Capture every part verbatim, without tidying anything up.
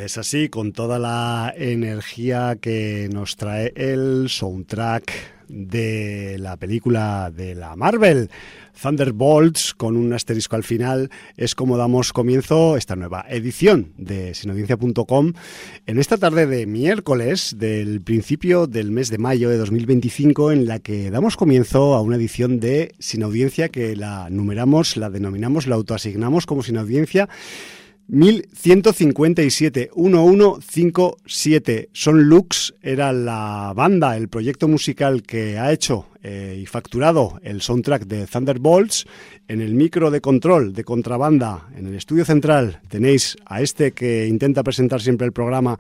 Es así, con toda la energía que nos trae el soundtrack de la película de la Marvel, Thunderbolts, con un asterisco al final, es como damos comienzo a esta nueva edición de sinaudiencia punto com en esta tarde de miércoles del principio del mes de mayo de dos mil veinticinco, en la que damos comienzo a una edición de Sin Audiencia que la numeramos, la denominamos, la autoasignamos como Sin Audiencia mil ciento cincuenta y siete, mil ciento cincuenta y siete. Son Lux, era la banda, el proyecto musical que ha hecho eh, y facturado el soundtrack de Thunderbolts. En el micro de control de contrabanda, en el estudio central, tenéis a este que intenta presentar siempre el programa.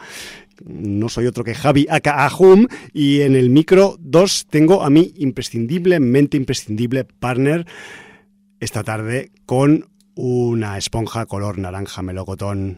No soy otro que Javi aka Ahum, y en el micro dos tengo a mi imprescindiblemente imprescindible partner esta tarde con una esponja color naranja melocotón.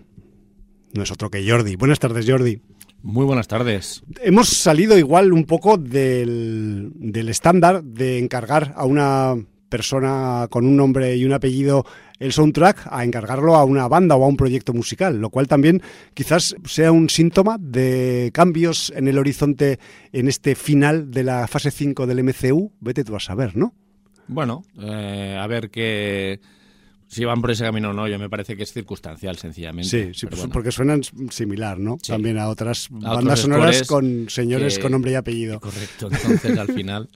No es otro que Jordi. Buenas tardes, Jordi. Muy buenas tardes. Hemos salido igual un poco del, del estándar de encargar a una persona con un nombre y un apellido el soundtrack a encargarlo a una banda o a un proyecto musical, lo cual también quizás sea un síntoma de cambios en el horizonte en este final de la fase cinco del M C U. Vete tú a saber, ¿no? Bueno, eh, a ver qué... Si van por ese camino o no, yo me parece que es circunstancial, sencillamente. Sí, sí, pues bueno, porque suenan similar, ¿no? Sí. También a otras a bandas sonoras con señores que, con nombre y apellido. Correcto, entonces al final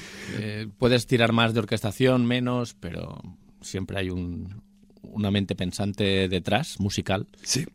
eh, puedes tirar más de orquestación, menos, pero siempre hay un, una mente pensante detrás, musical, sí.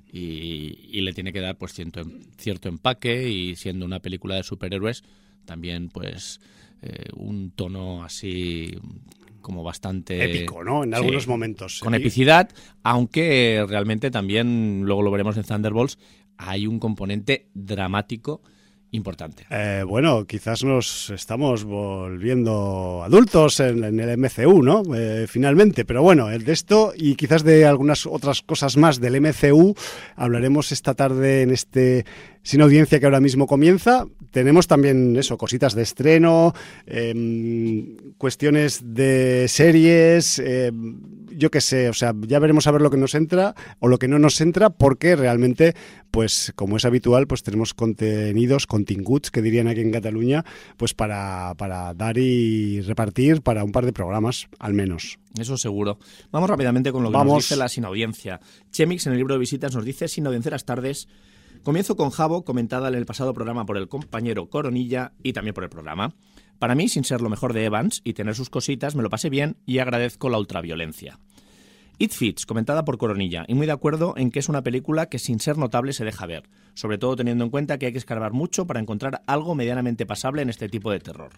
y, y le tiene que dar pues cierto, cierto empaque, y siendo una película de superhéroes, también pues eh, un tono así... como bastante... épico, ¿no? En algunos sí, momentos. Con epicidad, aunque realmente también, luego lo veremos en Thunderbolts, hay un componente dramático importante. Eh, bueno, quizás nos estamos volviendo adultos en, en el M C U, ¿no? Eh, finalmente, pero bueno, de esto y quizás de algunas otras cosas más del M C U hablaremos esta tarde en este Sin Audiencia que ahora mismo comienza. Tenemos también eso, cositas de estreno, eh, cuestiones de series, eh, yo qué sé, o sea, ya veremos a ver lo que nos entra o lo que no nos entra, porque realmente, pues como es habitual, pues tenemos contenidos, continguts, que dirían aquí en Cataluña, pues para, para dar y repartir para un par de programas, al menos. Eso seguro. Vamos rápidamente con lo que Vamos. nos dice la Sin Audiencia. Chemix, en el libro de visitas, nos dice: Sin Audiencia las tardes. Comienzo con Jabo, comentada en el pasado programa por el compañero Coronilla y también por el programa. Para mí, sin ser lo mejor de Evans y tener sus cositas, me lo pasé bien y agradezco la ultraviolencia. It Fits, comentada por Coronilla, y muy de acuerdo en que es una película que sin ser notable se deja ver, sobre todo teniendo en cuenta que hay que escarbar mucho para encontrar algo medianamente pasable en este tipo de terror.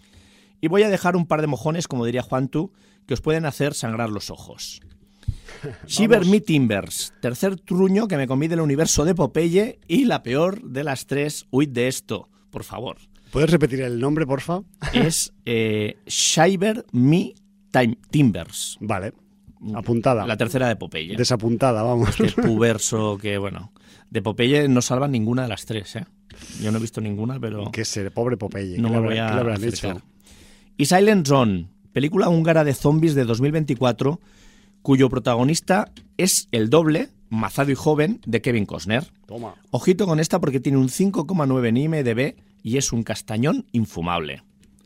Y voy a dejar un par de mojones, como diría Juantu, que os pueden hacer sangrar los ojos. Shiver Me Timbers, tercer truño que me comí del universo de Popeye, y la peor de las tres, huid de esto, por favor. ¿Puedes repetir el nombre, porfa? Es eh, Shiver Me Time Timbers. Vale, apuntada. La tercera de Popeye. Desapuntada, vamos. Este puberso que, bueno, de Popeye no salvan ninguna de las tres, ¿eh? Yo no he visto ninguna, pero... Que ser pobre Popeye. No me voy a ¿Qué le habrán acercar. hecho? Y Silent Zone, película húngara de zombies de dos mil veinticuatro, cuyo protagonista es el doble, mazado y joven, de Kevin Costner. Toma. Ojito con esta porque tiene un cinco coma nueve en I M D B y es un castañón infumable.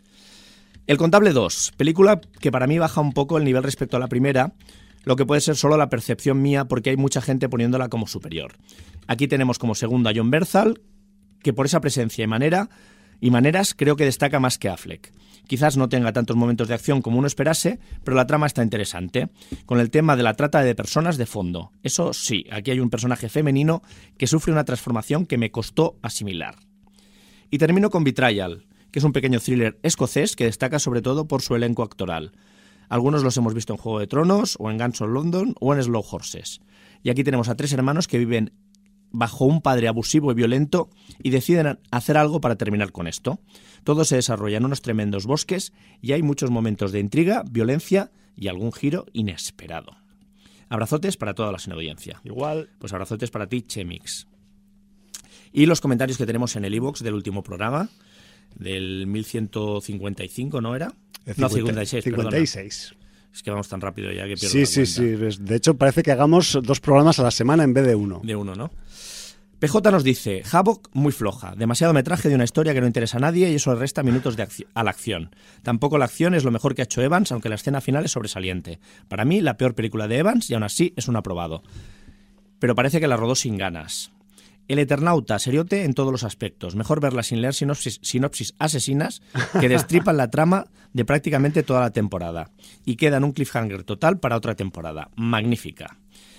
El Contable dos, película que para mí baja un poco el nivel respecto a la primera, lo que puede ser solo la percepción mía porque hay mucha gente poniéndola como superior. Aquí tenemos como segundo a Jon Bernthal, que por esa presencia y manera y maneras creo que destaca más que Affleck. Quizás no tenga tantos momentos de acción como uno esperase, pero la trama está interesante, con el tema de la trata de personas de fondo. Eso sí, aquí hay un personaje femenino que sufre una transformación que me costó asimilar. Y termino con Betrayal, que es un pequeño thriller escocés que destaca sobre todo por su elenco actoral. Algunos los hemos visto en Juego de Tronos, o en Guns of London, o en Slow Horses. Y aquí tenemos a tres hermanos que viven bajo un padre abusivo y violento y deciden hacer algo para terminar con esto. Todo se desarrolla en unos tremendos bosques y hay muchos momentos de intriga, violencia y algún giro inesperado. Abrazotes para toda la sin audiencia. Igual. Pues abrazotes para ti, Chemix. Y los comentarios que tenemos en el iVoox del último programa, del mil ciento cincuenta y cinco, ¿no era? cincuenta, no, cincuenta y seis, cincuenta y seis. Perdona. Es que vamos tan rápido ya que pierdo sí, la sí, cuenta. Sí, sí. De hecho, parece que hagamos dos programas a la semana en vez de uno. De uno, ¿no? P J nos dice, Havoc muy floja, demasiado metraje de una historia que no interesa a nadie y eso le resta minutos de acci- a la acción. Tampoco la acción es lo mejor que ha hecho Evans, aunque la escena final es sobresaliente. Para mí, la peor película de Evans y aún así es un aprobado. Pero parece que la rodó sin ganas. El Eternauta, seriote en todos los aspectos. Mejor verla sin leer sinopsis, sinopsis asesinas que destripan la trama de prácticamente toda la temporada. Y queda en un cliffhanger total para otra temporada. Magnífica.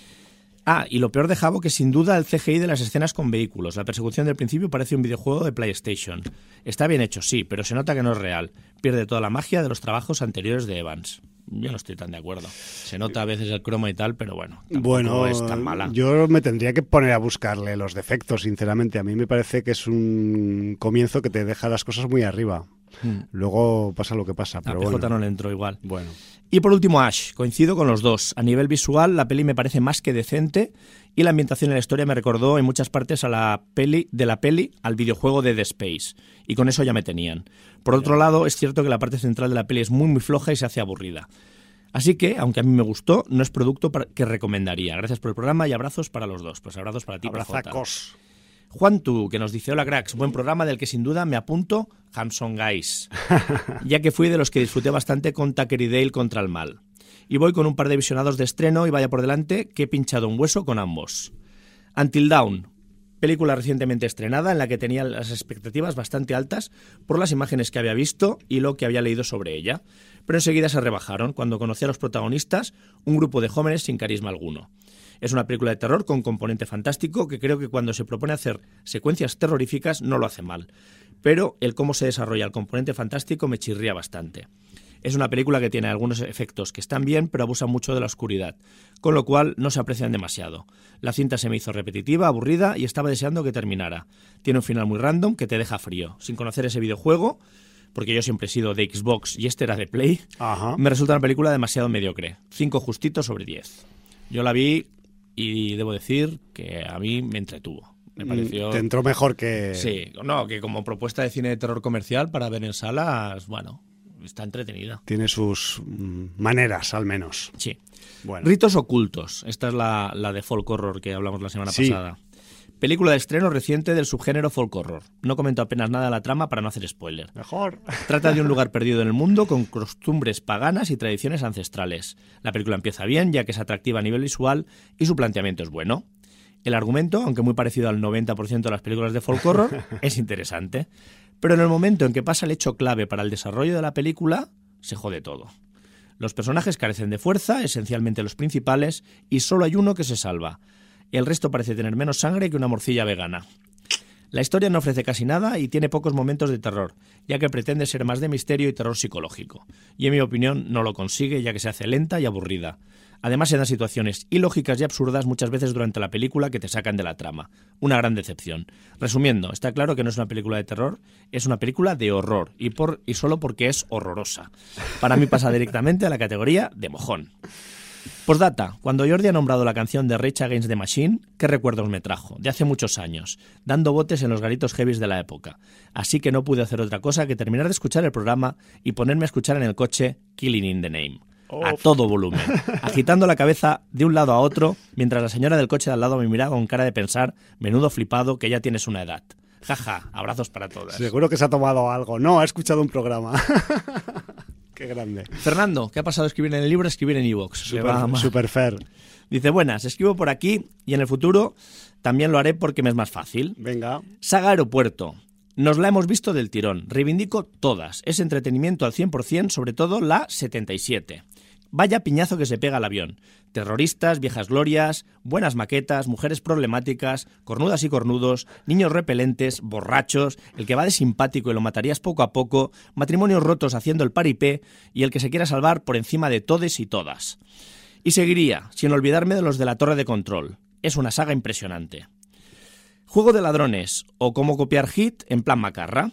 Ah, y lo peor de Havoc es sin duda el C G I de las escenas con vehículos. La persecución del principio parece un videojuego de PlayStation. Está bien hecho, sí, pero se nota que no es real. Pierde toda la magia de los trabajos anteriores de Evans. Yo no estoy tan de acuerdo. Se nota a veces el cromo y tal, pero bueno, tampoco bueno, es tan mala. Yo me tendría que poner a buscarle los defectos, sinceramente. A mí me parece que es un comienzo que te deja las cosas muy arriba. Hmm. Luego pasa lo que pasa, pero a P J bueno. no le entró igual. Bueno. Y por último, Ash. Coincido con los dos. A nivel visual, la peli me parece más que decente y la ambientación en la historia me recordó en muchas partes a la peli de la peli al videojuego de The Space. Y con eso ya me tenían. Por otro lado, es cierto que la parte central de la peli es muy muy floja y se hace aburrida. Así que, aunque a mí me gustó, no es producto que recomendaría. Gracias por el programa y abrazos para los dos. Pues abrazos para ti, Abrazacos. Juan Tu, que nos dice, hola cracks, buen programa del que sin duda me apunto Hanson Guys, ya que fui de los que disfruté bastante con Tucker y Dale contra el mal. Y voy con un par de visionados de estreno y vaya por delante que he pinchado un hueso con ambos. Until Dawn, película recientemente estrenada en la que tenía las expectativas bastante altas por las imágenes que había visto y lo que había leído sobre ella, pero enseguida se rebajaron cuando conocí a los protagonistas, un grupo de jóvenes sin carisma alguno. Es una película de terror con componente fantástico que creo que cuando se propone hacer secuencias terroríficas no lo hace mal, pero el cómo se desarrolla el componente fantástico me chirría bastante. Es una película que tiene algunos efectos que están bien, pero abusa mucho de la oscuridad, con lo cual no se aprecian demasiado. La cinta se me hizo repetitiva, aburrida y estaba deseando que terminara. Tiene un final muy random que te deja frío. Sin conocer ese videojuego, porque yo siempre he sido de Xbox y este era de Play, Ajá. me resulta una película demasiado mediocre. Cinco justitos sobre diez. Yo la vi y debo decir que a mí me entretuvo. Me pareció... Te entró mejor que... Sí, no, que como propuesta de cine de terror comercial para ver en salas, bueno, está entretenida. Tiene sus mm, maneras, al menos. Sí. Bueno. Ritos ocultos. Esta es la, la de folk horror que hablamos la semana sí. pasada. Película de estreno reciente del subgénero folk horror. No comento apenas nada de la trama para no hacer spoiler. Mejor. Trata de un lugar perdido en el mundo con costumbres paganas y tradiciones ancestrales. La película empieza bien, ya que es atractiva a nivel visual y su planteamiento es bueno. El argumento, aunque muy parecido al noventa por ciento de las películas de folk horror, es interesante. Pero en el momento en que pasa el hecho clave para el desarrollo de la película, se jode todo. Los personajes carecen de fuerza, esencialmente los principales, y solo hay uno que se salva. El resto parece tener menos sangre que una morcilla vegana. La historia no ofrece casi nada y tiene pocos momentos de terror, ya que pretende ser más de misterio y terror psicológico. Y en mi opinión no lo consigue, ya que se hace lenta y aburrida. Además se dan situaciones ilógicas y absurdas muchas veces durante la película que te sacan de la trama. Una gran decepción. Resumiendo, está claro que no es una película de terror, es una película de horror, y, por, y solo porque es horrorosa. Para mí pasa directamente a la categoría de mojón. Postdata, cuando Jordi ha nombrado la canción de Rage Against the Machine, ¿qué recuerdos me trajo? De hace muchos años, dando botes en los garitos heavies de la época. Así que no pude hacer otra cosa que terminar de escuchar el programa y ponerme a escuchar en el coche Killing in the Name. A todo volumen, agitando la cabeza de un lado a otro, mientras la señora del coche de al lado me miraba con cara de pensar, menudo flipado, que ya tienes una edad. Jaja, abrazos para todas. Seguro que se ha tomado algo. No, ha escuchado un programa. Qué grande. Fernando, ¿qué ha pasado de escribir en el libro a escribir en iVoox? Super, super fair. Dice, buenas, escribo por aquí y en el futuro también lo haré porque me es más fácil. Venga. Saga Aeropuerto. Nos la hemos visto del tirón. Reivindico todas. Es entretenimiento al cien por ciento, sobre todo la setenta y siete. Vaya piñazo que se pega al avión. Terroristas, viejas glorias, buenas maquetas, mujeres problemáticas, cornudas y cornudos, niños repelentes, borrachos, el que va de simpático y lo matarías poco a poco, matrimonios rotos haciendo el paripé y el que se quiera salvar por encima de todes y todas. Y seguiría, sin olvidarme de los de la Torre de Control. Es una saga impresionante. Juego de ladrones, o cómo copiar Hit en plan macarra.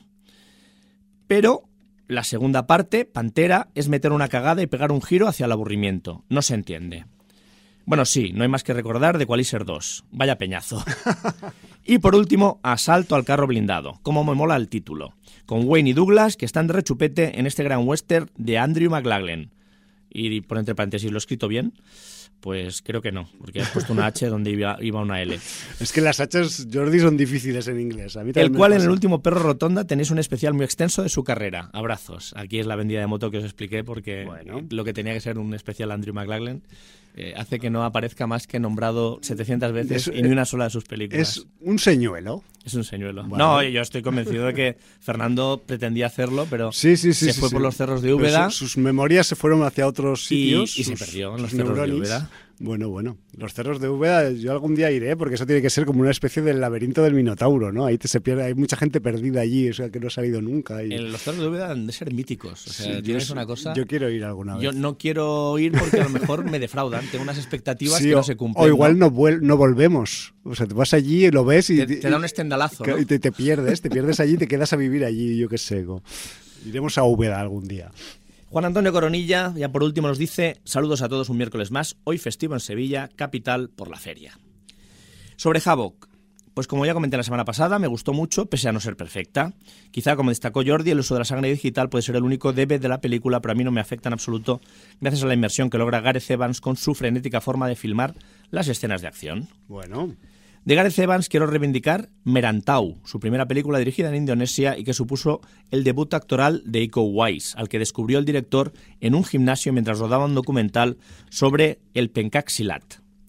Pero la segunda parte, Pantera, es meter una cagada y pegar un giro hacia el aburrimiento. No se entiende. Bueno, sí, no hay más que recordar de Qualiser dos. Vaya peñazo. Y por último, Asalto al carro blindado. Cómo me mola el título. Con Wayne y Douglas, que están de rechupete en este gran western de Andrew McLaglen. y por entre paréntesis lo he escrito bien, pues creo que no, porque has puesto una H donde iba, iba una L. Es que las H's, Jordi, son difíciles en inglés. A mí el cual en el último Perro Rotonda tenéis un especial muy extenso de su carrera. Abrazos. Aquí es la vendida de moto que os expliqué, porque bueno, lo que tenía que ser un especial Andrew McLachlan eh, hace que no aparezca más que nombrado setecientas veces es, y ni una sola de sus películas. Es un señuelo. Es un señuelo. Bueno. No, yo estoy convencido de que Fernando pretendía hacerlo, pero sí, sí, sí, se sí, fue sí. por los cerros de Úbeda. Su, sus memorias se fueron hacia otros sitios. Y, y sus, se perdió en los cerros neuronis. de Úbeda. Bueno, bueno. Los cerros de Úbeda yo algún día iré, porque eso tiene que ser como una especie del laberinto del Minotauro, ¿no? Ahí te se pierde, hay mucha gente perdida allí, o sea, que no ha salido nunca. Y... En los cerros de Úbeda han de ser míticos. O sea, sí, tienes yo, una cosa... Yo quiero ir alguna vez. Yo no quiero ir porque a lo mejor me defraudan. Tengo unas expectativas sí, que o, no se cumplen. O igual no, no, vuel no volvemos. O sea, te vas allí y lo ves y... Te, te da un estendalazo, ¿no? Y te, te pierdes, te pierdes allí y te quedas a vivir allí, yo qué sé. Iremos a Úbeda algún día. Juan Antonio Coronilla, ya por último, nos dice: saludos a todos un miércoles más, hoy festivo en Sevilla, capital por la feria. Sobre Havoc, pues como ya comenté la semana pasada, me gustó mucho, pese a no ser perfecta. Quizá, como destacó Jordi, el uso de la sangre digital puede ser el único debe de la película, pero a mí no me afecta en absoluto, gracias a la inmersión que logra Gareth Evans con su frenética forma de filmar las escenas de acción. Bueno... De Gareth Evans quiero reivindicar Merantau, su primera película dirigida en Indonesia y que supuso el debut actoral de Iko Uwais, al que descubrió el director en un gimnasio mientras rodaba un documental sobre el Pencak Silat.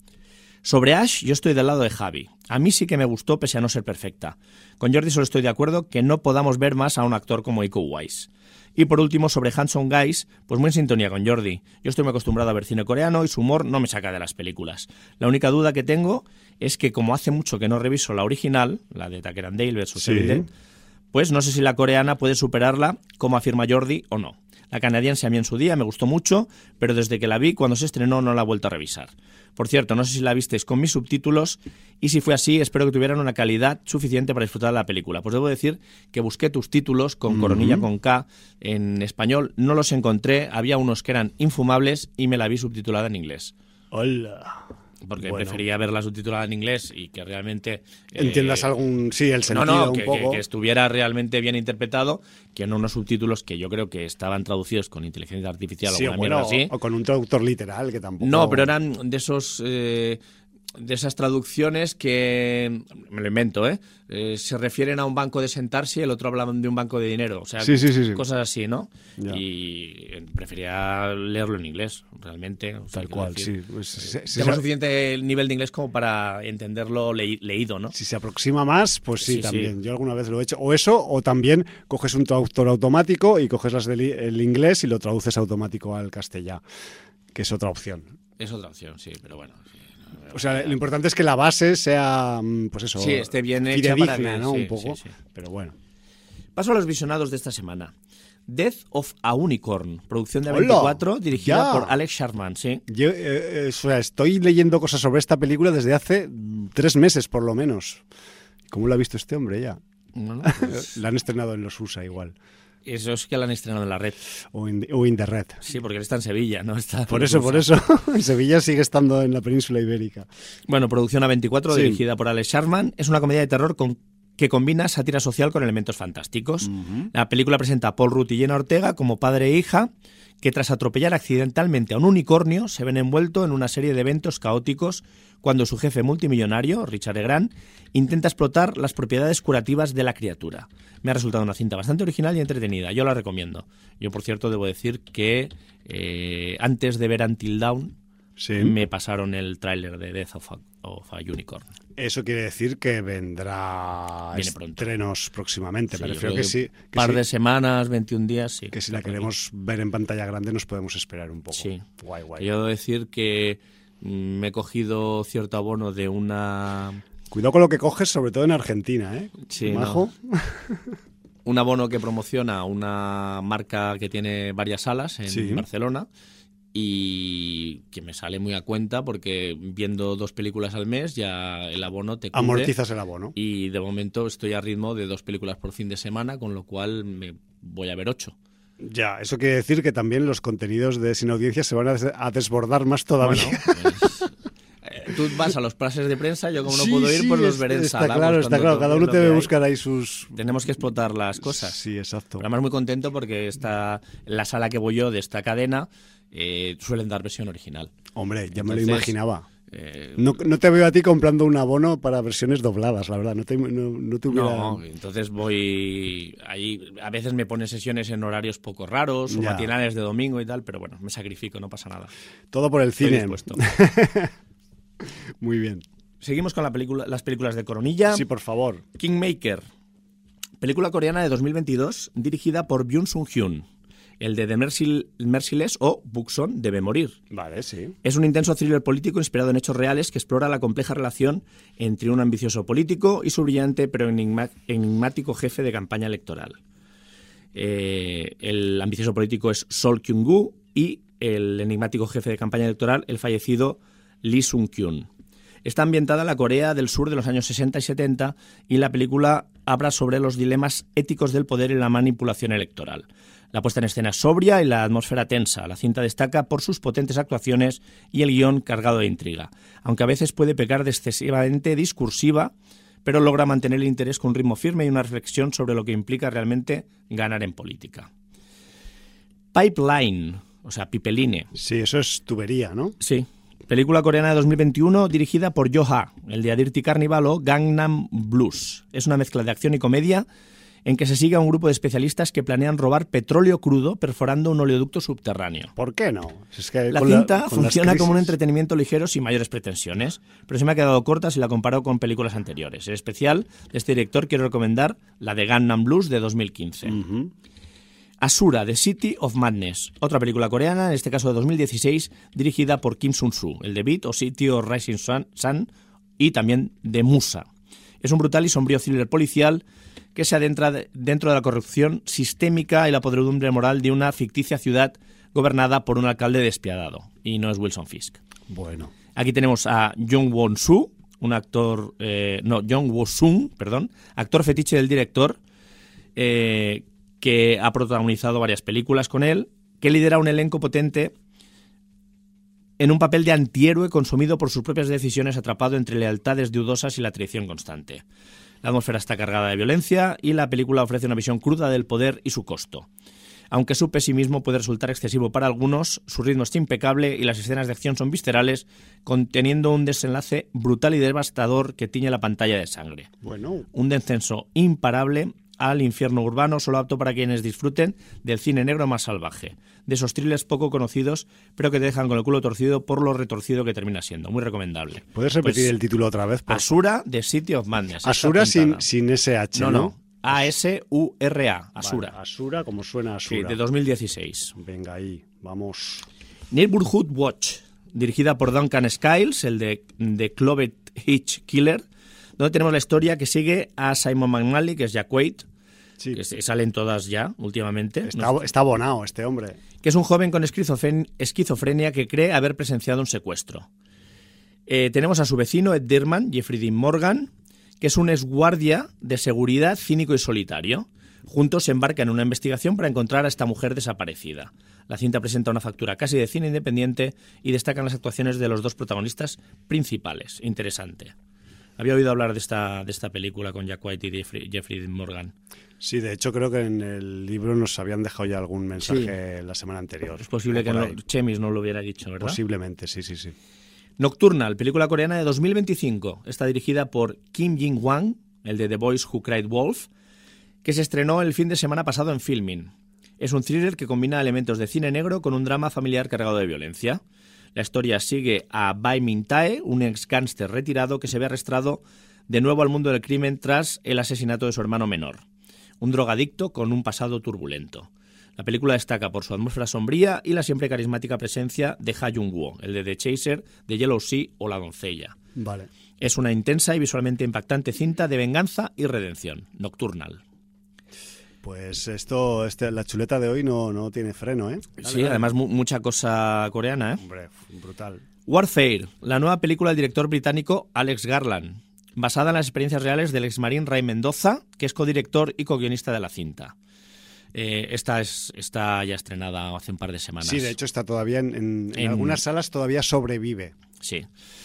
Sobre Ash, yo estoy del lado de Javi. A mí sí que me gustó, pese a no ser perfecta. Con Jordi solo estoy de acuerdo que no podamos ver más a un actor como Iko Uwais. Y por último, sobre Handsome Guys, pues muy en sintonía con Jordi. Yo estoy muy acostumbrado a ver cine coreano y su humor no me saca de las películas. La única duda que tengo es que, como hace mucho que no reviso la original, la de Tucker and Dale versus sí. Evil Dead, pues no sé si la coreana puede superarla, como afirma Jordi, o no. La canadiense a mí en su día me gustó mucho, pero desde que la vi cuando se estrenó no la he vuelto a revisar. Por cierto, no sé si la visteis con mis subtítulos y si fue así, espero que tuvieran una calidad suficiente para disfrutar de la película. Pues debo decir que busqué tus títulos con uh-huh. Coronilla con K en español, no los encontré, había unos que eran infumables y me la vi subtitulada en inglés. Hola. Porque bueno. prefería verla subtitulada en inglés y que realmente... Eh, entiendas algún... Sí, el sentido no, no, un que, poco. Que, que estuviera realmente bien interpretado, que no unos subtítulos que yo creo que estaban traducidos con inteligencia artificial sí, o alguna bueno, mierda así. O con un traductor literal, que tampoco... No, pero eran de esos... Eh, de esas traducciones que, me lo invento, ¿eh? Eh, se refieren a un banco de sentarse y el otro habla de un banco de dinero. O sea, sí, sí, sí, sí. cosas así, ¿no? Ya. Y prefería leerlo en inglés, realmente. O sea, tal cual, decir, sí. Pues, si, si, tengo si, suficiente nivel de inglés como para entenderlo le, leído, ¿no? Si se aproxima más, pues sí, sí también. Sí. Yo alguna vez lo he hecho. O eso, o también coges un traductor automático y coges las del el inglés y lo traduces automático al castellano, que es otra opción. Es otra opción, sí, pero bueno... Sí. O sea, lo importante es que la base sea, pues eso, sí, esté bien hecha para que, ¿no? Sí, un poco, sí, sí. Pero bueno. Paso a los visionados de esta semana. Death of a Unicorn, producción de A veinticuatro, ¡Hola! dirigida ¡Ya! por Alex Sharman, sí. Yo, eh, o sea, estoy leyendo cosas sobre esta película desde hace tres meses, por lo menos. ¿Cómo lo ha visto este hombre ya? Bueno, pues... la han estrenado en los U S A igual. Eso es que la han estrenado en la red. O en, o in the red. Sí, porque él está en Sevilla, ¿no? Está por eso, por eso. En Sevilla sigue estando en la península ibérica. Bueno, producción A veinticuatro, sí. Dirigida por Alex Sharman. Es una comedia de terror con, que combina sátira social con elementos fantásticos. Uh-huh. La película presenta a Paul Rudd y Jenna Ortega como padre e hija, que tras atropellar accidentalmente a un unicornio se ven envueltos en una serie de eventos caóticos cuando su jefe multimillonario, Richard E. Grant, intenta explotar las propiedades curativas de la criatura. Me ha resultado una cinta bastante original y entretenida. Yo la recomiendo. Yo, por cierto, debo decir que eh, antes de ver Until Dawn, sí. me pasaron el tráiler de Death of a, of a Unicorn. Eso quiere decir que vendrá Viene pronto. Estrenos próximamente. Sí, pero creo que sí. Un par sí, de semanas, veintiún días, sí. Que si la queremos ver en pantalla grande nos podemos esperar un poco. Sí. Guay, guay. Yo debo decir que me he cogido cierto abono de una... Cuidado con lo que coges, sobre todo en Argentina, ¿eh? Sí, Majo. No. Un abono que promociona una marca que tiene varias salas en sí. Barcelona y que me sale muy a cuenta porque viendo dos películas al mes ya el abono te cubre. Amortizas el abono. Y de momento estoy a ritmo de dos películas por fin de semana, con lo cual me voy a ver ocho. Ya, eso quiere decir que también los contenidos de Sin Audiencia se van a desbordar más todavía. Bueno, pues, tú vas a los pases de prensa, yo como no Sí, puedo ir, sí, pues los es- veré en está sala. claro, pues está cuando claro. toque Cada uno lo que debe hay. buscar ahí sus... Tenemos que explotar las cosas. Sí, exacto. Pero además muy contento porque está en la sala que voy yo de esta cadena eh, suelen dar versión original. Hombre, ya me lo Entonces, imaginaba. Eh, No, no te veo a ti comprando un abono para versiones dobladas, la verdad. No te, no, no te hubiera... No, entonces voy ahí, a veces me ponen sesiones en horarios poco raros o Ya. matinales de domingo y tal, pero bueno, me sacrifico, no pasa nada. Todo por el Estoy cine. dispuesto. Muy bien. Seguimos con la película, las películas de Coronilla. Sí, por favor. Kingmaker, película coreana de dos mil veintidós dirigida por Byung Sung Hyun, el de The Mercil- Merciless o Buxon debe morir. Vale, sí. Es un intenso thriller político inspirado en hechos reales que explora la compleja relación entre un ambicioso político y su brillante pero enigma- enigmático jefe de campaña electoral. Eh, el ambicioso político es Sol Kyung-gu y el enigmático jefe de campaña electoral, el fallecido Lee Sung-kyun. Está ambientada en la Corea del Sur de los años sesenta y setenta y la película habla sobre los dilemas éticos del poder y la manipulación electoral. La puesta en escena es sobria y la atmósfera tensa. La cinta destaca por sus potentes actuaciones y el guión cargado de intriga, aunque a veces puede pecar de excesivamente discursiva, pero logra mantener el interés con un ritmo firme y una reflexión sobre lo que implica realmente ganar en política. Pipeline, o sea, Pipeline. Sí, eso es tubería, ¿no? Sí. Película coreana de dos mil veintiuno dirigida por Yo Ha, el de Dirty Carnival o Gangnam Blues. Es una mezcla de acción y comedia en que se sigue a un grupo de especialistas que planean robar petróleo crudo perforando un oleoducto subterráneo. ¿Por qué no? Es que La con cinta con las funciona como un crisis- entretenimiento ligero sin mayores pretensiones, pero se me ha quedado corta si la comparo con películas anteriores. En especial, de este director quiero recomendar la de Gangnam Blues de dos mil quince. Ujú. Asura, The City of Madness, otra película coreana, en este caso de dos mil dieciséis, dirigida por Kim Sun-soo, el de Beat o City of Rising Sun, Sun y también de Musa. Es un brutal y sombrío thriller policial que se adentra de- dentro de la corrupción sistémica y la podredumbre moral de una ficticia ciudad gobernada por un alcalde despiadado, y no es Wilson Fisk. Bueno. Aquí tenemos a Jung Won-soo, un actor, eh, no, Jung Woo-sung, perdón, actor fetiche del director, eh, que ha protagonizado varias películas con él, que lidera un elenco potente en un papel de antihéroe consumido por sus propias decisiones, atrapado entre lealtades dudosas y la traición constante. La atmósfera está cargada de violencia y la película ofrece una visión cruda del poder y su costo. Aunque su pesimismo puede resultar excesivo para algunos, su ritmo está impecable y las escenas de acción son viscerales, conteniendo un desenlace brutal y devastador que tiñe la pantalla de sangre. Bueno. Un descenso imparable al infierno urbano, solo apto para quienes disfruten del cine negro más salvaje, de esos thrillers poco conocidos, pero que te dejan con el culo torcido por lo retorcido que termina siendo. Muy recomendable. ¿Puedes repetir Pues, el título otra vez? por- Asura, The City of Madness. Está Asura sin, apuntada. sin ese H, No, ¿no? no. A S U R A. Asura. Vale, Asura, como suena Sí, Asura. de dos mil dieciséis. Venga, ahí, vamos. Neighborhood Watch, dirigida por Duncan Skiles, el de, de Clovet Hitch Killer, donde tenemos la historia que sigue a Simon McNally, que es Jack Quaid, Sí. que se- salen todas ya últimamente, Está, no- está abonado este hombre. que es un joven con esquizofen- esquizofrenia que cree haber presenciado un secuestro. Eh, tenemos a su vecino Ed Dearman, Jeffrey Dean Morgan, que es un exguardia de seguridad cínico y solitario. Juntos se embarcan en una investigación para encontrar a esta mujer desaparecida. La cinta presenta una factura casi de cine independiente y destacan las actuaciones de los dos protagonistas principales. Interesante. Había oído hablar de esta, de esta película con Jack White y Jeffrey, Jeffrey Dean Morgan. Sí, de hecho creo que en el libro nos habían dejado ya algún mensaje la semana anterior. Es posible O que por no, ahí. Chemis no lo hubiera dicho, ¿verdad? Posiblemente, sí, sí, sí. Nocturnal, película coreana de dos mil veinticinco. Está dirigida por Kim Jin-hwang, el de The Boys Who Cried Wolf, que se estrenó el fin de semana pasado en Filmin. Es un thriller que combina elementos de cine negro con un drama familiar cargado de violencia. La historia sigue a Bai Min-tae, un ex gánster retirado que se ve arrastrado de nuevo al mundo del crimen tras el asesinato de su hermano menor, un drogadicto con un pasado turbulento. La película destaca por su atmósfera sombría y la siempre carismática presencia de Ha Jung-woo, el de The Chaser, de Yellow Sea o La doncella. Vale. Es una intensa y visualmente impactante cinta de venganza y redención. Nocturnal. Pues esto, este, la chuleta de hoy no, no tiene freno, ¿eh? Dale, Sí, dale. además mu- mucha cosa coreana, ¿eh? Hombre, brutal. Warfare, la nueva película del director británico Alex Garland, basada en las experiencias reales del exmarín Ray Mendoza, que es codirector y co-guionista de la cinta. Eh, esta es está ya estrenada hace un par de semanas. Sí, de hecho está todavía en, en- en En- algunas salas todavía sobrevive. Sí.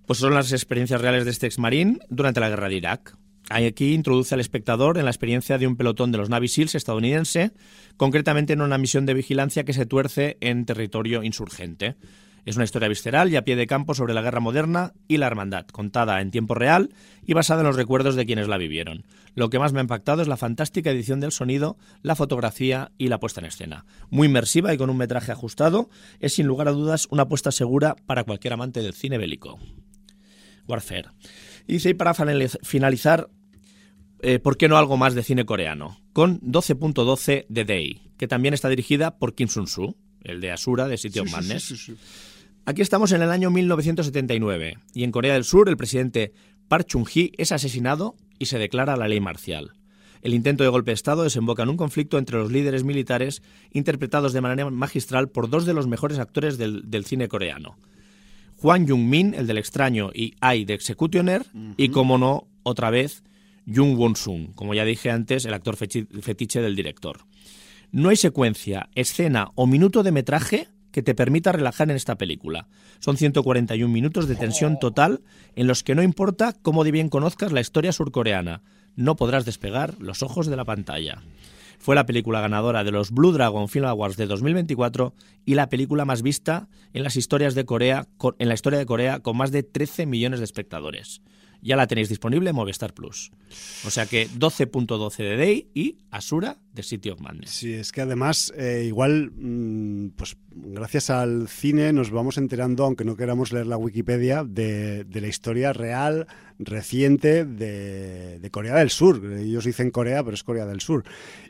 Pues son las experiencias reales de este exmarín durante la guerra de Irak. Aquí introduce al espectador en la experiencia de un pelotón de los Navy Seals estadounidense, concretamente en una misión de vigilancia que se tuerce en territorio insurgente. Es una historia visceral y a pie de campo sobre la guerra moderna y la hermandad, contada en tiempo real y basada en los recuerdos de quienes la vivieron. Lo que más me ha impactado es la fantástica edición del sonido, la fotografía y la puesta en escena. Muy inmersiva y con un metraje ajustado, es sin lugar a dudas una apuesta segura para cualquier amante del cine bélico. Warfare. Y dice, y para finalizar, eh, ¿por qué no algo más de cine coreano? Con doce punto doce de Day, que también está dirigida por Kim Sun-soo, el de Asura, de City of Madness. Sí, sí, sí, sí. Aquí estamos en el año mil novecientos setenta y nueve y en Corea del Sur el presidente Park Chung-hee es asesinado y se declara la ley marcial. El intento de golpe de Estado desemboca en un conflicto entre los líderes militares interpretados de manera magistral por dos de los mejores actores del, del cine coreano. Hwang Jung-min, el del Extraño, y Ai de Executioner, uh-huh. y, como no, otra vez, Jung Won-sung, como ya dije antes, el actor fetiche del director. No hay secuencia, escena o minuto de metraje que te permita relajar en esta película. Son ciento cuarenta y un minutos de tensión total en los que no importa cómo de bien conozcas la historia surcoreana, no podrás despegar los ojos de la pantalla. Fue la película ganadora de los Blue Dragon Film Awards de dos mil veinticuatro y la película más vista en las historias de Corea, en la historia de Corea, con más de trece millones de espectadores. Ya la tenéis disponible en Movistar Plus. O sea que doce punto doce de Day y Asura de City of Madness. Sí, es que además, eh, igual, mmm, pues gracias al cine nos vamos enterando, aunque no queramos leer la Wikipedia, de, de la historia real, reciente de, de Corea del Sur. Ellos dicen Corea, pero es Corea del Sur.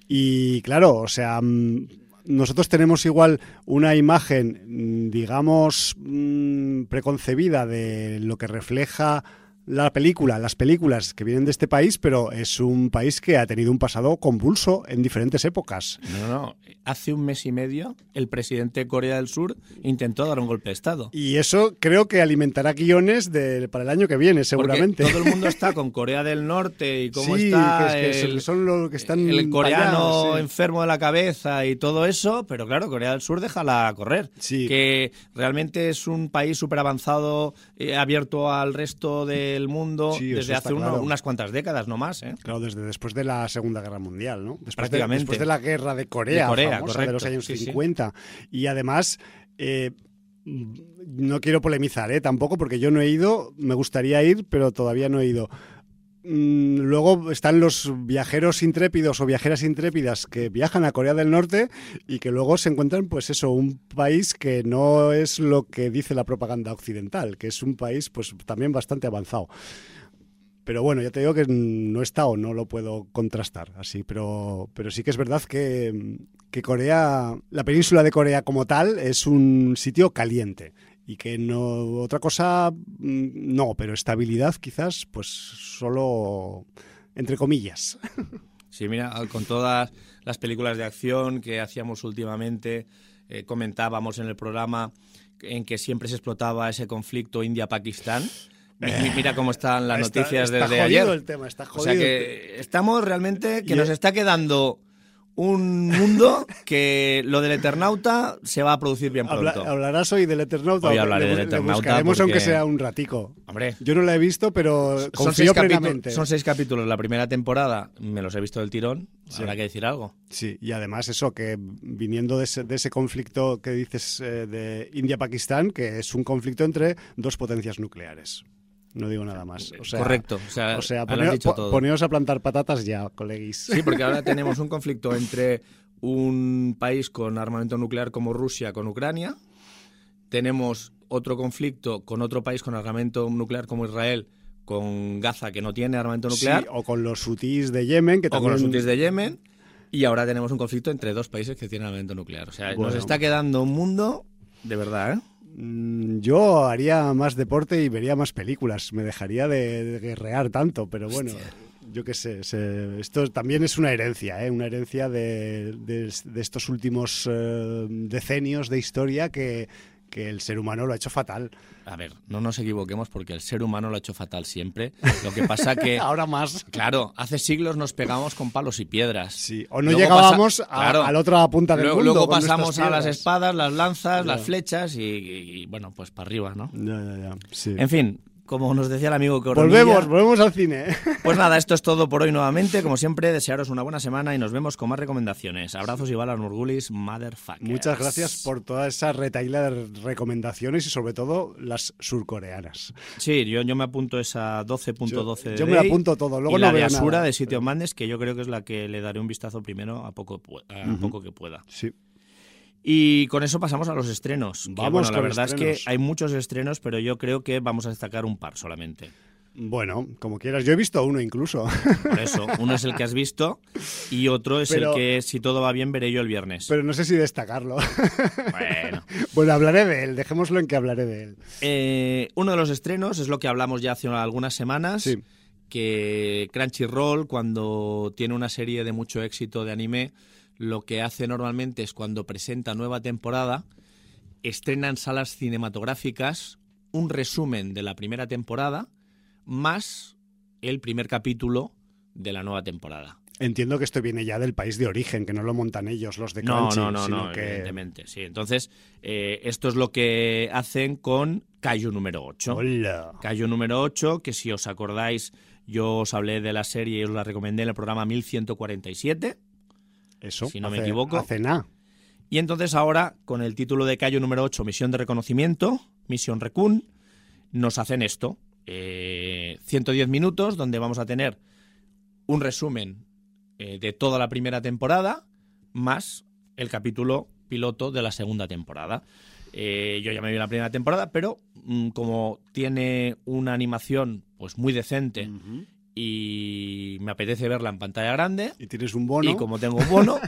Y claro, o sea... Mmm, nosotros tenemos igual una imagen, digamos, mmm, preconcebida de lo que refleja la película, las películas que vienen de este país, pero es un país que ha tenido un pasado convulso en diferentes épocas. No, no, hace un mes y medio el presidente de Corea del Sur intentó dar un golpe de Estado. Y eso creo que alimentará guiones de, para el año que viene, seguramente. Porque todo el mundo está con Corea del Norte y cómo sí, está que es que el, son los que están el coreano allá, sí. enfermo de la cabeza y todo eso, pero claro, Corea del Sur déjala correr. Sí. Que realmente es un país súper avanzado, eh, abierto al resto de el mundo sí, desde hace uno, claro. unas cuantas décadas, no más. ¿eh? Claro, desde después de la Segunda Guerra Mundial, ¿no? Después Prácticamente. De, después de la guerra de Corea, de, Corea, famosa, de los años sí, cincuenta. Sí. Y además, eh, no quiero polemizar, ¿eh? Tampoco, porque yo no he ido, me gustaría ir, pero todavía no he ido. Luego están los viajeros intrépidos o viajeras intrépidas que viajan a Corea del Norte y que luego se encuentran, pues eso, un país que no es lo que dice la propaganda occidental, que es un país pues también bastante avanzado. Pero bueno, ya te digo que no he estado, no lo puedo contrastar así, pero, pero sí que es verdad que, que Corea, la península de Corea como tal, es un sitio caliente. Y que no, otra cosa, no, pero estabilidad quizás, pues solo entre comillas. Sí, mira, con todas las películas de acción que hacíamos últimamente, eh, comentábamos en el programa en que siempre se explotaba ese conflicto India-Pakistán. Eh, mira cómo están las está, noticias está desde jodido ayer. El tema, está jodido. O sea que estamos realmente, que y nos es... está quedando un mundo que lo del Eternauta se va a producir bien pronto. Habla, ¿Hablarás hoy del Eternauta? Hoy hablaré le, del Eternauta. Le buscaremos porque... aunque sea un ratico. Hombre, yo no la he visto, pero son confío seis plenamente. Son seis capítulos la primera temporada, me los he visto del tirón, sí. Habrá que decir algo. Sí, y además eso, que viniendo de ese, de ese conflicto que dices eh, de India-Pakistán, que es un conflicto entre dos potencias nucleares. No digo nada más. O sea, correcto. O sea, o sea poneo, po, poneos a plantar patatas ya, coleguis. Sí, porque ahora tenemos un conflicto entre un país con armamento nuclear como Rusia con Ucrania. Tenemos otro conflicto con otro país con armamento nuclear como Israel con Gaza, que no tiene armamento nuclear. Sí, o con los hutíes de Yemen. Que o también... con los hutíes de Yemen. Y ahora tenemos un conflicto entre dos países que tienen armamento nuclear. O sea, bueno, nos está quedando un mundo de verdad, ¿eh? Yo haría más deporte y vería más películas. Me dejaría de, de guerrear tanto, pero bueno, hostia. Yo qué sé. Se, esto también es una herencia, ¿eh? Una herencia de, de, de estos últimos eh, decenios de historia que, que el ser humano lo ha hecho fatal. A ver, no nos equivoquemos porque el ser humano lo ha hecho fatal siempre. Lo que pasa que... Ahora más. Claro, hace siglos nos pegamos con palos y piedras. Sí, o no luego llegábamos pasa, a, claro, a la otra punta del luego, mundo. Luego pasamos a las espadas, las lanzas, ya. las flechas y, y, y, bueno, pues para arriba, ¿no? Ya, ya, ya. Sí. En fin, como nos decía el amigo Coronilla. Volvemos, volvemos al cine. Pues nada, esto es todo por hoy nuevamente. Como siempre, desearos una buena semana y nos vemos con más recomendaciones. Abrazos y balas, Murgulis, motherfuckers. Muchas gracias por toda esa retaíla de recomendaciones y sobre todo las surcoreanas. Sí, yo, yo me apunto esa doce punto doce de Yo, yo me apunto todo, luego y no la veo de Asura nada. de City of Madness, que yo creo que es la que le daré un vistazo primero a poco, a Uh-huh. poco que pueda. Sí. Y con eso pasamos a los estrenos. Que, Vamos bueno, la con verdad estrenos. es que hay muchos estrenos, pero yo creo que vamos a destacar un par solamente. Bueno, como quieras. Yo he visto uno incluso. Por eso, uno es el que has visto y otro es Pero- el que, si todo va bien, veré yo el viernes. Pero no sé si destacarlo. Bueno. Bueno, hablaré de él. Dejémoslo en que hablaré de él. Eh, uno de los estrenos es lo que hablamos ya hace algunas semanas, Sí. que Crunchyroll, cuando tiene una serie de mucho éxito de anime, lo que hace normalmente es cuando presenta nueva temporada, estrena en salas cinematográficas un resumen de la primera temporada más el primer capítulo de la nueva temporada. Entiendo que esto viene ya del país de origen, que no lo montan ellos, los de No, Crunchy, no, no, sino no, que... evidentemente, sí. Entonces, eh, esto es lo que hacen con Kaiju número ocho. Hola. Kaiju número ocho, que si os acordáis, yo os hablé de la serie y os la recomendé en el programa mil ciento cuarenta y siete. Eso, Si no me hace- equivoco. Hace nada. Y entonces ahora, con el título de Kaiju número ocho, Misión de Reconocimiento, Misión Raccoon, nos hacen esto. Eh, ciento diez minutos, donde vamos a tener un resumen eh, de toda la primera temporada, más el capítulo piloto de la segunda temporada. Eh, yo ya me vi la primera temporada, pero mm, como tiene una animación pues muy decente Ujú. y me apetece verla en pantalla grande, Y tienes un bono. y como tengo un bono,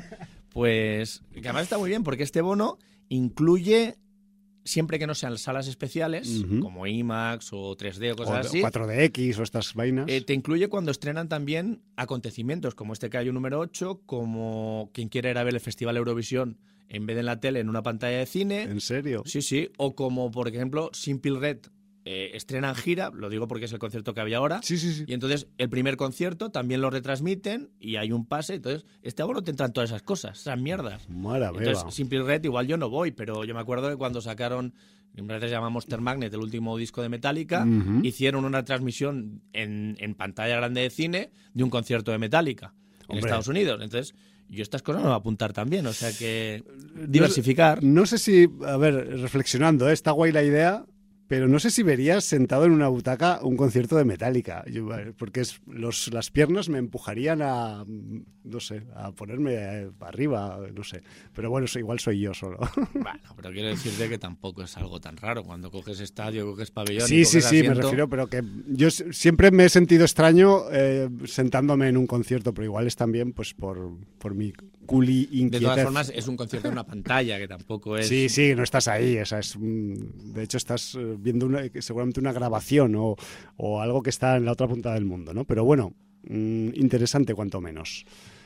pues que además está muy bien porque este bono incluye, siempre que no sean salas especiales, Ujú. como IMAX o tres D o cosas o así, cuatro D X o estas vainas. eh, te incluye cuando estrenan también acontecimientos como este Kaiju número ocho, como quien quiera ir a ver el Festival Eurovisión en vez de en la tele, en una pantalla de cine. ¿En serio? Sí, sí. O como, por ejemplo, Simple Red eh, estrena en gira, lo digo porque es el concierto que había ahora. Sí, sí, sí. Y entonces el primer concierto también lo retransmiten y hay un pase. Entonces, este abono te entran todas esas cosas, esas mierdas. Maravilla. Entonces, Simple Red igual yo no voy, pero yo me acuerdo que cuando sacaron, en verdad se llama Monster Magnet, el último disco de Metallica, Ujú. hicieron una transmisión en, en pantalla grande de cine de un concierto de Metallica en Hombre. Estados Unidos. Entonces, yo estas cosas me voy a apuntar también, o sea que diversificar. No sé si, a ver, reflexionando, ¿eh? Está guay la idea, pero no sé si verías sentado en una butaca un concierto de Metallica, Yo, porque es, los, las piernas me empujarían a, no sé, a ponerme eh, arriba, no sé. Pero bueno, so- igual soy yo solo. Bueno, pero quiero decirte que tampoco es algo tan raro cuando coges estadio, coges pabellón. Sí, y sí, coges sí, me asiento. refiero, pero que yo s- siempre me he sentido extraño eh, sentándome en un concierto, pero igual es también pues por, por mi culi De inquietez. todas formas, es un concierto en una pantalla, que tampoco es... Sí, sí, no estás ahí. O sea, es, mm, de hecho, estás eh, viendo una- seguramente una grabación o, o algo que está en la otra punta del mundo, ¿no? Pero bueno, mm, interesante cuanto menos.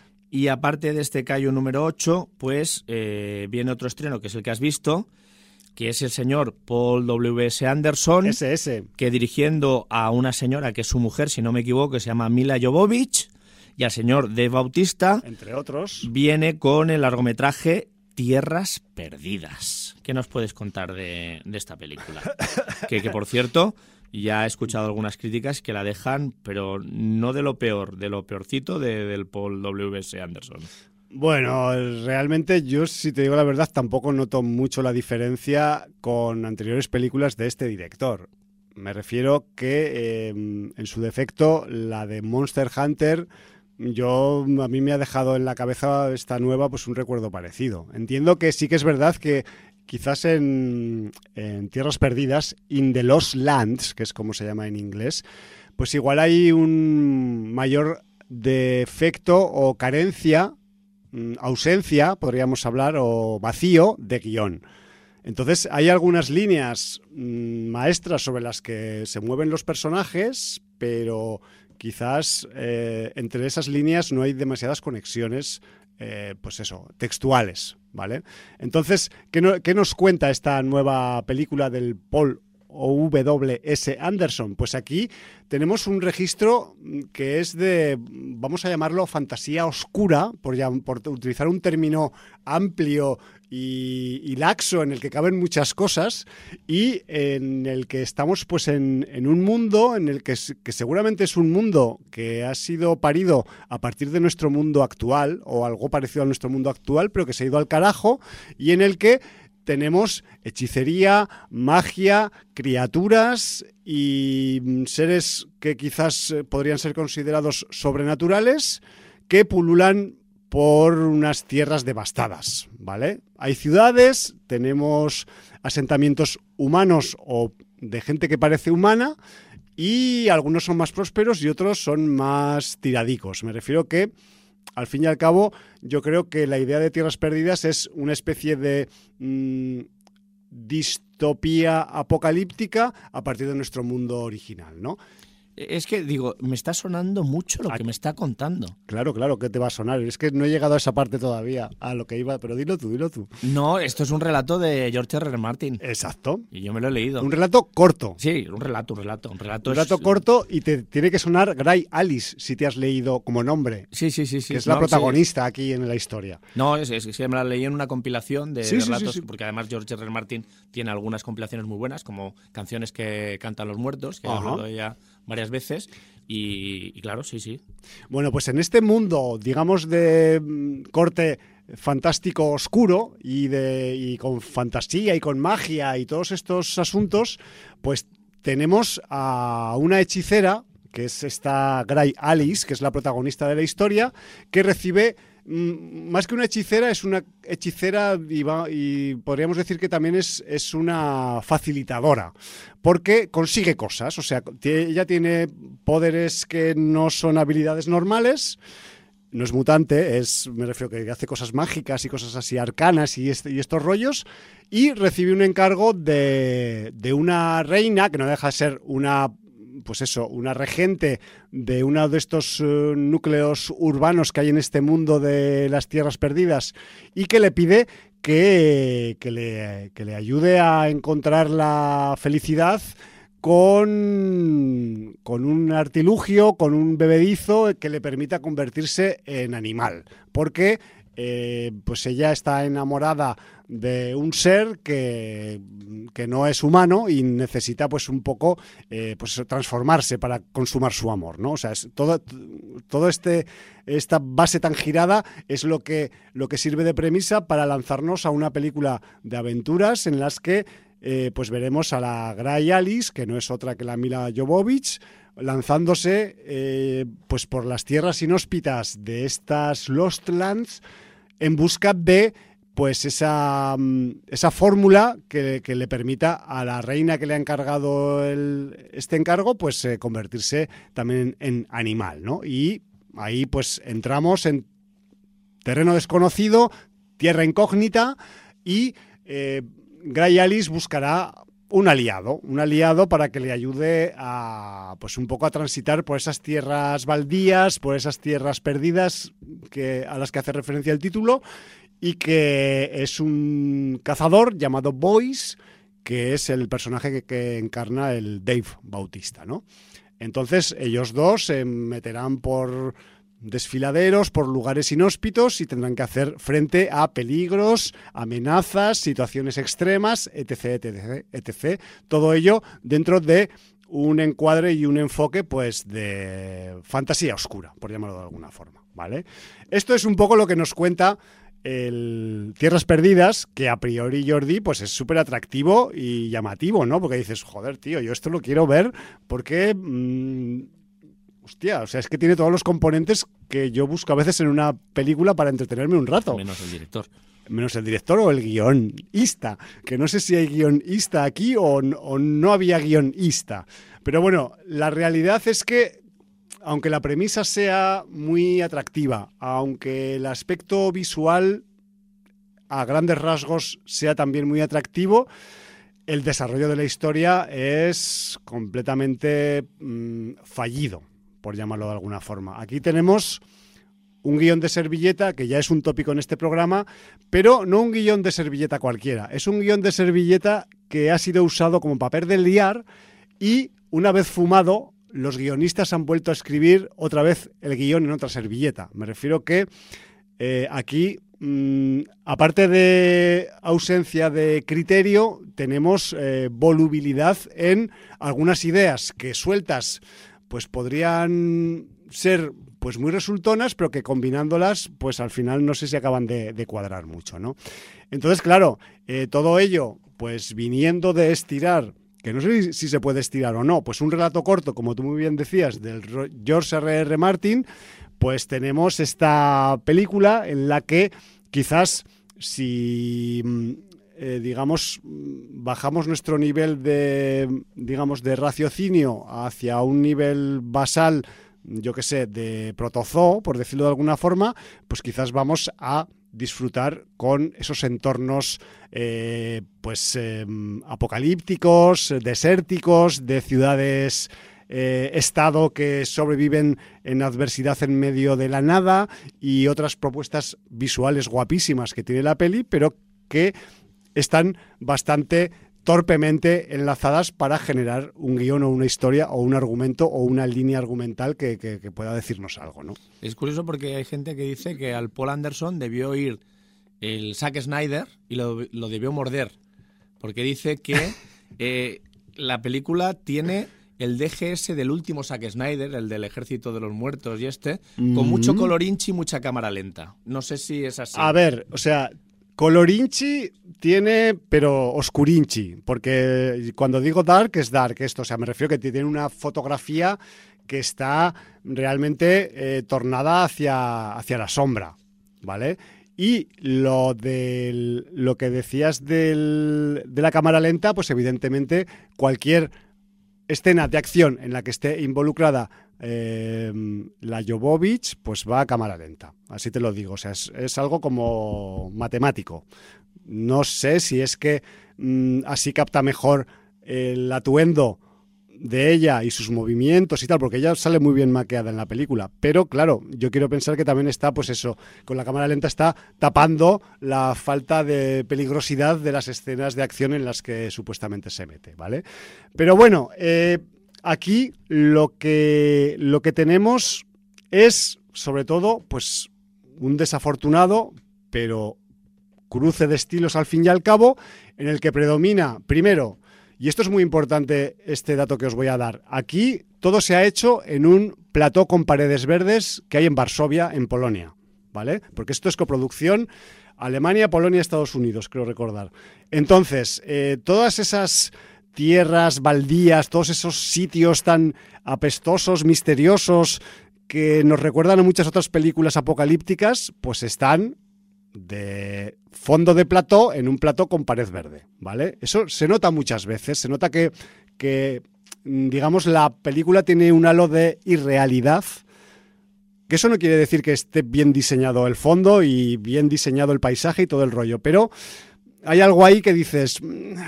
Y aparte de este Kaiju número ocho, pues eh, viene otro estreno, que es el que has visto, que es el señor Paul W S. Anderson, Ese, ese. que dirigiendo a una señora que es su mujer, si no me equivoco, que se llama Mila Jovovich, y al señor Dave Bautista, Entre otros. viene con el largometraje Tierras Perdidas. ¿Qué nos puedes contar de, de esta película? Que, que, por cierto, ya he escuchado algunas críticas que la dejan, pero no de lo peor, de lo peorcito de, del Paul W S. Anderson. Bueno, realmente yo, si te digo la verdad, tampoco noto mucho la diferencia con anteriores películas de este director. Me refiero que, eh, en su defecto, la de Monster Hunter, yo a mí me ha dejado en la cabeza esta nueva pues un recuerdo parecido. Entiendo que sí que es verdad que quizás en, en Tierras Perdidas, In the Lost Lands, que es como se llama en inglés, pues igual hay un mayor defecto o carencia, ausencia, podríamos hablar, o vacío de guión. Entonces hay algunas líneas mmm, maestras sobre las que se mueven los personajes, pero quizás eh, entre esas líneas no hay demasiadas conexiones, eh, pues eso, textuales, ¿vale? Entonces, ¿qué, no, ¿qué nos cuenta esta nueva película del Paul W S. Anderson? Pues aquí tenemos un registro que es de, vamos a llamarlo fantasía oscura, por, ya, por utilizar un término amplio y, y laxo, en el que caben muchas cosas y en el que estamos pues en, en un mundo en el que, que seguramente es un mundo que ha sido parido a partir de nuestro mundo actual o algo parecido a nuestro mundo actual, pero que se ha ido al carajo y en el que tenemos hechicería, magia, criaturas y seres que quizás podrían ser considerados sobrenaturales que pululan por unas tierras devastadas, ¿vale? Hay ciudades, tenemos asentamientos humanos o de gente que parece humana y algunos son más prósperos y otros son más tiradicos. Me refiero que, al fin y al cabo, yo creo que la idea de Tierras Perdidas es una especie de mmm, distopía apocalíptica a partir de nuestro mundo original, ¿no? Es que, digo, me está sonando mucho lo que me está contando. Claro, claro, que te va a sonar. Es que no he llegado a esa parte todavía, a lo que iba, pero dilo tú, dilo tú. No, esto es un relato de George R. R. Martin. Exacto. Y yo me lo he leído. Un relato corto. Sí, un relato, un relato. Un relato, un relato es... corto y te tiene que sonar Gray Alice, si te has leído como nombre. Sí, sí, sí. sí que es no, la protagonista sí. aquí en la historia. No, es, es, es que me la leí en una compilación de sí, relatos, sí, sí, sí. porque además George R. R. Martin tiene algunas compilaciones muy buenas, como Canciones que cantan los muertos, que he hablado de ella varias veces. Y, y claro, sí, sí. Bueno, pues en este mundo, digamos, de mm, corte fantástico oscuro y, de, y con fantasía y con magia y todos estos asuntos, pues tenemos a una hechicera, que es esta Gray Alice, que es la protagonista de la historia, que recibe... Más que una hechicera, es una hechicera y, va, y podríamos decir que también es, es una facilitadora, porque consigue cosas, o sea, ella tiene poderes que no son habilidades normales, no es mutante, es, me refiero que hace cosas mágicas y cosas así arcanas y, este, y estos rollos, y recibe un encargo de, de una reina, que no deja de ser una... pues eso, una regente de uno de estos uh, núcleos urbanos que hay en este mundo de las tierras perdidas y que le pide que, que, le, que le ayude a encontrar la felicidad con, con un artilugio, con un bebedizo que le permita convertirse en animal, porque eh, pues ella está enamorada de un ser que, que no es humano y necesita pues un poco eh, pues transformarse para consumar su amor, ¿no? O sea, es todo, todo este esta base tan girada es lo que, lo que sirve de premisa para lanzarnos a una película de aventuras en las que eh, pues veremos a la Gray Alice, que no es otra que la Mila Jovovich, lanzándose eh, pues por las tierras inhóspitas de estas Lost Lands en busca de pues esa, esa fórmula que, que le permita a la reina que le ha encargado el, este encargo pues eh, convertirse también en, en animal, ¿no? Y ahí pues entramos en terreno desconocido, tierra incógnita y eh, Gray Alice buscará un aliado, un aliado para que le ayude a pues un poco a transitar por esas tierras baldías, por esas tierras perdidas que, a las que hace referencia el título, y que es un cazador llamado Boyce, que es el personaje que, que encarna el Dave Bautista, ¿no? Entonces ellos dos se meterán por desfiladeros, por lugares inhóspitos y tendrán que hacer frente a peligros, amenazas, situaciones extremas, etc, etc, etc. Todo ello dentro de un encuadre y un enfoque pues de fantasía oscura, por llamarlo de alguna forma, ¿vale? Esto es un poco lo que nos cuenta el Tierras Perdidas, que a priori, Jordi, pues es súper atractivo y llamativo, ¿no? Porque dices, joder, tío, yo esto lo quiero ver porque... Mmm, hostia, o sea, es que tiene todos los componentes que yo busco a veces en una película para entretenerme un rato. Menos el director. Menos el director o el guionista, que no sé si hay guionista aquí o, o no había guionista. Pero bueno, la realidad es que, aunque la premisa sea muy atractiva, aunque el aspecto visual a grandes rasgos sea también muy atractivo, el desarrollo de la historia es completamente mmm, fallido, por llamarlo de alguna forma. Aquí tenemos un guión de servilleta, que ya es un tópico en este programa, pero no un guión de servilleta cualquiera. Es un guión de servilleta que ha sido usado como papel de liar y, una vez fumado, los guionistas han vuelto a escribir otra vez el guión en otra servilleta. Me refiero que eh, aquí mmm, aparte de ausencia de criterio, tenemos eh, volubilidad en algunas ideas que sueltas pues podrían ser pues muy resultonas, pero que combinándolas, pues al final no sé si acaban de, de cuadrar mucho, ¿no? Entonces, claro, eh, todo ello, pues viniendo de estirar, que no sé si se puede estirar o no, pues un relato corto, como tú muy bien decías, del George erre erre Martin, pues tenemos esta película en la que quizás si... Eh, digamos, bajamos nuestro nivel de, digamos, de raciocinio hacia un nivel basal, yo qué sé, de protozoo, por decirlo de alguna forma, pues quizás vamos a disfrutar con esos entornos eh, pues eh, apocalípticos, desérticos, de ciudades eh, estado que sobreviven en adversidad en medio de la nada, y otras propuestas visuales guapísimas que tiene la peli, pero que están bastante torpemente enlazadas para generar un guión o una historia o un argumento o una línea argumental que, que, que pueda decirnos algo, ¿no? Es curioso porque hay gente que dice que al Paul Anderson debió ir el Zack Snyder y lo, lo debió morder, porque dice que eh, la película tiene el D G S del último Zack Snyder, el del Ejército de los Muertos y este, mm-hmm. con mucho colorinchi y mucha cámara lenta. No sé si es así. A ver, o sea... Colorinchi tiene, pero oscurinchi, porque cuando digo dark es dark esto, o sea, me refiero que tiene una fotografía que está realmente eh, tornada hacia, hacia la sombra, ¿vale? Y lo del, lo que decías del, de la cámara lenta, pues evidentemente cualquier escena de acción en la que esté involucrada eh, la Jovovich, pues va a cámara lenta, así te lo digo, o sea, es, es algo como matemático. No sé si es que mmm, así capta mejor el atuendo de ella y sus movimientos y tal, porque ella sale muy bien maquillada en la película, pero claro, yo quiero pensar que también está, pues eso, con la cámara lenta está tapando la falta de peligrosidad de las escenas de acción en las que supuestamente se mete, ¿vale? Pero bueno, eh, aquí lo que, lo que tenemos es, sobre todo, pues un desafortunado, pero cruce de estilos al fin y al cabo, en el que predomina, primero, y esto es muy importante, este dato que os voy a dar. Aquí todo se ha hecho en un plató con paredes verdes que hay en Varsovia, en Polonia, ¿vale? Porque esto es coproducción Alemania, Polonia, Estados Unidos, creo recordar. Entonces, eh, todas esas tierras baldías, todos esos sitios tan apestosos, misteriosos, que nos recuerdan a muchas otras películas apocalípticas, pues están de fondo de plató en un plató con pared verde, ¿vale? Eso se nota muchas veces, se nota que, que digamos, la película tiene un halo de irrealidad, que eso no quiere decir que esté bien diseñado el fondo y bien diseñado el paisaje y todo el rollo, pero hay algo ahí que dices,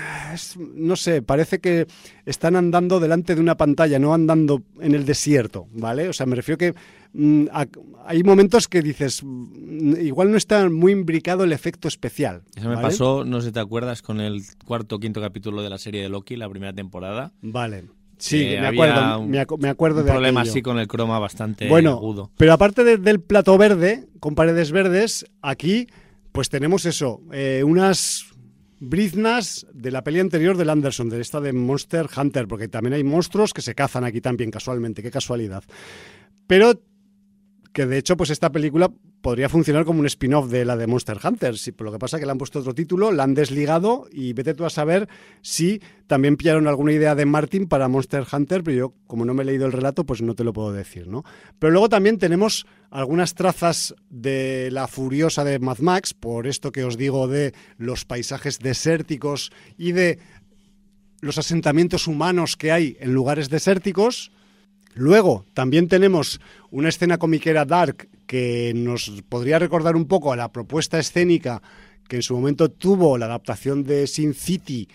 no sé, parece que están andando delante de una pantalla, no andando en el desierto, ¿vale? O sea, me refiero que mmm, a, hay momentos que dices, igual no está muy imbricado el efecto especial. Eso me ¿vale? pasó, no sé si te acuerdas, con el cuarto o quinto capítulo de la serie de Loki, la primera temporada. Vale. Sí, eh, me acuerdo, me, ac- me acuerdo un de problema aquello. Así con el croma bastante bueno, agudo. Pero aparte de, del plató verde, con paredes verdes, aquí pues tenemos eso, eh, unas briznas de la peli anterior del Anderson, de esta de Monster Hunter, porque también hay monstruos que se cazan aquí también casualmente, qué casualidad. Pero que de hecho pues esta película podría funcionar como un spin-off de la de Monster Hunter, sí, pero lo que pasa es que le han puesto otro título, la han desligado y vete tú a saber si también pillaron alguna idea de Martin para Monster Hunter, pero yo como no me he leído el relato pues no te lo puedo decir, ¿no? Pero luego también tenemos algunas trazas de la Furiosa de Mad Max, por esto que os digo de los paisajes desérticos y de los asentamientos humanos que hay en lugares desérticos. Luego también tenemos una escena comiquera dark que nos podría recordar un poco a la propuesta escénica que en su momento tuvo la adaptación de Sin City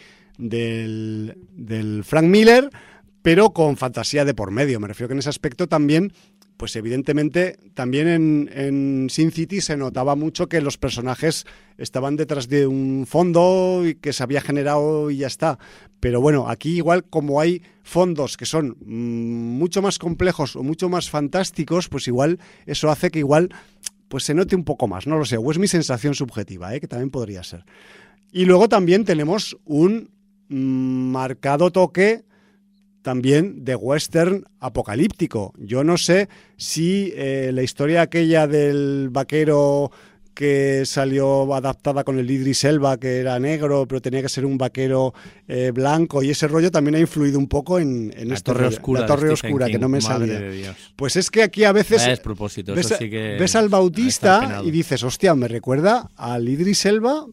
del, del Frank Miller, pero con fantasía de por medio. Me refiero que en ese aspecto también, pues evidentemente también en, en Sin City se notaba mucho que los personajes estaban detrás de un fondo y que se había generado y ya está. Pero bueno, aquí igual como hay fondos que son mmm, mucho más complejos o mucho más fantásticos, pues igual eso hace que igual pues se note un poco más, no lo sé, o es mi sensación subjetiva, ¿eh? Que también podría ser. Y luego también tenemos un marcado toque también de western apocalíptico. Yo no sé si eh, la historia aquella del vaquero que salió adaptada con el Idris Elba, que era negro, pero tenía que ser un vaquero eh, blanco, y ese rollo también ha influido un poco en, en la esto. Torre Oscura, la Torre Oscura, King, que no me madre salía. De Dios. Pues es que aquí a veces es propósito, ves, eso sí que ves al Bautista y dices, hostia, me recuerda al Idris Elba,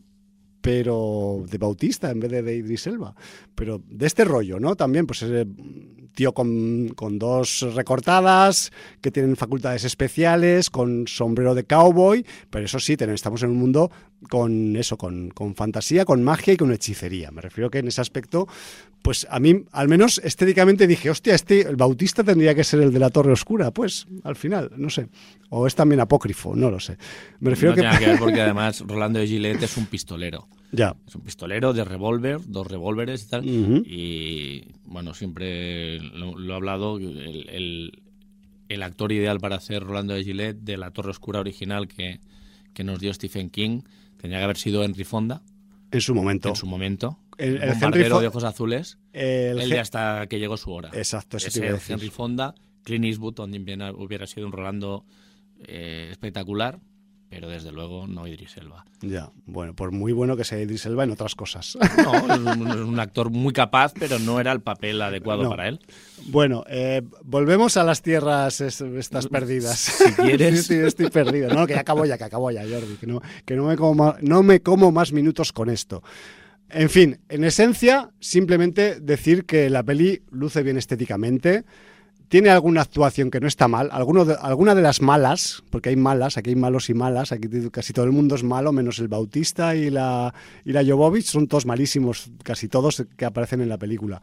pero de Bautista en vez de de Idris Elba, pero de este rollo, ¿no? También, pues ese tío con, con dos recortadas, que tienen facultades especiales, con sombrero de cowboy, pero eso sí, tenemos, estamos en un mundo con eso, con, con fantasía, con magia y con hechicería. Me refiero que en ese aspecto, pues a mí, al menos estéticamente dije, hostia, este, el Bautista tendría que ser el de la Torre Oscura, pues, al final, no sé. O es también apócrifo, no lo sé. Me refiero no que... tiene que ver porque además Rolando de Gilet es un pistolero. Ya. Es un pistolero de revólver, dos revólveres y tal. Uh-huh. Y bueno, siempre lo, lo he hablado, el, el, el actor ideal para hacer Rolando de Gilet de la Torre Oscura original que, que nos dio Stephen King tenía que haber sido Henry Fonda. En su momento. En su momento. El, el el bombardero Henry de ojos azules. El él ya hasta que llegó su hora. Exacto, eso ese te iba a decir. Henry Fonda, Clint Eastwood también hubiera sido un Rolando eh, espectacular, pero desde luego no Idris Elba. Ya, bueno, por muy bueno que sea Idris Elba en otras cosas. No, es un, es un actor muy capaz, pero no era el papel adecuado no. para él. Bueno, eh, volvemos a las tierras es, estas perdidas. Si quieres. Sí, sí, estoy perdido. No, que acabo ya, que acabo ya, Jordi, que no, que no me como más, no me como más minutos con esto. En fin, en esencia, simplemente decir que la peli luce bien estéticamente. Tiene alguna actuación que no está mal, alguno de, alguna de las malas, porque hay malas, aquí hay malos y malas, aquí casi todo el mundo es malo, menos el Bautista y la, y la Jovovich, son todos malísimos, casi todos que aparecen en la película.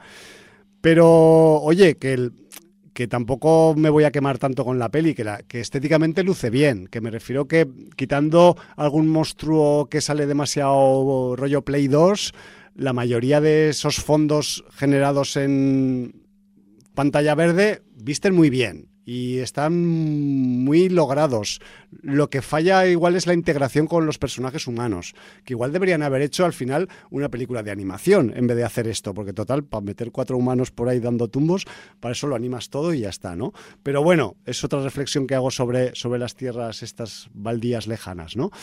Pero, oye, que, el, que tampoco me voy a quemar tanto con la peli, que, la, que estéticamente luce bien, que me refiero que quitando algún monstruo que sale demasiado rollo Play dos, la mayoría de esos fondos generados en pantalla verde visten muy bien y están muy logrados. Lo que falla igual es la integración con los personajes humanos, que igual deberían haber hecho al final una película de animación en vez de hacer esto, porque total, para meter cuatro humanos por ahí dando tumbos, para eso lo animas todo y ya está, ¿no? Pero bueno, es otra reflexión que hago sobre, sobre las tierras estas baldías lejanas, ¿no?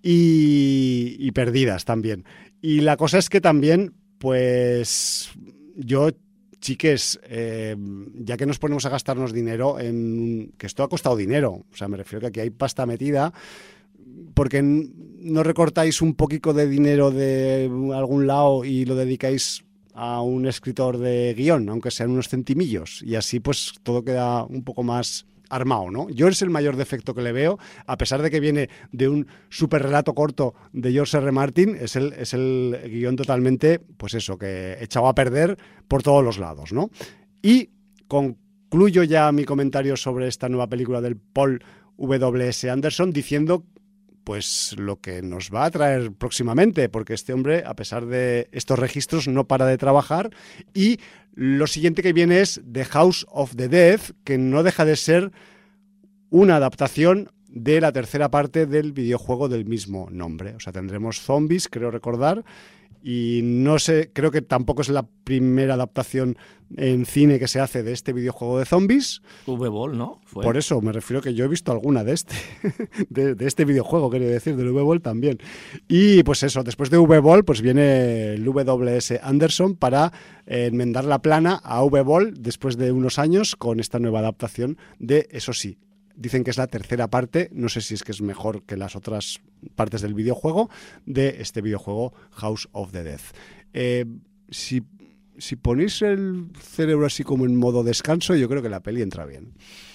Y, y perdidas también. Y la cosa es que también, pues, yo... Chiques, eh, ya que nos ponemos a gastarnos dinero, en que esto ha costado dinero, o sea, me refiero que aquí hay pasta metida, porque no recortáis un poquito de dinero de algún lado y lo dedicáis a un escritor de guión, aunque sean unos centimillos, y así pues todo queda un poco más armado, ¿no? Yo es el mayor defecto que le veo, a pesar de que viene de un super relato corto de George R. Martin, es el, es el guión totalmente, pues eso, que echado a perder por todos los lados, ¿no? Y concluyo ya mi comentario sobre esta nueva película del Paul W S. Anderson diciendo pues lo que nos va a traer próximamente, porque este hombre, a pesar de estos registros, no para de trabajar. Y lo siguiente que viene es The House of the Dead, que no deja de ser una adaptación de la tercera parte del videojuego del mismo nombre. O sea, tendremos zombies, creo recordar, y no sé, creo que tampoco es la primera adaptación en cine que se hace de este videojuego de zombies. V-Ball, ¿no? Fue. Por eso me refiero que yo he visto alguna de este, de, de este videojuego, quería decir, del V-Ball también. Y pues eso, después de V-Ball, pues viene el W S. Anderson para eh, enmendar la plana a V-Ball después de unos años con esta nueva adaptación de, eso sí, dicen que es la tercera parte, no sé si es que es mejor que las otras partes del videojuego, de este videojuego House of the Dead. Eh, si, si ponéis el cerebro así como en modo descanso, yo creo que la peli entra bien.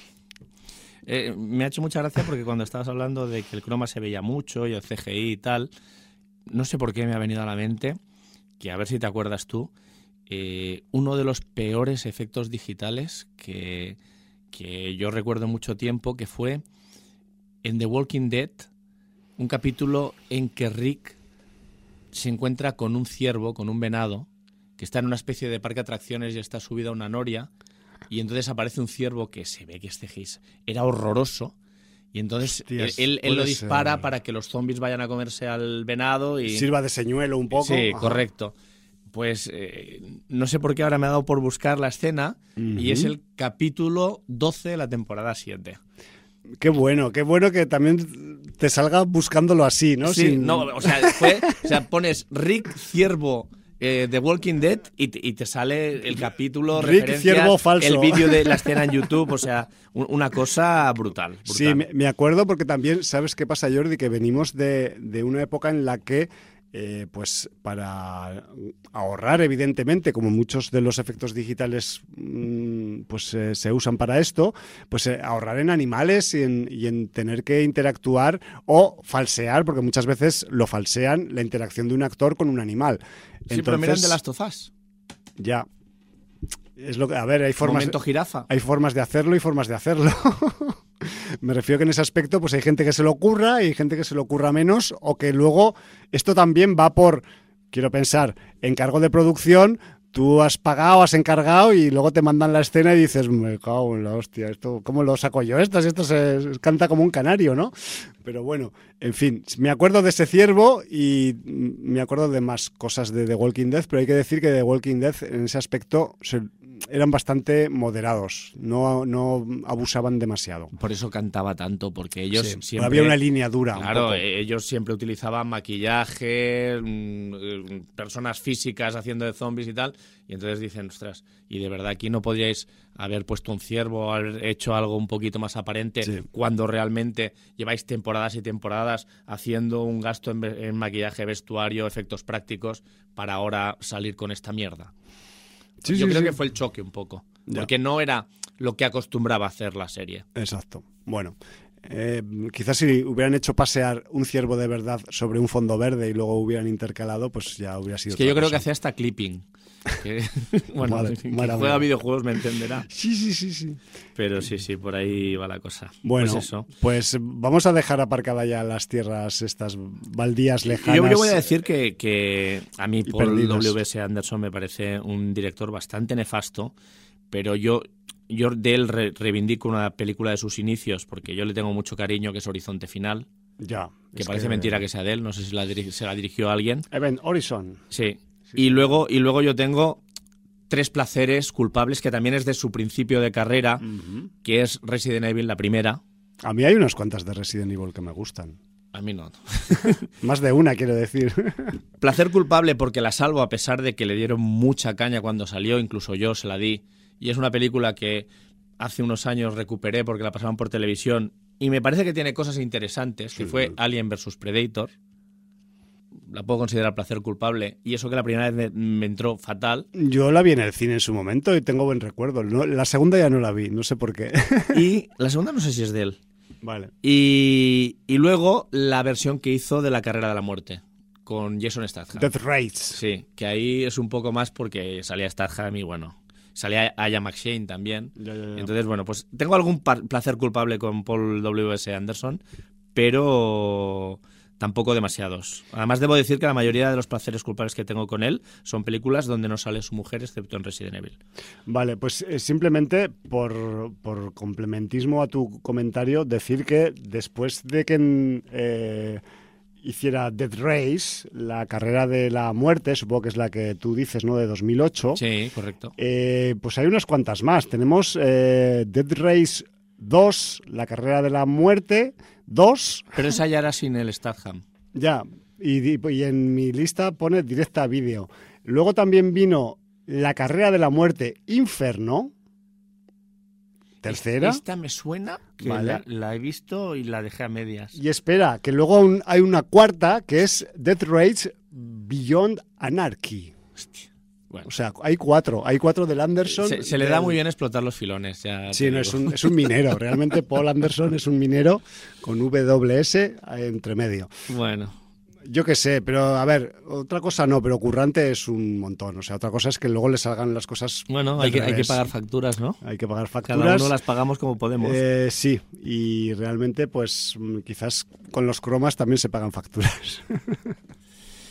Eh, me ha hecho mucha gracia porque cuando estabas hablando de que el croma se veía mucho y el C G I y tal, no sé por qué me ha venido a la mente, que a ver si te acuerdas tú, eh, uno de los peores efectos digitales que... que yo recuerdo mucho tiempo, que fue en The Walking Dead, un capítulo en que Rick se encuentra con un ciervo, con un venado, que está en una especie de parque de atracciones y está subido a una noria, y entonces aparece un ciervo que se ve que este gis era horroroso, Y entonces Hostias, él, él lo puede dispara ser. para que los zombies vayan a comerse al venado y... Sirva de señuelo un poco. Sí, Ajá. correcto. Pues eh, no sé por qué ahora me ha dado por buscar la escena Uh-huh. y es el capítulo doce de la temporada siete. Qué bueno, qué bueno que también te salga buscándolo así, ¿no? Sí, Sin- no, o sea, fue, o sea, pones Rick Ciervo eh, de Walking Dead y te, y te sale el capítulo, Rick referencias, Ciervo falso. el vídeo de la escena en YouTube, o sea, un- una cosa brutal. brutal. Sí, me, me acuerdo porque también, ¿sabes qué pasa, Jordi? Que venimos de, de una época en la que, eh, pues para ahorrar, evidentemente, como muchos de los efectos digitales mmm, pues eh, se usan para esto, pues eh, ahorrar en animales y en, y en tener que interactuar o falsear, porque muchas veces lo falsean, la interacción de un actor con un animal. Sí, pero miran de las tofás. Ya. Es lo que, a ver, hay formas, Momento jirafa. hay formas de hacerlo y formas de hacerlo. Me refiero que en ese aspecto pues hay gente que se lo ocurra y hay gente que se lo ocurra menos, o que luego esto también va por, quiero pensar, encargo de producción. Tú has pagado, has encargado y luego te mandan la escena y dices, me cago en la hostia, esto, ¿cómo lo saco yo esto? Si esto se, se canta como un canario, ¿no? Pero bueno, en fin, me acuerdo de ese ciervo y me acuerdo de más cosas de The Walking Dead, pero hay que decir que The Walking Dead en ese aspecto se, eran bastante moderados, no, no abusaban demasiado. Por eso cantaba tanto, porque ellos Sí, siempre... había una línea dura. Claro, un poco. ellos siempre utilizaban maquillaje, mmm, personas físicas haciendo de zombies y tal, y entonces dicen, ostras, y de verdad aquí no podríais haber puesto un ciervo, haber hecho algo un poquito más aparente, Sí. cuando realmente lleváis temporadas y temporadas haciendo un gasto en, en maquillaje, vestuario, efectos prácticos, para ahora salir con esta mierda. Sí, Yo sí, creo sí. que fue el choque un poco, Ya. porque no era lo que acostumbraba a hacer la serie. Exacto. Bueno, eh, quizás si hubieran hecho pasear un ciervo de verdad sobre un fondo verde y luego hubieran intercalado, pues ya hubiera sido Es que otra yo creo cosa. que hacía hasta clipping. Que, bueno, Madre- quien madre juega mía. videojuegos me entenderá. Sí, sí, sí, sí. Pero sí, sí, por ahí va la cosa. Bueno, Pues eso. pues vamos a dejar aparcada ya las tierras, estas baldías lejanas. Yo, yo voy a decir que, que a mí y Paul perdidas. W S. Anderson me parece un director bastante nefasto, pero yo, yo de él re- reivindico una película de sus inicios, porque yo le tengo mucho cariño, que es Horizonte Final, Ya. que es parece mentira que sea de él, no sé si la diri- se la dirigió a alguien. Event Horizon. Sí. Y luego, y luego yo tengo Tres placeres culpables, que también es de su principio de carrera, Ujú. que es Resident Evil, la primera. A mí hay unas cuantas de Resident Evil que me gustan. A mí no. Más de una, quiero decir. Placer culpable porque la salvo a pesar de que le dieron mucha caña cuando salió, incluso yo se la di. Y es una película que hace unos años recuperé porque la pasaban por televisión y me parece que tiene cosas interesantes, que Sí, fue sí. Alien versus Predator. La puedo considerar placer culpable. Y eso que la primera vez me, me entró fatal. Yo la vi en el cine en su momento y tengo buen recuerdo. No- la segunda ya no la vi, no sé por qué. Y la segunda no sé si es de él. Vale. Y, y luego la versión que hizo de La Carrera de la Muerte, con Jason Statham. Death Race. Sí, que ahí es un poco más porque salía Statham y bueno, salía Aya McShane también. Ya, ya, ya. Entonces, bueno, pues tengo algún par- placer culpable con Paul W S. Anderson, pero tampoco demasiados. Además, debo decir que la mayoría de los placeres culpables que tengo con él son películas donde no sale su mujer, excepto en Resident Evil. Vale, pues eh, simplemente por, por complementismo a tu comentario, decir que después de que eh, hiciera Death Race, la carrera de la muerte, supongo que es la que tú dices, ¿no?, de dos mil ocho, Sí, correcto. eh, pues hay unas cuantas más. Tenemos eh, Death Race dos, la carrera de la muerte dos, Pero esa ya era sin el Statham. ya, y, y en mi lista pone directa a vídeo. Luego también vino la carrera de la muerte Inferno, tercera. Esta me suena que Vale. la, la he visto y la dejé a medias. Y espera, que luego aún hay una cuarta que es Death Race Beyond Anarchy. Hostia. Bueno, O sea, hay cuatro. Hay cuatro del Anderson. se, se le del- da muy bien explotar los filones. Ya Sí, te no, digo. es un, es un minero. Realmente Paul Anderson es un minero con W S entre medio. Bueno, Yo qué sé, pero a ver, otra cosa no, pero currante es un montón. O sea, otra cosa es que luego le salgan las cosas. bueno del hay, que, hay que revés. pagar facturas, ¿no? Hay que pagar Cada facturas. uno las pagamos como podemos. Eh, sí, y realmente, pues mm, quizás con los cromas también se pagan facturas.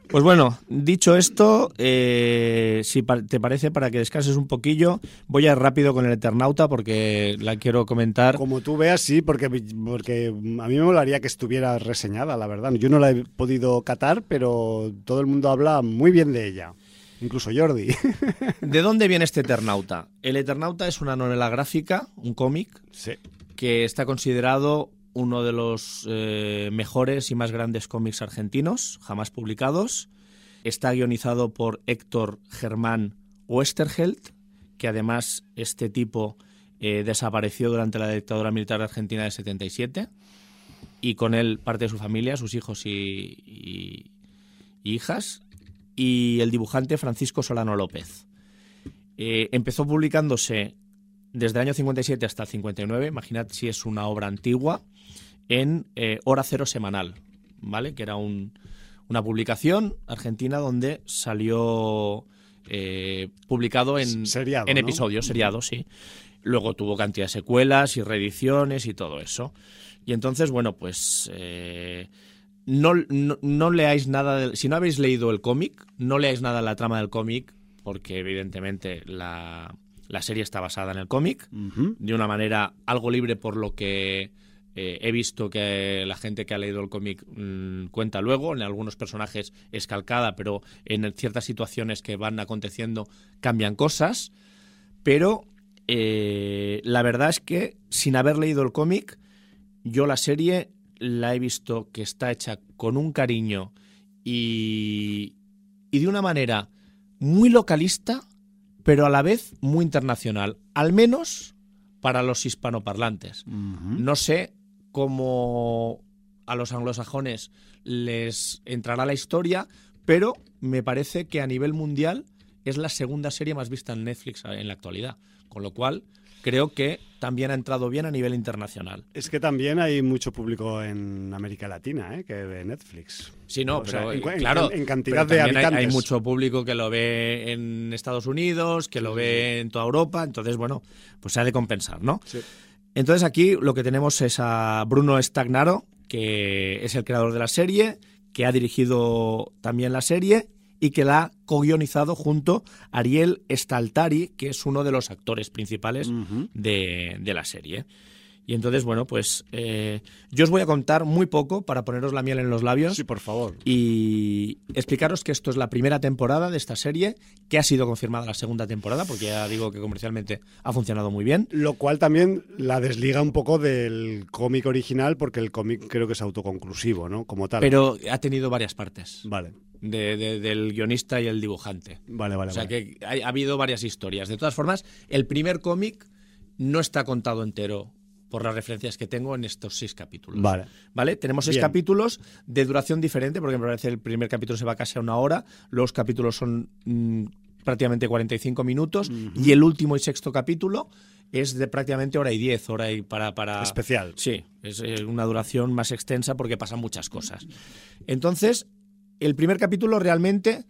Pues bueno, dicho esto, eh, si te parece, para que descanses un poquillo, voy a ir rápido con el Eternauta porque la quiero comentar. Como tú veas, sí, porque, porque a mí me molaría que estuviera reseñada, la verdad. Yo no la he podido catar, pero todo el mundo habla muy bien de ella, incluso Jordi. ¿De dónde viene este Eternauta? El Eternauta es una novela gráfica, un cómic, sí, que está considerado uno de los eh, mejores y más grandes cómics argentinos jamás publicados. Está guionizado por Héctor Germán Oesterheld, que además este tipo eh, desapareció durante la dictadura militar argentina de setenta y siete, y con él parte de su familia, sus hijos y, y, y hijas, y el dibujante Francisco Solano López. Eh, empezó publicándose desde el año cincuenta y siete hasta el cincuenta y nueve, imaginad si es una obra antigua, en eh, Hora Cero Semanal, ¿vale? Que era un, una publicación argentina donde salió eh, publicado en, seriado, en ¿no? episodios, seriados, sí. Luego tuvo cantidad de secuelas y reediciones y todo eso. Y entonces, bueno, pues eh, no, no, no leáis nada, de, si no habéis leído el cómic, no leáis nada de la trama del cómic, porque evidentemente la, la serie está basada en el cómic, uh-huh. de una manera algo libre, por lo que Eh, he visto que la gente que ha leído el cómic mmm, cuenta luego. En algunos personajes es calcada, pero en ciertas situaciones que van aconteciendo cambian cosas. Pero eh, la verdad es que sin haber leído el cómic, yo la serie la he visto que está hecha con un cariño y, y de una manera muy localista, pero a la vez muy internacional, al menos para los hispanoparlantes. Uh-huh. No sé cómo a los anglosajones les entrará la historia, pero me parece que a nivel mundial es la segunda serie más vista en Netflix en la actualidad, con lo cual creo que también ha entrado bien a nivel internacional. Es que también hay mucho público en América Latina, ¿eh? Que ve Netflix. Sí, no, o pero sea, en, claro, en, en cantidad pero de habitantes. Hay, hay mucho público que lo ve en Estados Unidos, que lo ve en toda Europa, entonces, bueno, pues se ha de compensar, ¿no? Sí. Entonces aquí lo que tenemos es a Bruno Stagnaro, que es el creador de la serie, que ha dirigido también la serie y que la ha co-guionizado junto a Ariel Staltari, que es uno de los actores principales uh-huh. de, de la serie. Y entonces, bueno, pues eh, yo os voy a contar muy poco para poneros la miel en los labios. Sí, por favor. Y explicaros que esto es la primera temporada de esta serie, que ha sido confirmada la segunda temporada, porque ya digo que comercialmente ha funcionado muy bien. Lo cual también la desliga un poco del cómic original, porque el cómic creo que es autoconclusivo, ¿no? Como tal. Pero ha tenido varias partes. Vale. De, de, del guionista y el dibujante. Vale, vale. O sea vale. que ha, ha habido varias historias. De todas formas, el primer cómic no está contado entero por las referencias que tengo en estos seis capítulos. Vale. ¿Vale? Tenemos seis Bien. capítulos de duración diferente, porque me parece que el primer capítulo se va casi a una hora, los capítulos son mmm, prácticamente cuarenta y cinco minutos, uh-huh. y el último y sexto capítulo es de prácticamente hora y diez, hora y para... para... Especial. Sí, es una duración más extensa porque pasan muchas cosas. Entonces, el primer capítulo realmente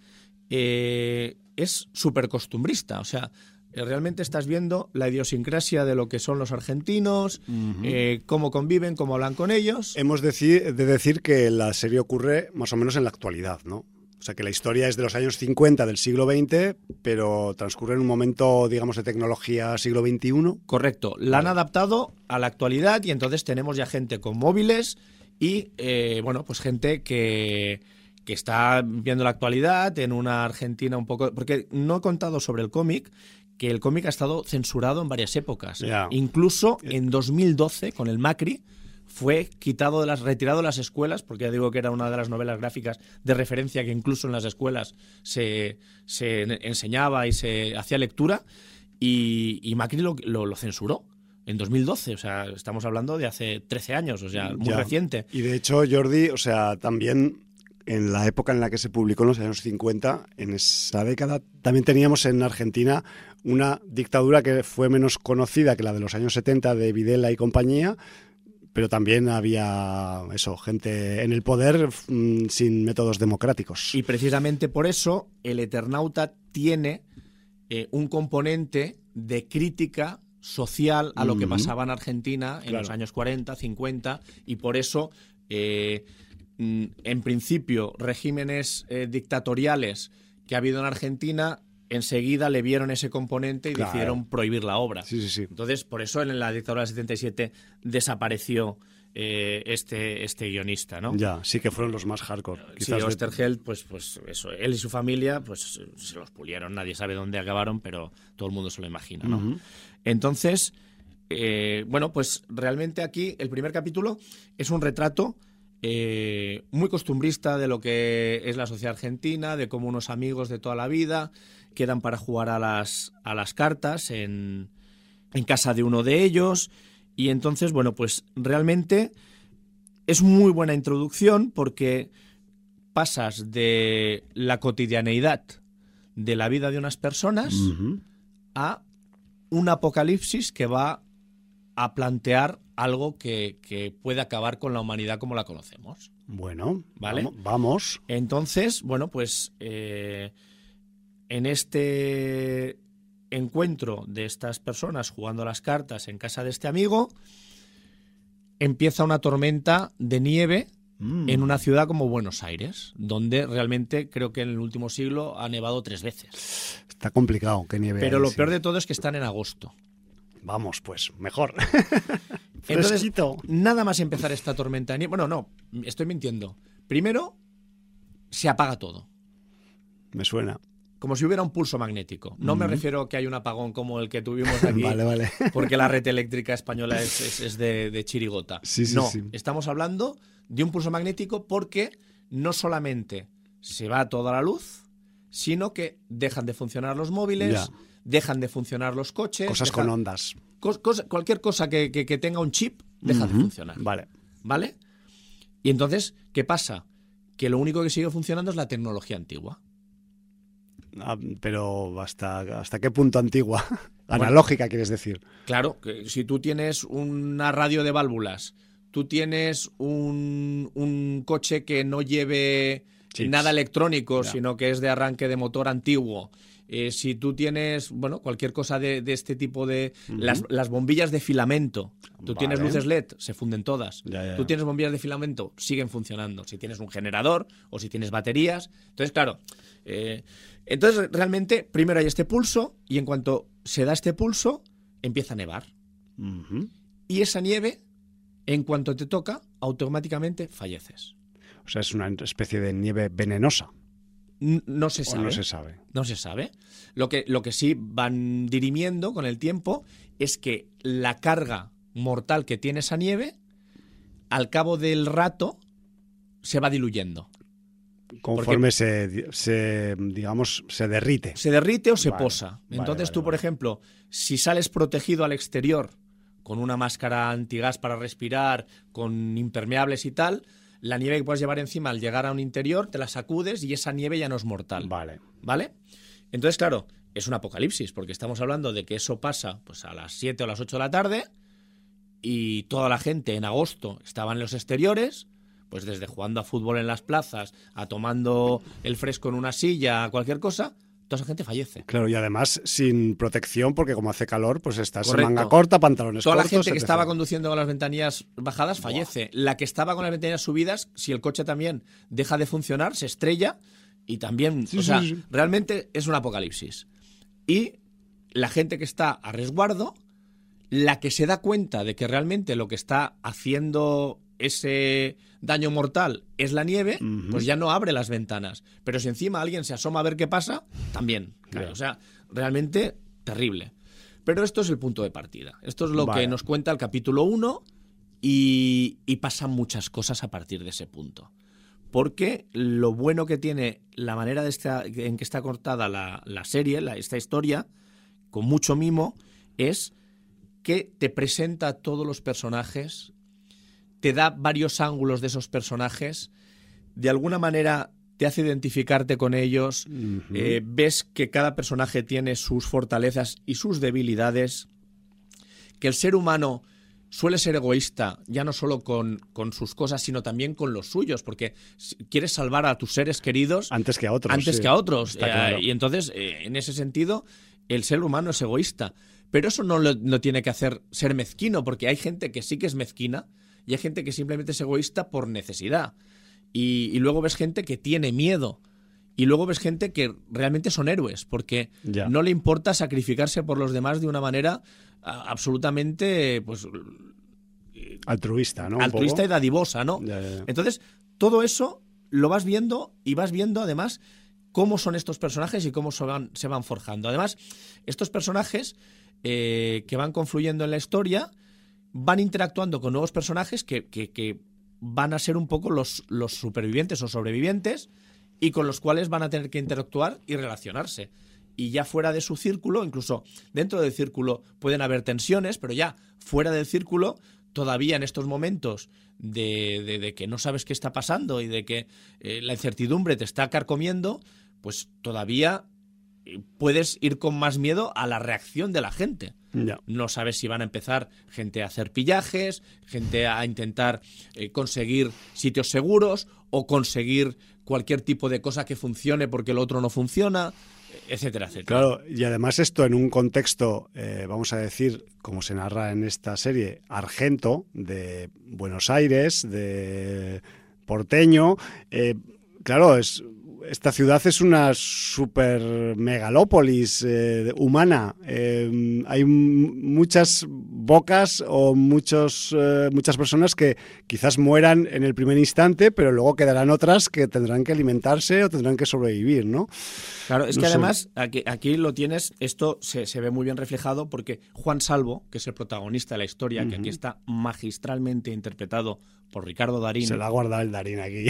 eh, es súper costumbrista, o sea, realmente estás viendo la idiosincrasia de lo que son los argentinos, uh-huh. eh, cómo conviven, cómo hablan con ellos. Hemos de decir, de decir que la serie ocurre más o menos en la actualidad, ¿no? O sea, que la historia es de los años cincuenta del siglo veinte, pero transcurre en un momento, digamos, de tecnología siglo veintiuno. Correcto. La han adaptado a la actualidad y entonces tenemos ya gente con móviles y, eh, bueno, pues gente que... que está viendo la actualidad en una Argentina un poco... Porque no he contado sobre el cómic, que el cómic ha estado censurado en varias épocas. Yeah. Incluso en dos mil doce, con el Macri, fue quitado de las, retirado de las escuelas, porque ya digo que era una de las novelas gráficas de referencia que incluso en las escuelas se, se enseñaba y se hacía lectura, y, y Macri lo, lo, lo censuró. En dos mil doce, o sea, estamos hablando de hace trece años, o sea, muy ya. reciente. Y de hecho, Jordi, o sea, también... en la época en la que se publicó, en los años cincuenta, en esa década, también teníamos en Argentina una dictadura que fue menos conocida que la de los años setenta de Videla y compañía, pero también había eso, gente en el poder mmm, sin métodos democráticos. Y precisamente por eso el Eternauta tiene eh, un componente de crítica social a lo que pasaba en Argentina en claro. los años cuarenta, cincuenta, y por eso... Eh, en principio, regímenes eh, dictatoriales que ha habido en Argentina, enseguida le vieron ese componente y claro. decidieron prohibir la obra. Sí, sí, sí. Entonces, por eso en la dictadura del setenta y siete desapareció eh, este, este guionista, ¿no? Ya, sí que fueron los más hardcore. Sí, Quizás Oesterheld, pues, pues eso, él y su familia, pues se los pulieron. Nadie sabe dónde acabaron, pero todo el mundo se lo imagina, ¿no? Uh-huh. Entonces, eh, bueno, pues realmente aquí el primer capítulo es un retrato Eh, muy costumbrista de lo que es la sociedad argentina, de cómo unos amigos de toda la vida quedan para jugar a las, a las cartas en, en casa de uno de ellos. Y entonces, bueno, pues realmente es muy buena introducción porque pasas de la cotidianeidad de la vida de unas personas uh-huh. a un apocalipsis que va a plantear algo que, que puede acabar con la humanidad como la conocemos. Bueno, ¿vale? Vamos. vamos. Entonces, bueno, pues eh, en este encuentro de estas personas jugando las cartas en casa de este amigo, empieza una tormenta de nieve mm. en una ciudad como Buenos Aires, donde realmente creo que en el último siglo ha nevado tres veces. Está complicado que nieve. Pero ahí, lo sí. peor de todo es que están en agosto. Vamos, pues, mejor. Entonces, Fresquito. nada más empezar esta tormenta de nieve... Bueno, no, estoy mintiendo. Primero, se apaga todo. Me suena. Como si hubiera un pulso magnético. No mm. me refiero a que hay un apagón como el que tuvimos aquí. Vale, vale. Porque la red eléctrica española es, es, es de, de chirigota. Sí, sí, no, sí. Estamos hablando de un pulso magnético porque no solamente se va toda la luz, sino que dejan de funcionar los móviles... Ya. Dejan de funcionar los coches. Cosas dejan, con ondas. Cos, cosa, cualquier cosa que, que, que tenga un chip deja uh-huh. de funcionar. Vale. ¿Vale? Y entonces, ¿qué pasa? Que lo único que sigue funcionando es la tecnología antigua. Ah, pero ¿hasta, hasta qué punto antigua? Analógica, bueno, quieres decir. Claro, que si tú tienes una radio de válvulas, tú tienes un, un coche que no lleve Chips. nada electrónico, ya. sino que es de arranque de motor antiguo. Eh, si tú tienes, bueno, cualquier cosa de, de este tipo de... Uh-huh. las, las bombillas de filamento. Tú vale. tienes luces L E D, se funden todas. Ya, ya. Tú tienes bombillas de filamento, siguen funcionando. Si tienes un generador o si tienes baterías. Entonces, claro, eh, entonces realmente primero hay este pulso y en cuanto se da este pulso, empieza a nevar. Uh-huh. Y esa nieve, en cuanto te toca, automáticamente falleces. O sea, es una especie de nieve venenosa. No se sabe. O no se sabe. No se sabe. Lo que, lo que sí van dirimiendo con el tiempo es que la carga mortal que tiene esa nieve, al cabo del rato, se va diluyendo. Conforme se, se, digamos, se derrite. Se derrite o se vale, posa. Vale, Entonces vale, tú, vale. por ejemplo, si sales protegido al exterior con una máscara antigas para respirar, con impermeables y tal... La nieve que puedes llevar encima al llegar a un interior, te la sacudes y esa nieve ya no es mortal. Vale. ¿Vale? Entonces, claro, es un apocalipsis, porque estamos hablando de que eso pasa pues, a las siete o las ocho de la tarde y toda la gente en agosto estaba en los exteriores, pues desde jugando a fútbol en las plazas, a tomando el fresco en una silla, a cualquier cosa... Toda esa gente fallece. Claro, y además sin protección, porque como hace calor, pues estás Correcto. en manga corta, pantalones Toda cortos... Toda la gente que etcétera. estaba conduciendo con las ventanillas bajadas fallece. Buah. La que estaba con las ventanillas subidas, si el coche también deja de funcionar, se estrella y también... Sí, o sea, sí, sí. realmente es un apocalipsis. Y la gente que está a resguardo, la que se da cuenta de que realmente lo que está haciendo... ese daño mortal es la nieve, uh-huh. pues ya no abre las ventanas. Pero si encima alguien se asoma a ver qué pasa, también. Claro. O sea, realmente terrible. Pero esto es el punto de partida. Esto es lo vale. que nos cuenta el capítulo uno y, y pasan muchas cosas a partir de ese punto. Porque lo bueno que tiene la manera de esta, en que está cortada la, la serie, la, esta historia, con mucho mimo, es que te presenta a todos los personajes, te da varios ángulos de esos personajes, de alguna manera te hace identificarte con ellos, uh-huh. eh, ves que cada personaje tiene sus fortalezas y sus debilidades, que el ser humano suele ser egoísta, ya no solo con, con sus cosas, sino también con los suyos, porque quieres salvar a tus seres queridos antes que a otros. Antes sí. que a otros. Eh, claro. Y entonces, eh, en ese sentido, el ser humano es egoísta. Pero eso no lo no tiene que hacer ser mezquino, porque hay gente que sí que es mezquina, y hay gente que simplemente es egoísta por necesidad. y, y luego ves gente que tiene miedo. Y luego ves gente que realmente son héroes, porque ya. no le importa sacrificarse por los demás de una manera a, absolutamente pues altruista, ¿no? Altruista y dadivosa, ¿no? Ya, ya, ya. Entonces, todo eso lo vas viendo y vas viendo además cómo son estos personajes y cómo se van, se van forjando. Además, estos personajes eh, que van confluyendo en la historia van interactuando con nuevos personajes que, que, que van a ser un poco los, los supervivientes o sobrevivientes y con los cuales van a tener que interactuar y relacionarse. Y ya fuera de su círculo, incluso dentro del círculo pueden haber tensiones, pero ya fuera del círculo, todavía en estos momentos de, de, de que no sabes qué está pasando y de que eh, la incertidumbre te está carcomiendo, pues todavía puedes ir con más miedo a la reacción de la gente. Ya. No sabes si van a empezar gente a hacer pillajes, gente a intentar eh, conseguir sitios seguros o conseguir cualquier tipo de cosa que funcione porque el otro no funciona, etcétera, etcétera. Claro, y además esto en un contexto, eh, vamos a decir, como se narra en esta serie, argento, de Buenos Aires, de porteño, eh, claro, es... Esta ciudad es una super megalópolis eh, humana. Eh, hay m- muchas bocas o muchos, eh, muchas personas que quizás mueran en el primer instante, pero luego quedarán otras que tendrán que alimentarse o tendrán que sobrevivir, ¿no? Claro, es No que sé. además aquí, aquí lo tienes, esto se, se ve muy bien reflejado porque Juan Salvo, que es el protagonista de la historia, uh-huh. que aquí está magistralmente interpretado por Ricardo Darín. Se la ha guardado el Darín aquí.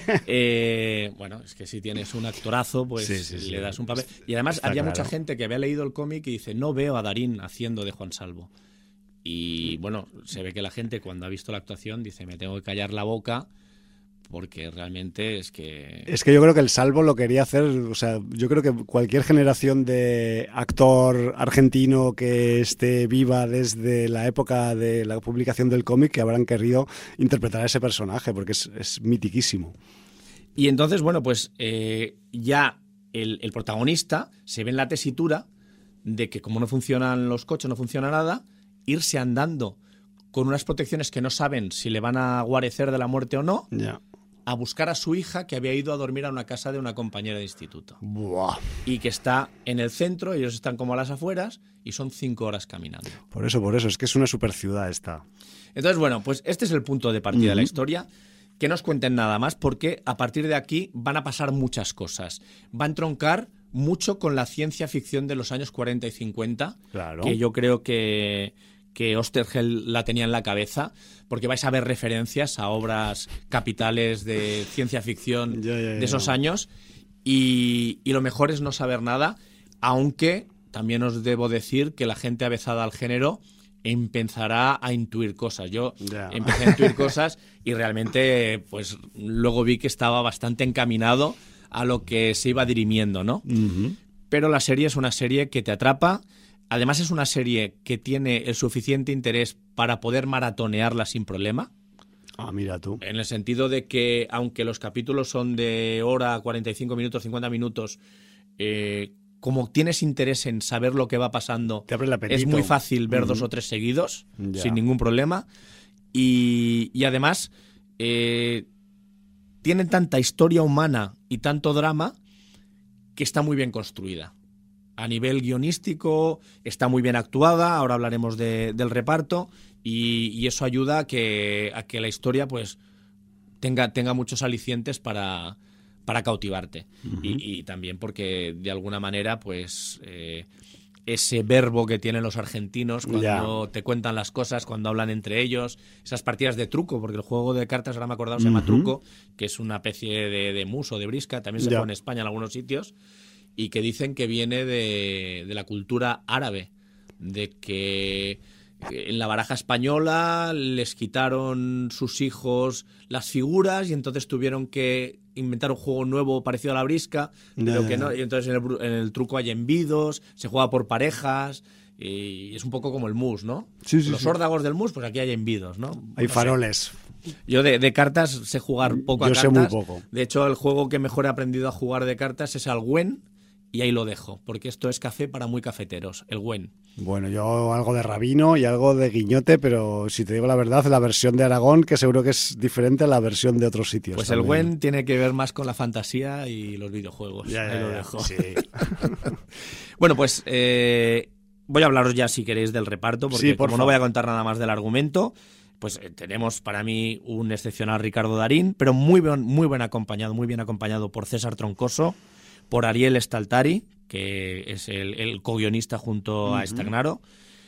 eh, bueno, es que si tienes un actorazo, pues sí, sí, sí. le das un papel. Y además Está había claro. mucha gente que había leído el cómic y dice, no veo a Darín haciendo de Juan Salvo. Y bueno, se ve que la gente cuando ha visto la actuación dice, me tengo que callar la boca porque realmente es que... Es que yo creo que el Salvo lo quería hacer, o sea, yo creo que cualquier generación de actor argentino que esté viva desde la época de la publicación del cómic que habrán querido interpretar a ese personaje, porque es, es mitiquísimo. Y entonces, bueno, pues eh, ya el, el protagonista se ve en la tesitura de que como no funcionan los coches, no funciona nada, irse andando con unas protecciones que no saben si le van a guarecer de la muerte o no, Ya. a buscar a su hija que había ido a dormir a una casa de una compañera de instituto. Buah. Y que está en el centro, ellos están como a las afueras y son cinco horas caminando. Por eso, por eso, es que es una super ciudad esta. Entonces, bueno, pues este es el punto de partida Uh-huh. de la historia. Que no os cuenten nada más porque a partir de aquí van a pasar muchas cosas. Va a entroncar mucho con la ciencia ficción de los años cuarenta y cincuenta, Claro. que yo creo que... que Oesterheld la tenía en la cabeza, porque vais a ver referencias a obras capitales de ciencia ficción Ya, ya, ya. de esos años, y, y lo mejor es no saber nada, aunque también os debo decir que la gente avezada al género empezará a intuir cosas. Yo Ya. empecé a intuir cosas y realmente pues luego vi que estaba bastante encaminado a lo que se iba dirimiendo, ¿no? Uh-huh. Pero la serie es una serie que te atrapa. Además es una serie que tiene el suficiente interés para poder maratonearla sin problema. Ah, mira tú. En el sentido de que, aunque los capítulos son de hora, cuarenta y cinco minutos, cincuenta minutos, eh, como tienes interés en saber lo que va pasando, Te abre el apetito. es muy fácil ver Uh-huh. dos o tres seguidos, Ya. sin ningún problema. Y, y además, eh, tienen tanta historia humana y tanto drama que está muy bien construida. A nivel guionístico está muy bien actuada, ahora hablaremos de, del reparto, y, y eso ayuda a que, a que la historia pues tenga, tenga muchos alicientes para, para cautivarte. Uh-huh. y, y también porque de alguna manera pues eh, ese verbo que tienen los argentinos cuando yeah. te cuentan las cosas, cuando hablan entre ellos, esas partidas de truco, porque el juego de cartas, ahora me he acordado, se uh-huh. llama truco, que es una especie de, de mus o de brisca, también se yeah. juega en España en algunos sitios, y que dicen que viene de, de la cultura árabe, de que en la baraja española les quitaron sus hijos las figuras y entonces tuvieron que inventar un juego nuevo parecido a la brisca, pero que no, y entonces en el, en el truco hay envidos, se juega por parejas, y es un poco como el mus, ¿no? Sí, sí, Los sí. órdagos del mus, pues aquí hay envidos, ¿no? Hay no faroles. Sé. Yo de, de cartas sé jugar poco Yo a cartas. Yo sé muy poco. De hecho, el juego que mejor he aprendido a jugar de cartas es al Gwen, y ahí lo dejo, porque esto es café para muy cafeteros, el Gwen. Bueno, yo algo de Rabino y algo de Guiñote, pero si te digo la verdad, la versión de Aragón, que seguro que es diferente a la versión de otros sitios. Pues también. El Gwen tiene que ver más con la fantasía y los videojuegos. Ya, ya, ahí lo ya, dejo. sí. Bueno, pues eh, voy a hablaros ya, si queréis, del reparto, porque Sí, por como no favor. voy a contar nada más del argumento, pues eh, tenemos para mí un excepcional Ricardo Darín, pero muy bien, muy bien acompañado, muy bien acompañado por César Troncoso, por Ariel Staltari, que es el, el co-guionista junto a Ujú. Stagnaro,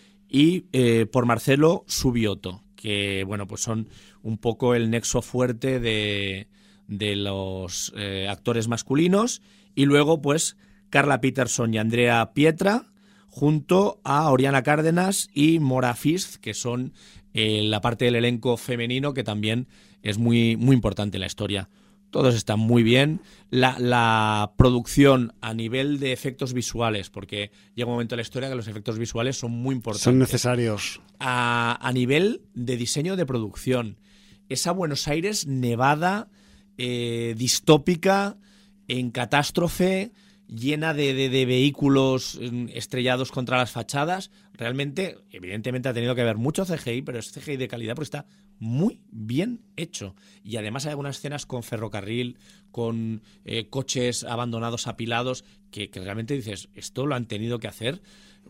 y eh, por Marcelo Subioto, que bueno, pues son un poco el nexo fuerte de, de los eh, actores masculinos, y luego pues Carla Peterson y Andrea Pietra, junto a Oriana Cárdenas y Mora Fist, que son eh, la parte del elenco femenino que también es muy, muy importante en la historia. Todos están muy bien. La, la producción a nivel de efectos visuales, porque llega un momento en la historia que los efectos visuales son muy importantes. Son necesarios. A, a nivel de diseño de producción, esa Buenos Aires nevada, eh, distópica, en catástrofe, llena de, de, de vehículos estrellados contra las fachadas, realmente, evidentemente ha tenido que haber mucho C G I, pero es C G I de calidad porque está muy bien hecho. Y además hay algunas escenas con ferrocarril, con eh, coches abandonados, apilados, que, que realmente dices, esto lo han tenido que hacer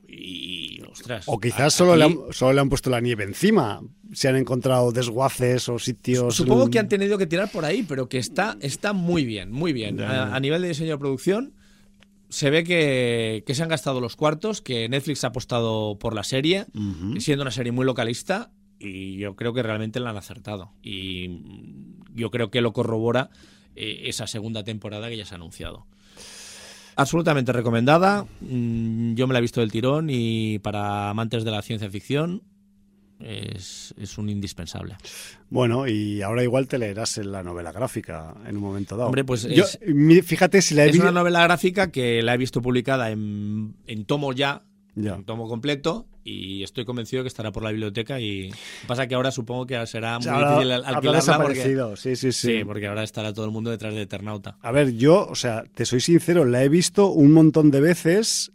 y, ostras. O quizás a, solo, aquí, le han, solo le han puesto la nieve encima. Se han encontrado desguaces o sitios... Supongo que han tenido que tirar por ahí, pero que está, está muy bien, muy bien. A, a nivel de diseño de producción, se ve que, que se han gastado los cuartos, que Netflix ha apostado por la serie, uh-huh. siendo una serie muy localista, y yo creo que realmente la han acertado. Y yo creo que lo corrobora eh, esa segunda temporada que ya se ha anunciado. Absolutamente recomendada. Yo me la he visto del tirón y para amantes de la ciencia ficción es, es un indispensable. Bueno, y ahora igual te leerás en la novela gráfica en un momento dado. Hombre, pues Yo, es, fíjate si la he es vi... una novela gráfica que la he visto publicada en, en tomo ya, ya, en tomo completo, y estoy convencido que estará por la biblioteca. Y pasa que ahora supongo que será muy ahora, difícil alquilarla porque, sí, sí, sí. sí, porque ahora estará todo el mundo detrás de Eternauta. A ver, yo, o sea, te soy sincero, la he visto un montón de veces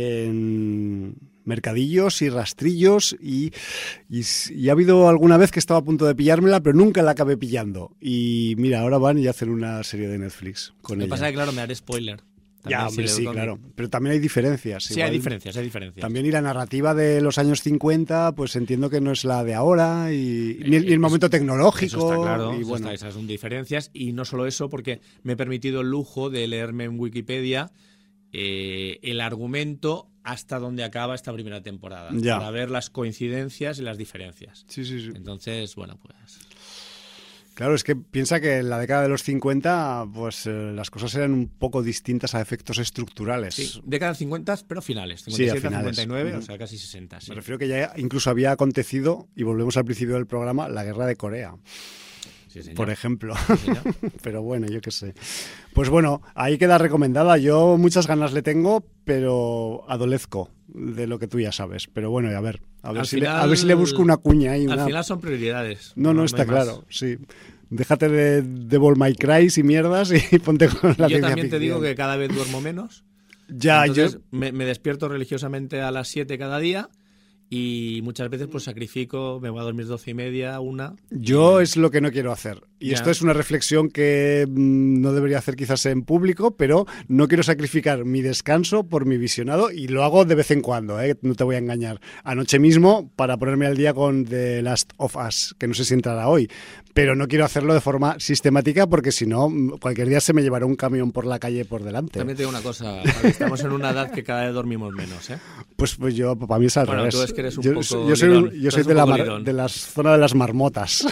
en mercadillos y rastrillos y, y, y ha habido alguna vez que estaba a punto de pillármela, pero nunca la acabé pillando. Y mira, ahora van y hacen una serie de Netflix con Me ella. pasa que, claro, me haré spoiler. También, ya, hombre, sí, claro. Pero también hay diferencias. Sí, igual. hay diferencias, hay diferencias. También y la narrativa de los años cincuenta, pues entiendo que no es la de ahora y ni, ni el momento tecnológico. Eso está claro, y eso bueno. está, esas son diferencias. Y no solo eso, porque me he permitido el lujo de leerme en Wikipedia eh, el argumento hasta donde acaba esta primera temporada. Ya. Para ver las coincidencias y las diferencias. Sí, sí, sí. Entonces, bueno, pues... Claro, es que piensa que en la década de los cincuenta pues eh, las cosas eran un poco distintas a efectos estructurales. Sí, década de cincuenta, pero finales. cincuenta y siete, sí, a finales. cincuenta y nueve, uh-huh. o sea, casi sesenta. Sí. Me refiero que ya incluso había acontecido, y volvemos al principio del programa, la guerra de Corea. Sí, señor. Por ejemplo. Sí, señor. Pero bueno, yo qué sé. Pues bueno, ahí queda recomendada. Yo muchas ganas le tengo, pero adolezco de lo que tú ya sabes. Pero bueno, a ver, a ver, si, final, le, a ver si le busco una cuña ahí. Al una... final son prioridades. No, no, no está claro, sí. Déjate de Devil May Cry y mierdas y ponte con la Yo ciencia también te ficción. digo que cada vez duermo menos. Ya, Entonces, yo... me, me despierto religiosamente a las siete cada día y muchas veces pues sacrifico, me voy a dormir doce y media, una. Yo y... es lo que no quiero hacer. Y ya. Esto es una reflexión que mmm, no debería hacer quizás en público, pero no quiero sacrificar mi descanso por mi visionado y lo hago de vez en cuando, ¿eh? No te voy a engañar. Anoche mismo para ponerme al día con The Last of Us, que no sé si entrará hoy, pero no quiero hacerlo de forma sistemática porque si no, cualquier día se me llevará un camión por la calle por delante. También te digo una cosa, estamos en una edad que cada vez dormimos menos, ¿eh? Pues, pues yo, para mí es al bueno, revés. Tú es que eres un yo, poco yo soy, lidón. yo soy de, la mar, de la zona de las marmotas.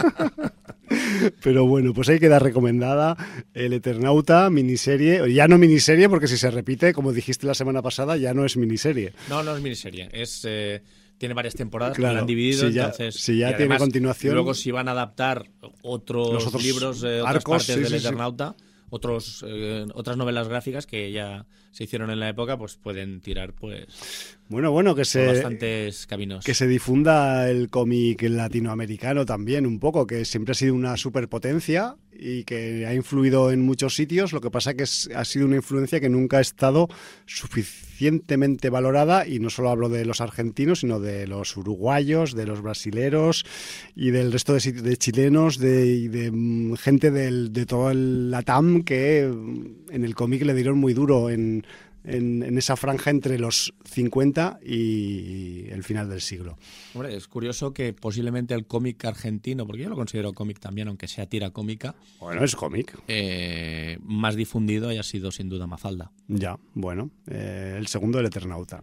Pero bueno, pues ahí queda recomendada El Eternauta, miniserie, ya no miniserie porque si se repite, como dijiste la semana pasada, ya no es miniserie. No, no es miniserie, es... Eh... Tiene varias temporadas, claro, que la han dividido, si ya, entonces... Si ya además, tiene continuación... Luego si van a adaptar otros, los otros libros, eh, otras arcos, partes sí, del sí, Eternauta, sí. otros, eh, otras novelas gráficas que ya se hicieron en la época, pues pueden tirar, pues... Bueno, bueno, que se, bastantes caminos. Que se difunda el cómic latinoamericano también un poco, que siempre ha sido una superpotencia y que ha influido en muchos sitios. Lo que pasa que es, ha sido una influencia que nunca ha estado suficientemente valorada, y no solo hablo de los argentinos, sino de los uruguayos, de los brasileros y del resto de, de chilenos, de, de gente del, de todo el Latam, que en el cómic le dieron muy duro en... En, en esa franja entre los cincuenta y el final del siglo. Hombre, es curioso que posiblemente el cómic argentino, porque yo lo considero cómic también, aunque sea tira cómica. Bueno, es cómic. Eh, más difundido haya sido sin duda Mafalda. Ya, bueno, eh, el segundo del Eternauta.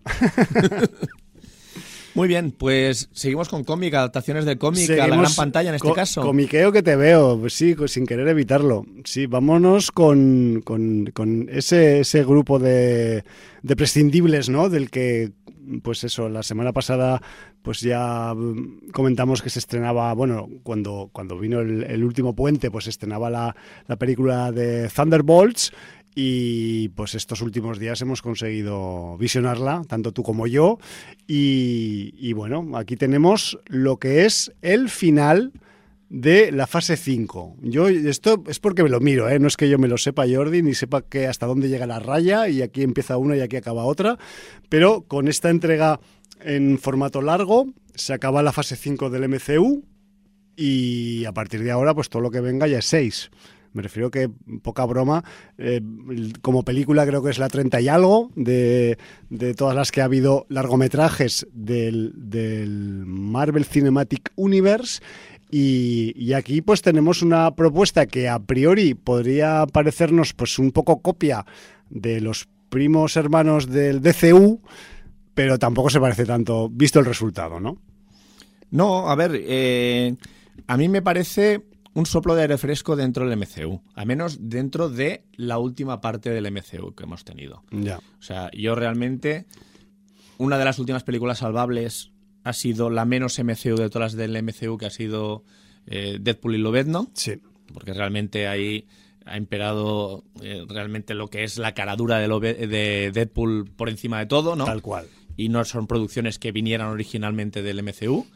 Muy bien, pues seguimos con cómic, adaptaciones de cómic a la gran pantalla en este co- caso. Comiqueo que te veo, pues sí, sin querer evitarlo. Sí, vámonos con, con, con ese, ese grupo de, de prescindibles, ¿no? Del que, pues eso, la semana pasada pues ya comentamos que se estrenaba, bueno, cuando, cuando vino el, el último puente, pues se estrenaba la, la película de Thunderbolts. Y pues estos últimos días hemos conseguido visionarla, tanto tú como yo, y, y bueno, aquí tenemos lo que es el final de la fase cinco. Yo esto es porque me lo miro, ¿eh? No es que yo me lo sepa, Jordi, ni sepa que hasta dónde llega la raya y aquí empieza una y aquí acaba otra, pero con esta entrega en formato largo se acaba la fase cinco del M C U y a partir de ahora pues todo lo que venga ya es seis. Me refiero que, poca broma, eh, como película creo que es la treinta y algo de, de todas las que ha habido largometrajes del, del Marvel Cinematic Universe. Y, y aquí pues tenemos una propuesta que a priori podría parecernos pues un poco copia de los primos hermanos del D C U, pero tampoco se parece tanto, visto el resultado, ¿no? No, a ver, eh, a mí me parece un soplo de aire fresco dentro del M C U, al menos dentro de la última parte del M C U que hemos tenido. Ya. O sea, yo realmente, una de las últimas películas salvables ha sido la menos M C U de todas las del M C U, que ha sido eh, Deadpool y Lobezno. Sí. Porque realmente ahí ha imperado eh, realmente lo que es la caradura de, Lobe- de Deadpool por encima de todo, ¿no? Tal cual. Y no son producciones que vinieran originalmente del M C U.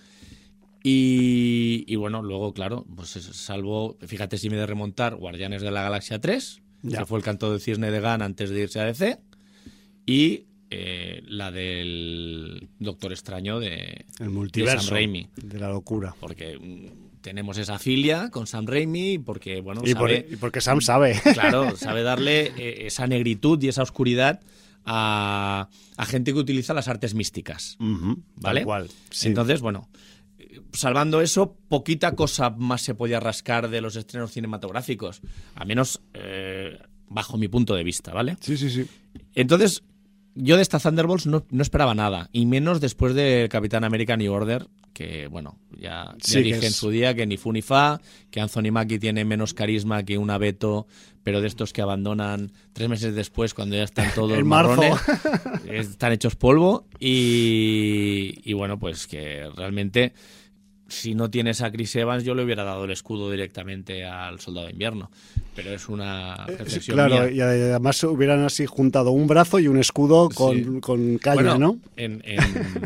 Y, y bueno, luego, claro, pues salvo, fíjate si me he de remontar, Guardianes de la Galaxia tres, ya. Que fue el canto del cisne de Gunn antes de irse a D C, y eh, la del Doctor Extraño de, el multiverso, de Sam Raimi. De la locura. Porque mm, tenemos esa filia con Sam Raimi, porque, bueno, y, sabe, por, y porque Sam sabe. Claro, sabe darle eh, esa negritud y esa oscuridad a, a gente que utiliza las artes místicas. Uh-huh, ¿vale? Tal cual. Sí. Entonces, bueno, salvando eso, poquita cosa más se podía rascar de los estrenos cinematográficos, al menos eh, bajo mi punto de vista, ¿vale? Sí, sí, sí. Entonces, yo de esta Thunderbolts no, no esperaba nada, y menos después de Capitán América New Order, que, bueno, ya, ya sí, dije es... en su día que ni fu ni fa, que Anthony Mackie tiene menos carisma que un abeto, pero de estos que abandonan tres meses después cuando ya están todos marrones, están hechos polvo, y, y bueno, pues que realmente, si no tienes a Chris Evans, yo le hubiera dado el escudo directamente al Soldado de Invierno, pero es una reflexión claro, mía. Y además hubieran así juntado un brazo y un escudo con, sí. con calle, bueno, ¿no? En, en,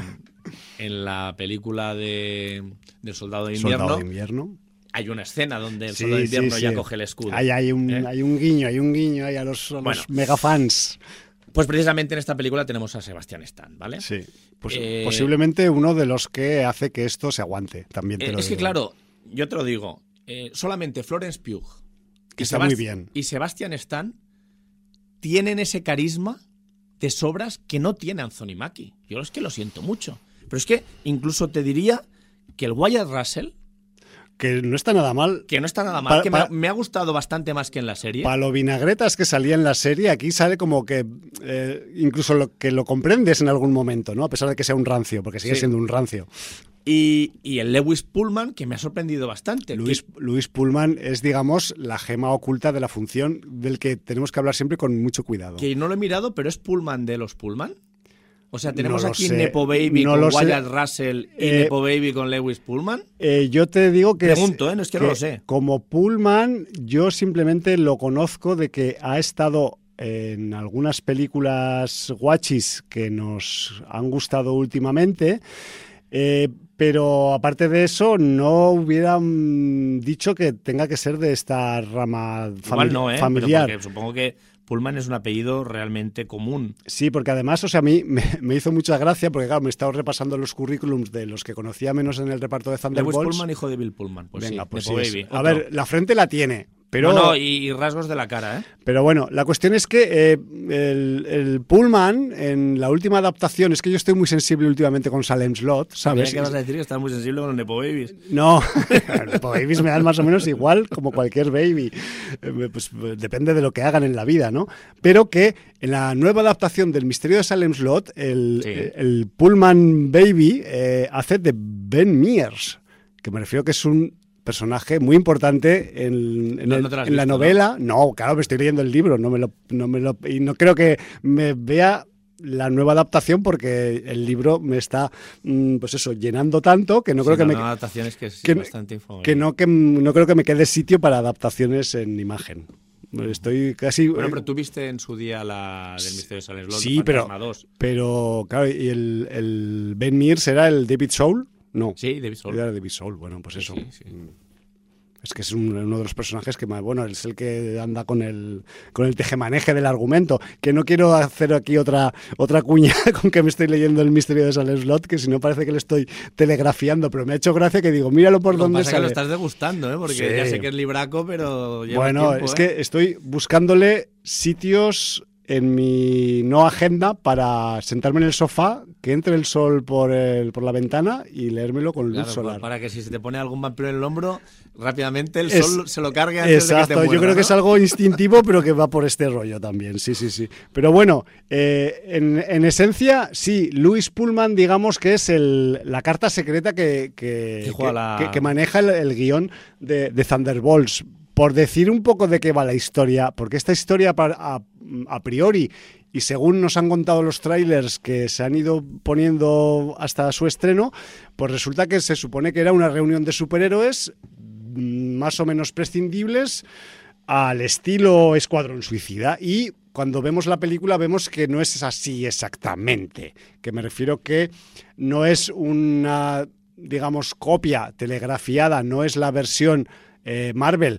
en la película de del Soldado de Invierno, Soldado de Invierno hay una escena donde el sí, Soldado de Invierno sí, ya sí. coge el escudo. Hay, hay, un, ¿eh? hay un guiño, hay un guiño ahí a los, a los bueno, megafans. Pues precisamente en esta película tenemos a Sebastián Stan, ¿vale? Sí, pues eh, posiblemente uno de los que hace que esto se aguante, también te eh, lo Es digo. que claro, yo te lo digo, eh, solamente Florence Pugh que está Sebast- muy bien. y Sebastián Stan tienen ese carisma de sobras que no tiene Anthony Mackie. Yo es que lo siento mucho. Pero es que incluso te diría que el Wyatt Russell, que no está nada mal. Que no está nada mal, pa, que pa, me, me ha gustado bastante más que en la serie. Para lo vinagretas que salía en la serie, aquí sale como que eh, incluso lo que lo comprendes en algún momento, ¿no? A pesar de que sea un rancio, porque sigue sí. siendo un rancio. Y, y el Lewis Pullman, que me ha sorprendido bastante. Luis, que... Luis Pullman es, digamos, la gema oculta de la función del que tenemos que hablar siempre con mucho cuidado. Que no lo he mirado, pero ¿es Pullman de los Pullman? O sea, tenemos no aquí sé. Nepo Baby no con sé. Wyatt Russell y eh, Nepo Baby con Lewis Pullman. Eh, yo te digo que... Pregunto, es, ¿eh? No es que, que no lo sé. Como Pullman, yo simplemente lo conozco de que ha estado en algunas películas guachis que nos han gustado últimamente, eh, pero aparte de eso no hubieran dicho que tenga que ser de esta rama fami- Igual no, ¿eh? familiar. Pero porque supongo que Pullman es un apellido realmente común. Sí, porque además, o sea, a mí me, me hizo mucha gracia, porque claro, me he estado repasando los currículums de los que conocía menos en el reparto de Lewis Thunderbolts. Pullman, hijo de Bill Pullman. Pues Venga, sí, pues Nepo sí. Baby. Es- A Otro. ver, la frente la tiene, pero... No, no, y, y rasgos de la cara, ¿eh? Pero bueno, la cuestión es que eh, el, el Pullman, en la última adaptación, es que yo estoy muy sensible últimamente con Salem Slot, ¿sabes? Mira que vas a decir que estás muy sensible con los Nepo Babies. No, los babies me dan más o menos igual como cualquier baby. Eh, Pues, pues, depende de lo que hagan en la vida, ¿no? Pero que en la nueva adaptación del Misterio de Salem Slot, el, Sí. el, el Pullman Baby eh, hace de Ben Mears, que me refiero que es un personaje muy importante en, en, No, el- no te lo has en la visto, novela. ¿no? claro, me estoy leyendo el libro, no me lo, no me lo, y no creo que me vea la nueva adaptación porque el libro me está, mm, pues eso, llenando tanto que no Sí, creo que no, me... no, adaptaciones que es que- bastante infame. que no que no creo que me quede sitio para adaptaciones en imagen. Estoy casi Bueno, pero tú viste en su día la del Misterio de Salem Slot, sí, pero Fantasma dos. pero claro, y el, el Ben Mears era el David Soul, no, Sí, David Soul. era David Soul, bueno, pues eso. Sí, sí. Es que es un- uno de los personajes que más, bueno, es el que anda con el con el tejemaneje del argumento, que no quiero hacer aquí otra otra cuña con que me estoy leyendo el Misterio de Salem Slot, que si no parece que le estoy telegrafiando, pero me ha hecho gracia que digo, míralo por Lo que dónde pasa es que sale. lo estás degustando, ¿eh? Porque Sí. ya sé que es libraco, pero lleva Bueno, tiempo, es ¿eh? que estoy buscándole sitios en mi no agenda para sentarme en el sofá, que entre el sol por, el, por la ventana y leérmelo con luz Claro, solar. para que si se te pone algún vampiro en el hombro, rápidamente el Es- sol se lo cargue antes Exacto, de que te muerda, yo creo que ¿no? es algo instintivo, pero que va por este rollo también, sí, sí, sí. Pero bueno, eh, en, en esencia, sí, Lewis Pullman, digamos que es el, la carta secreta que, que, Que juega que- la- que- que maneja el, el guión de, de Thunderbolts. Por decir un poco de qué va la historia, porque esta historia pa- a, a priori, y según nos han contado los trailers que se han ido poniendo hasta su estreno, pues resulta que se supone que era una reunión de superhéroes mm, más o menos prescindibles al estilo Escuadrón Suicida, y cuando vemos la película vemos que no es así exactamente, que me refiero que no es una, digamos, copia telegrafiada, no es la versión eh, Marvel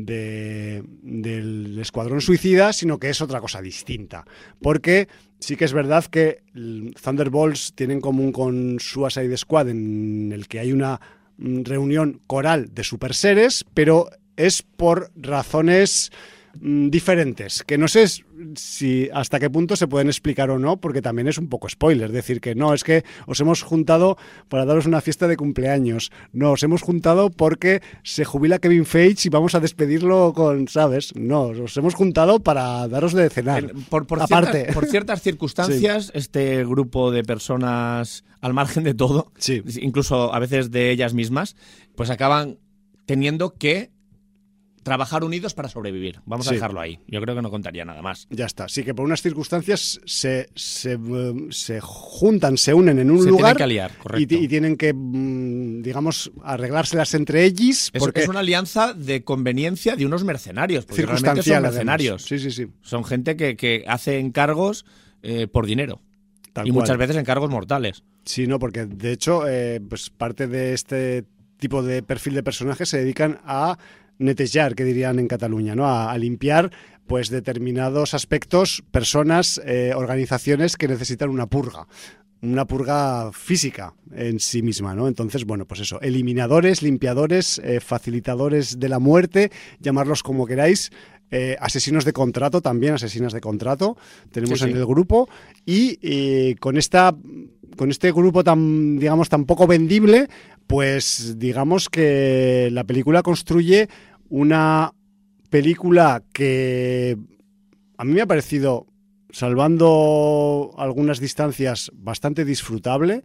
de, del Escuadrón Suicida, sino que es otra cosa distinta, porque sí que es verdad que el Thunderbolts tienen en común con Suicide Squad en el que hay una mm, reunión coral de superseres, pero es por razones mm, diferentes, que no sé si hasta qué punto se pueden explicar o no, porque también es un poco spoiler, decir que no, es que os hemos juntado para daros una fiesta de cumpleaños, no, os hemos juntado porque se jubila Kevin Feige y vamos a despedirlo con, ¿sabes? No, os hemos juntado para daros de cenar. En- Por, por, Aparte. ciertas, por ciertas circunstancias, este grupo de personas al margen de todo, Sí. incluso a veces de ellas mismas, pues acaban teniendo que trabajar unidos para sobrevivir. Vamos a Sí. dejarlo ahí. Yo creo que no contaría nada más. Ya está. Sí que por unas circunstancias se, se, eh, se juntan, se unen en un Se lugar tienen que aliar, y, correcto. ti- y tienen que, mm, digamos, arreglárselas entre ellos. Es, Porque es una alianza de conveniencia de unos mercenarios, porque realmente circunstancial, son además. mercenarios. Sí, sí, sí. Son gente que, que hace encargos eh, por dinero. Tal y cual. muchas veces encargos mortales. Sí, no, porque de hecho, eh, pues parte de este tipo de perfil de personajes se dedican a netejar, que dirían en Cataluña, ¿no? A, a limpiar pues determinados aspectos, personas, eh, organizaciones que necesitan una purga. Una purga física en sí misma, ¿no? Entonces, bueno, pues eso, eliminadores, limpiadores, eh, facilitadores de la muerte, llamarlos como queráis, eh, asesinos de contrato también, asesinas de contrato, tenemos Sí, sí. en el grupo, y eh, con esta con este grupo tan, digamos, tan poco vendible, pues digamos que la película construye una película que a mí me ha parecido, salvando algunas distancias, bastante disfrutable.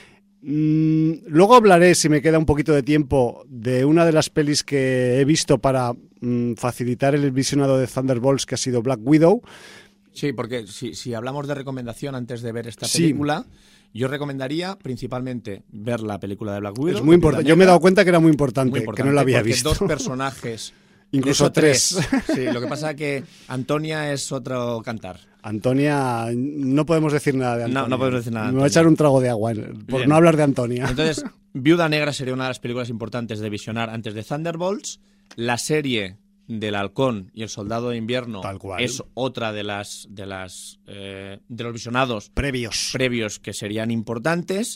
Mm, luego hablaré, si me queda un poquito de tiempo, de una de las pelis que he visto para mm, facilitar el visionado de Thunderbolts, que ha sido Black Widow. Sí, porque si, si hablamos de recomendación antes de ver esta Sí. película, yo recomendaría principalmente ver la película de Black Widow. Es muy de importante. Viuda Yo me he Negra. dado cuenta que era muy importante, Muy que importante, no lo había porque visto. dos personajes Incluso tres. tres. Sí, lo que pasa es que Antonia es otro cantar. Antonia, no podemos decir nada de Antonia. No, no podemos decir nada de Me voy a echar un trago de agua por Bien. no hablar de Antonia. Entonces, Viuda Negra sería una de las películas importantes de visionar antes de Thunderbolts. La serie del Halcón y el Soldado de Invierno Tal cual. es otra de las de las eh, de los visionados Previos. previos que serían importantes.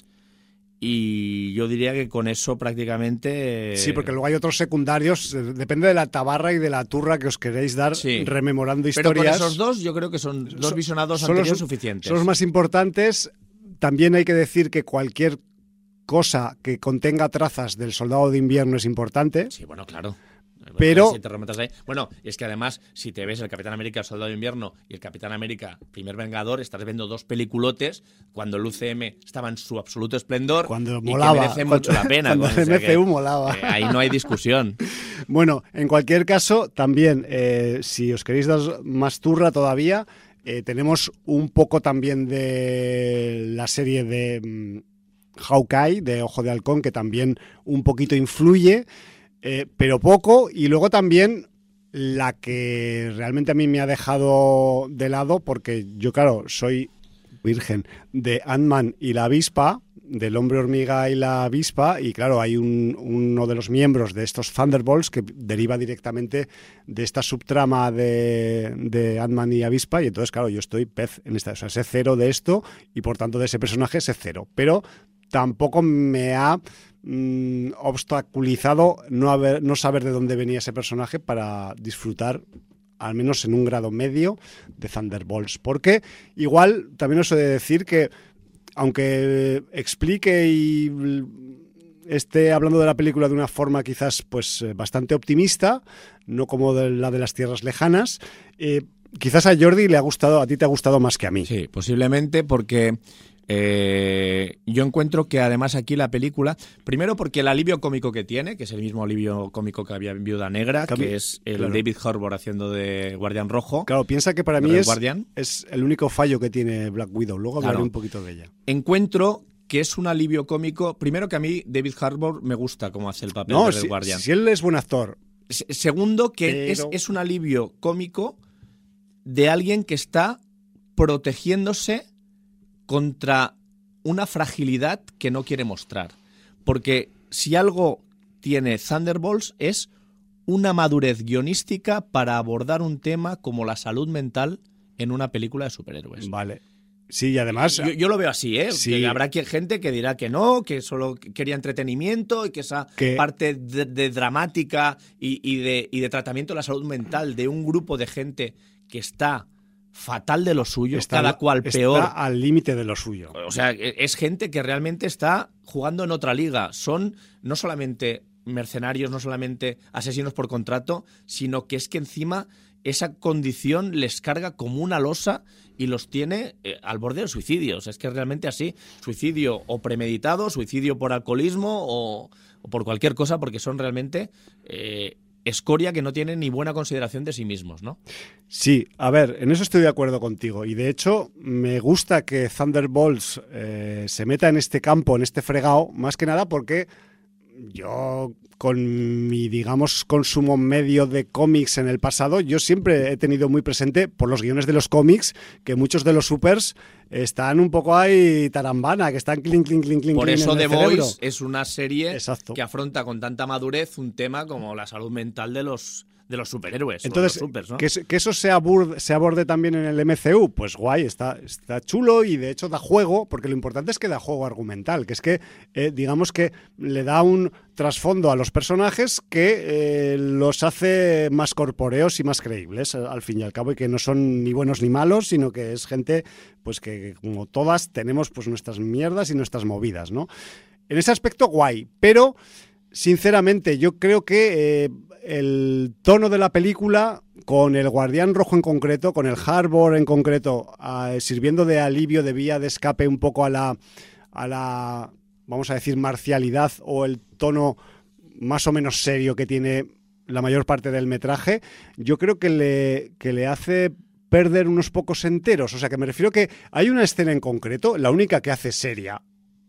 Y yo diría que con eso prácticamente... Sí, porque luego hay otros secundarios, eh, depende de la tabarra y de la turra que os queréis dar, Sí. rememorando Pero historias. con esos dos yo creo que son dos Son- visionados son anteriores los- suficientes. Son los más importantes. También hay que decir que cualquier cosa que contenga trazas del Soldado de Invierno es importante. Sí, bueno, claro. Pero- Si te remontas ahí. Bueno, es que además, si te ves el Capitán América, el Soldado de Invierno y el Capitán América, Primer Vengador, estás viendo dos peliculotes cuando el U C M estaba en su absoluto esplendor Cuando y molaba. que merecen mucho la pena. Cuando o sea el M C U que, molaba. eh, ahí no hay discusión. Bueno, en cualquier caso, también, eh, si os queréis dar más turra todavía, eh, tenemos un poco también de la serie de mm, Hawkeye, de Ojo de Halcón, que también un poquito influye, eh, pero poco. Y luego también la que realmente a mí me ha dejado de lado, porque yo, claro, soy virgen de Ant-Man y la avispa, del hombre hormiga y la avispa, y claro, hay un, uno de los miembros de estos Thunderbolts que deriva directamente de esta subtrama de, de Ant-Man y avispa, y entonces, claro, yo estoy pez en esta, o sea, sé cero de esto, y por tanto de ese personaje sé cero, pero tampoco me ha mm, obstaculizado no, haber, no saber de dónde venía ese personaje para disfrutar al menos en un grado medio de Thunderbolts, porque igual también os he de decir que aunque explique y esté hablando de la película de una forma quizás pues bastante optimista, no como de la de las tierras lejanas, eh, quizás a Jordi le ha gustado, a ti te ha gustado más que a mí. Sí, posiblemente porque eh, yo encuentro que además aquí la película, primero porque el alivio cómico que tiene, que es el mismo alivio cómico que había en Viuda Negra, Cam- que es el claro. David Harbour haciendo de Guardián Rojo. Claro, piensa que para mí Red es, Guardian. es el único fallo que tiene Black Widow. Luego hablaré Claro. un poquito de ella. Encuentro que es un alivio cómico. Primero que a mí David Harbour me gusta cómo hace el papel No, de Red si, Guardian. si él es buen actor. Se- Segundo, que es, Pero- es un alivio cómico de alguien que está protegiéndose contra una fragilidad que no quiere mostrar. Porque si algo tiene Thunderbolts es una madurez guionística para abordar un tema como la salud mental en una película de superhéroes. Vale. Sí, y además... Yo, yo lo veo así, ¿eh? Sí. Que habrá que- gente que dirá que no, que solo quería entretenimiento y que esa Que- parte de, de dramática y, y de, y de tratamiento de la salud mental de un grupo de gente que está fatal de lo suyo, está- cada cual está peor. al límite de lo suyo. O sea, es gente que realmente está jugando en otra liga. Son no solamente mercenarios, no solamente asesinos por contrato, sino que es que encima esa condición les carga como una losa y los tiene eh, al borde del suicidio. O sea, es que es realmente así. Suicidio o premeditado, suicidio por alcoholismo o, o por cualquier cosa, porque son realmente eh, escoria que no tienen ni buena consideración de sí mismos, ¿no? Sí, a ver, en eso estoy de acuerdo contigo. Y de hecho, me gusta que Thunderbolts eh, se meta en este campo, en este fregado, más que nada porque yo, con mi, digamos, consumo medio de cómics en el pasado, yo siempre he tenido muy presente, por los guiones de los cómics, que muchos de los supers están un poco ahí tarambana, que están clink, clink, clink, clink. Por clink eso en The el cerebro. Voice es una serie Exacto. que afronta con tanta madurez un tema como la salud mental de los de los superhéroes. o Entonces, de los supers, ¿no? que, que eso se aborde, se aborde también en el M C U, pues guay, está, está chulo y de hecho da juego, porque lo importante es que da juego argumental, que es que, eh, digamos que le da un trasfondo a los personajes que eh, los hace más corpóreos y más creíbles, al fin y al cabo, y que no son ni buenos ni malos, sino que es gente pues que, como todas, tenemos pues nuestras mierdas y nuestras movidas, ¿no? En ese aspecto, guay, pero sinceramente yo creo que... Eh, el tono de la película, con el Guardián Rojo en concreto, con el Harbour en concreto, eh, sirviendo de alivio, de vía de escape un poco a la, a la, vamos a decir, marcialidad o el tono más o menos serio que tiene la mayor parte del metraje, yo creo que le, que le hace perder unos pocos enteros. O sea, que me refiero que hay una escena en concreto, la única que hace seria,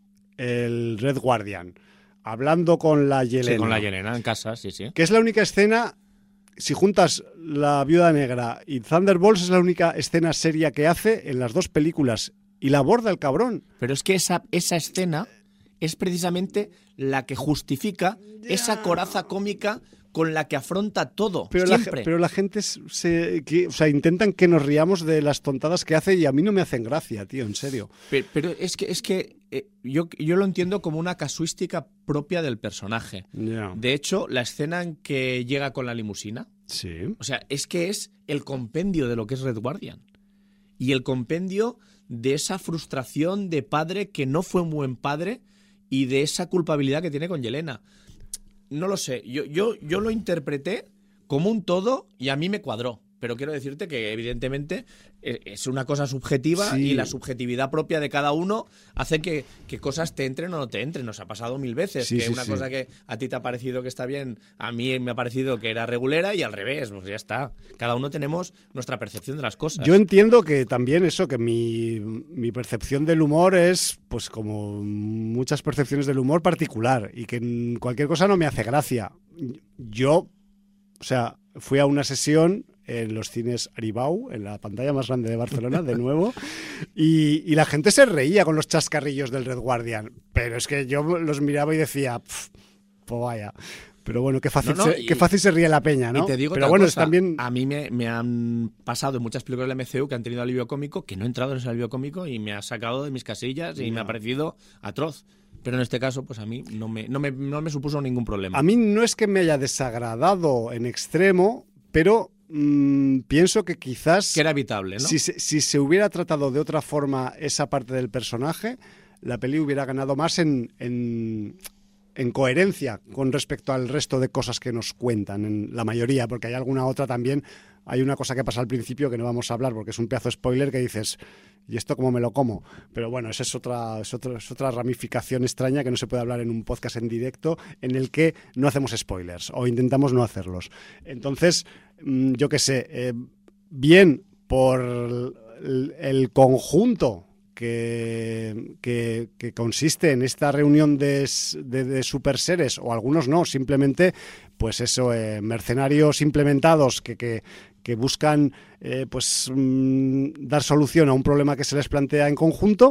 el Red Guardian, hablando con la Yelena. Sí, con la Yelena en casa, sí, sí. Que es la única escena si juntas La Viuda Negra y Thunderbolts, es la única escena seria que hace en las dos películas. Y la aborda el cabrón. Pero es que esa, esa escena es precisamente la que justifica yeah. esa coraza cómica con la que afronta todo, pero siempre. La, pero la gente se, que, o sea, intentan que nos riamos de las tontadas que hace y a mí no me hacen gracia, tío, en serio. Pero, pero es que, es que eh, yo, yo lo entiendo como una casuística propia del personaje. Yeah. De hecho, la escena en que llega con la limusina, sí. o sea, es que es el compendio de lo que es Red Guardian. Y el compendio de esa frustración de padre que no fue un buen padre y de esa culpabilidad que tiene con Yelena. No lo sé, yo, yo, yo lo interpreté como un todo y a mí me cuadró. Pero quiero decirte que evidentemente es una cosa subjetiva sí. y la subjetividad propia de cada uno hace que, que cosas te entren o no te entren. Nos ha pasado mil veces sí, que sí, una sí. cosa que a ti te ha parecido que está bien, a mí me ha parecido que era regulera y al revés, pues ya está. Cada uno tenemos nuestra percepción de las cosas. Yo entiendo que también eso, que mi, mi percepción del humor es, pues como muchas percepciones del humor, particular y que cualquier cosa no me hace gracia. Yo, o sea, fui a una sesión en los cines Aribau, en la pantalla más grande de Barcelona, de nuevo, y, y la gente se reía con los chascarrillos del Red Guardian, pero es que yo los miraba y decía, pues vaya, pero bueno, qué fácil, no, no, se, y, qué fácil se ríe la peña, ¿no? Y te digo pero bueno, cosa, es también... a mí me, me han pasado en muchas películas del M C U que han tenido alivio cómico, que no he entrado en ese alivio cómico y me ha sacado de mis casillas y no. me ha parecido atroz. Pero en este caso, pues a mí no me, no me, no me supuso ningún problema. A mí no es que me haya desagradado en extremo, pero... Mm, pienso que quizás... Que era evitable, ¿no? Si se, si se hubiera tratado de otra forma esa parte del personaje, la peli hubiera ganado más en, en, en coherencia con respecto al resto de cosas que nos cuentan, en la mayoría, porque hay alguna otra también. Hay una cosa que pasa al principio que no vamos a hablar porque es un pedazo de spoiler que dices, ¿y esto cómo me lo como? Pero bueno, esa es otra, es otra, es otra ramificación extraña que no se puede hablar en un podcast en directo en el que no hacemos spoilers o intentamos no hacerlos. Entonces, yo qué sé, eh, bien por el, el conjunto que, que, que consiste en esta reunión de, de, de superseres, o algunos no, simplemente, pues eso, eh, mercenarios implementados que, que, que buscan eh, pues mmm, dar solución a un problema que se les plantea en conjunto.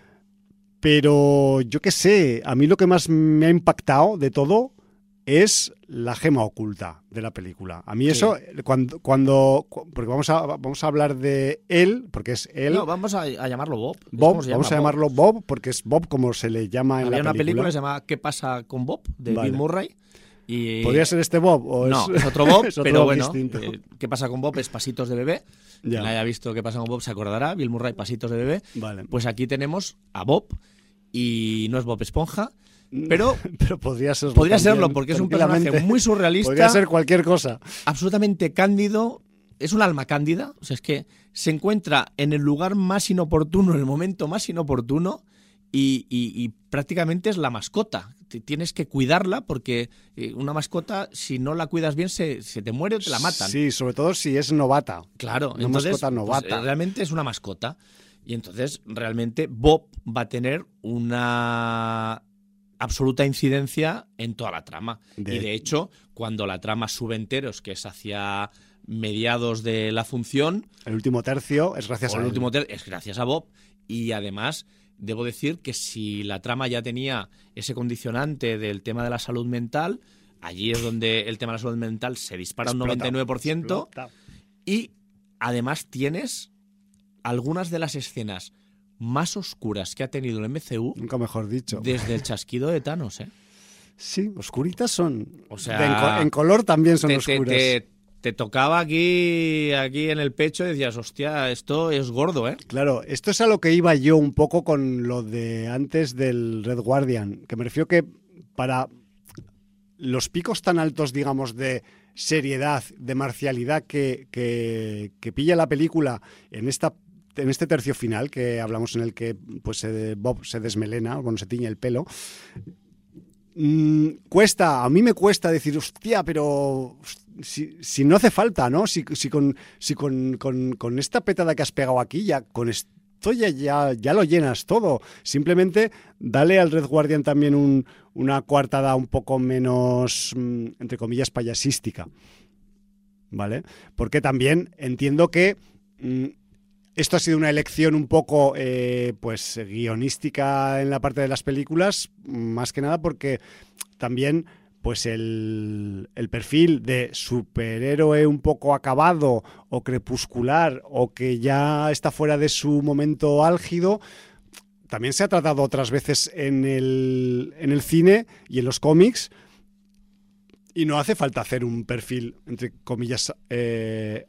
Pero yo qué sé, a mí lo que más me ha impactado de todo es la gema oculta de la película. A mí sí. eso, cuando, cuando... Porque vamos a, vamos a hablar de él, porque es él... No, vamos a, a llamarlo Bob. Bob, vamos a Bob. llamarlo Bob, porque es Bob como se le llama en Había la película. Había una película que se llama ¿Qué pasa con Bob? De vale. Bill Murray. Y... ¿Podría ser este Bob? ¿O no, es... es otro Bob, es otro pero Bob bueno. Eh, ¿Qué pasa con Bob? Es Pasitos de bebé. Ya. Quien haya visto ¿Qué pasa con Bob? Se acordará. Bill Murray, Pasitos de bebé. Vale. Pues aquí tenemos a Bob, y no es Bob Esponja, pero, pero podría serlo, podría serlo porque es un personaje muy surrealista. Podría ser cualquier cosa. Absolutamente cándido. Es un alma cándida. O sea, es que se encuentra en el lugar más inoportuno, en el momento más inoportuno, y, y, y prácticamente es la mascota. Tienes que cuidarla porque una mascota, si no la cuidas bien, se, se te muere o te la matan. Sí, sobre todo si es novata. Claro, una entonces, mascota novata. Pues, realmente es una mascota. Y entonces, realmente, Bob va a tener una absoluta incidencia en toda la trama. De... Y de hecho, cuando la trama sube enteros, que es hacia mediados de la función... El último tercio es gracias a el él. último tercio es gracias a Bob. Y además, debo decir que si la trama ya tenía ese condicionante del tema de la salud mental, allí es donde el tema de la salud mental se dispara Explota. un noventa y nueve por ciento. Explota. Y además tienes algunas de las escenas más oscuras que ha tenido el M C U. Nunca mejor dicho. Desde el chasquido de Thanos, ¿eh? Sí, oscuritas son. O sea, en, co en color también son te, oscuras. Te, te, te tocaba aquí, aquí en el pecho y decías, hostia, esto es gordo, ¿eh? Claro, esto es a lo que iba yo un poco con lo de antes del Red Guardian, que me refiero que para los picos tan altos, digamos, de seriedad, de marcialidad que, que, que pilla la película en esta en este tercio final que hablamos, en el que pues eh, Bob se desmelena cuando se tiñe el pelo, mmm, cuesta, a mí me cuesta decir, hostia, pero si, si no hace falta, ¿no? Si, si, con, si con, con, con esta petada que has pegado aquí, ya con esto ya, ya, ya lo llenas todo. Simplemente dale al Red Guardian también un, una coartada un poco menos, entre comillas, payasística. ¿vale? Porque también entiendo que mmm, esto ha sido una elección un poco eh, pues guionística en la parte de las películas, más que nada porque también pues el, el perfil de superhéroe un poco acabado o crepuscular o que ya está fuera de su momento álgido también se ha tratado otras veces en el, en el cine y en los cómics. Y no hace falta hacer un perfil, entre comillas, eh,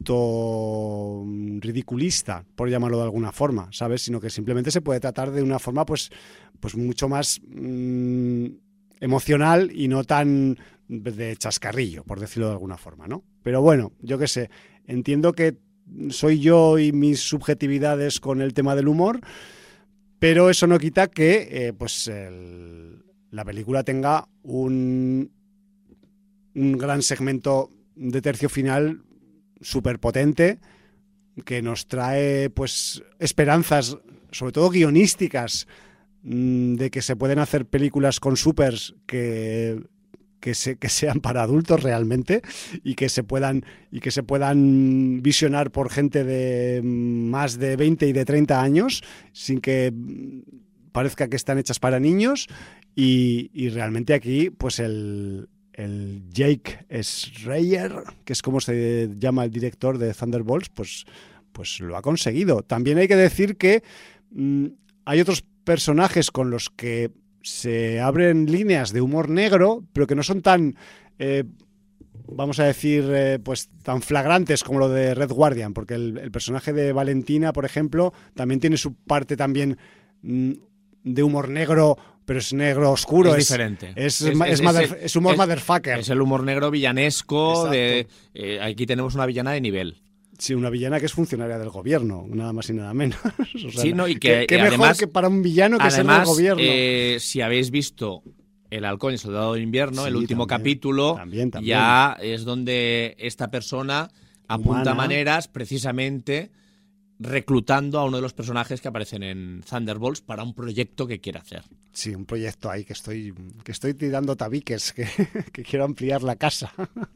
auto ridiculista, por llamarlo de alguna forma, ¿sabes? Sino que simplemente se puede tratar de una forma pues, pues mucho más mmm, emocional y no tan de chascarrillo, por decirlo de alguna forma, ¿no? Pero bueno, yo qué sé, entiendo que soy yo y mis subjetividades con el tema del humor, pero eso no quita que eh, pues el, la película tenga un... un gran segmento de tercio final súper potente que nos trae pues esperanzas, sobre todo guionísticas, de que se pueden hacer películas con supers que, que, se, que sean para adultos realmente y que se puedan y que se puedan visionar por gente de más de veinte y de treinta años sin que parezca que están hechas para niños y, y realmente aquí pues el el Jake Schreier, que es como se llama el director de Thunderbolts, pues, pues lo ha conseguido. También hay que decir que mmm, hay otros personajes con los que se abren líneas de humor negro, pero que no son tan, eh, vamos a decir, eh, pues tan flagrantes como lo de Red Guardian, porque el, el personaje de Valentina, por ejemplo, también tiene su parte también mmm, de humor negro, pero es negro oscuro, es, es diferente. Es, es, es, es, mother, es, es humor es, motherfucker. Es el humor negro villanesco. De, eh, aquí tenemos una villana de nivel. Sí, una villana que es funcionaria del gobierno, nada más y nada menos. O sea, sí, no, y que, ¿Qué, qué y mejor además, que para un villano que además, ser del gobierno? Eh, si habéis visto El Halcón y el Soldado de Invierno, sí, el último también, capítulo, también, también. ya es donde esta persona apunta Humana. maneras precisamente reclutando a uno de los personajes que aparecen en Thunderbolts para un proyecto que quiere hacer. Sí, un proyecto ahí que estoy que estoy tirando tabiques, que, que quiero ampliar la casa.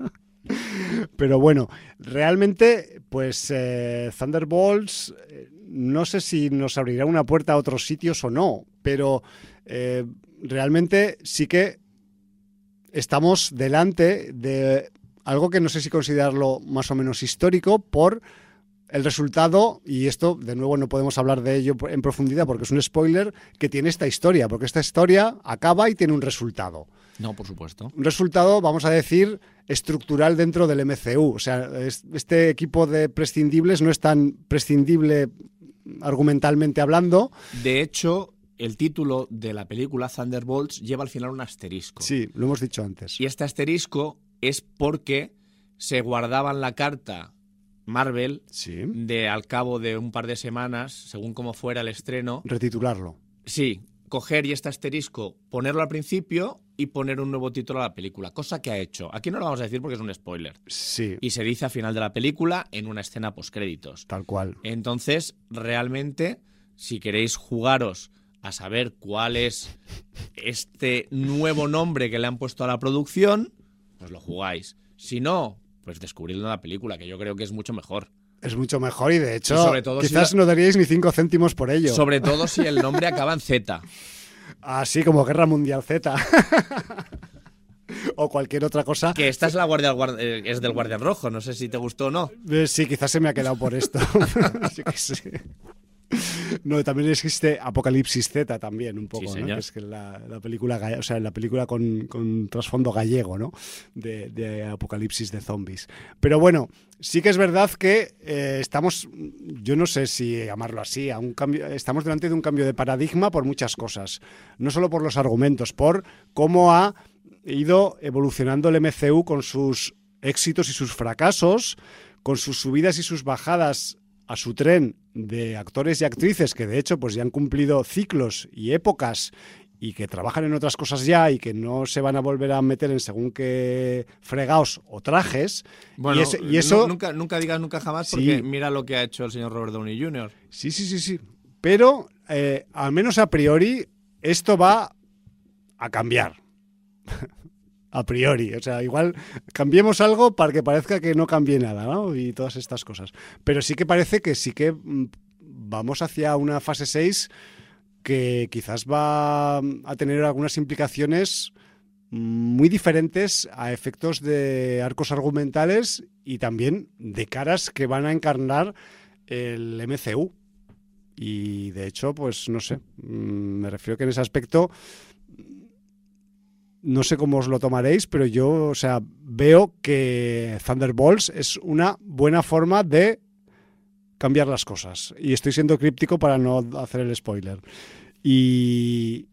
Pero bueno, realmente, pues eh, Thunderbolts, eh, no sé si nos abrirá una puerta a otros sitios o no, pero eh, realmente sí que estamos delante de algo que no sé si considerarlo más o menos histórico por el resultado, y esto de nuevo no podemos hablar de ello en profundidad porque es un spoiler, que tiene esta historia, porque esta historia acaba y tiene un resultado. No, por supuesto. Un resultado, vamos a decir, estructural dentro del M C U. O sea, este equipo de prescindibles no es tan prescindible argumentalmente hablando. De hecho, el título de la película Thunderbolts lleva al final un asterisco. Sí, lo hemos dicho antes. Y este asterisco es porque se guardaban la carta Marvel, sí, de al cabo de un par de semanas, según cómo fuera el estreno, retitularlo. Sí, coger y este asterisco, ponerlo al principio y poner un nuevo título a la película, cosa que ha hecho. Aquí no lo vamos a decir porque es un spoiler. Sí. Y se dice al final de la película en una escena postcréditos. Tal cual. Entonces, realmente, si queréis jugaros a saber cuál es este nuevo nombre que le han puesto a la producción, pues lo jugáis. Si no, pues descubridlo en la película, que yo creo que es mucho mejor. Es mucho mejor y de hecho y sobre todo quizás si la... no daríais ni cinco céntimos por ello. Sobre todo si el nombre acaba en Z. Así como Guerra Mundial Z. O cualquier otra cosa. Que esta es la guardia, es del Guardián Rojo, no sé si te gustó o no. Sí, quizás se me ha quedado por esto. Sí que sí. No, también existe Apocalipsis Z también, un poco, sí, ¿no? Que es que la, la película, o sea, la película con, con trasfondo gallego, ¿no? De, de apocalipsis de zombies. Pero bueno, sí que es verdad que eh, estamos, yo no sé si llamarlo así, a un cambio, estamos delante de un cambio de paradigma por muchas cosas. No solo por los argumentos, por cómo ha ido evolucionando el M C U con sus éxitos y sus fracasos, con sus subidas y sus bajadas a su tren de actores y actrices que de hecho pues ya han cumplido ciclos y épocas y que trabajan en otras cosas ya y que no se van a volver a meter en según qué fregaos o trajes. Bueno, y, ese, y eso no, nunca, nunca digas nunca jamás porque sí. Mira lo que ha hecho el señor Robert Downey junior Sí, sí, sí, sí. Pero eh, al menos a priori esto va a cambiar. a priori. O sea, igual cambiemos algo para que parezca que no cambie nada, ¿no? Y todas estas cosas. Pero sí que parece que sí que vamos hacia una fase seis que quizás va a tener algunas implicaciones muy diferentes a efectos de arcos argumentales y también de caras que van a encarnar el M C U. Y de hecho, pues no sé, me refiero que en ese aspecto no sé cómo os lo tomaréis, pero yo, o sea, veo que Thunderbolts es una buena forma de cambiar las cosas. Y estoy siendo críptico para no hacer el spoiler. Y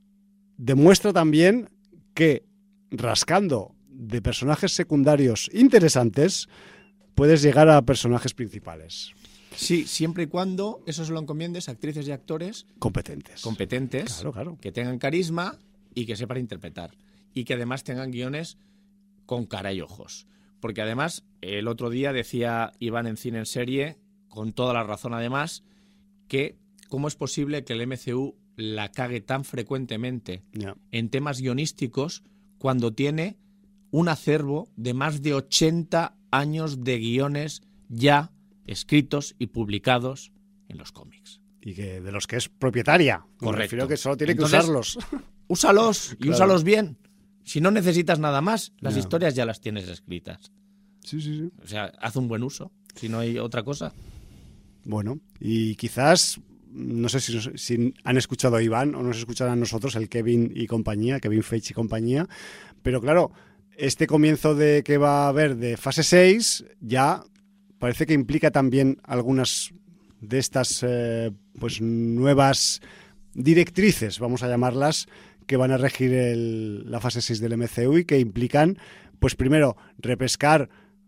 demuestra también que rascando de personajes secundarios interesantes puedes llegar a personajes principales. Sí, siempre y cuando eso se lo encomiendes a actrices y actores competentes. Competentes, claro, claro. Que tengan carisma y que sepan interpretar. Y que además tengan guiones con cara y ojos. Porque además, el otro día decía Iván en Cine en Serie, con toda la razón además, que cómo es posible que el M C U la cague tan frecuentemente yeah. en temas guionísticos cuando tiene un acervo de más de ochenta años de guiones ya escritos y publicados en los cómics. Y que de los que es propietaria. Correcto. Me refiero que solo tiene Entonces, que usarlos. Úsalos y claro. úsalos bien. Si no necesitas nada más, las yeah. historias ya las tienes escritas. Sí, sí, sí. O sea, haz un buen uso, si no hay otra cosa. Bueno, y quizás, no sé si, si han escuchado a Iván o nos escucharán a nosotros, el Kevin y compañía, Kevin Feige y compañía, pero claro, este comienzo de que va a haber de fase seis ya parece que implica también algunas de estas eh, pues nuevas directrices, vamos a llamarlas, que van a regir el, la fase seis del M C U y que implican, pues primero, repescar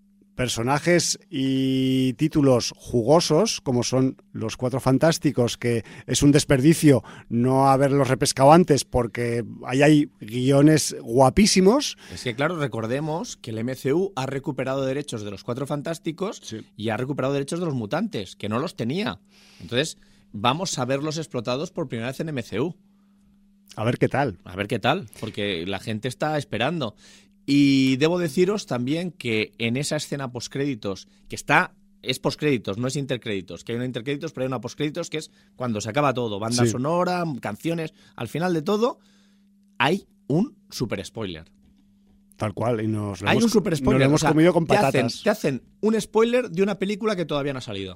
personajes y títulos jugosos, como son los Cuatro Fantásticos, que es un desperdicio no haberlos repescado antes porque ahí hay guiones guapísimos. Es que, claro, recordemos que el M C U ha recuperado derechos de los Cuatro Fantásticos sí. y ha recuperado derechos de los mutantes, que no los tenía. Entonces, vamos a verlos explotados por primera vez en M C U. A ver qué tal. A ver qué tal, porque la gente está esperando. Y debo deciros también que en esa escena postcréditos, que está, es postcréditos, no es intercréditos, que hay una intercréditos, pero hay una postcréditos que es cuando se acaba todo, banda sí. sonora, canciones, al final de todo hay un super spoiler. Tal cual, y nos lo hay hemos, un super spoiler. Nos lo hemos o sea, comido con patatas. Te hacen, te hacen un spoiler de una película que todavía no ha salido.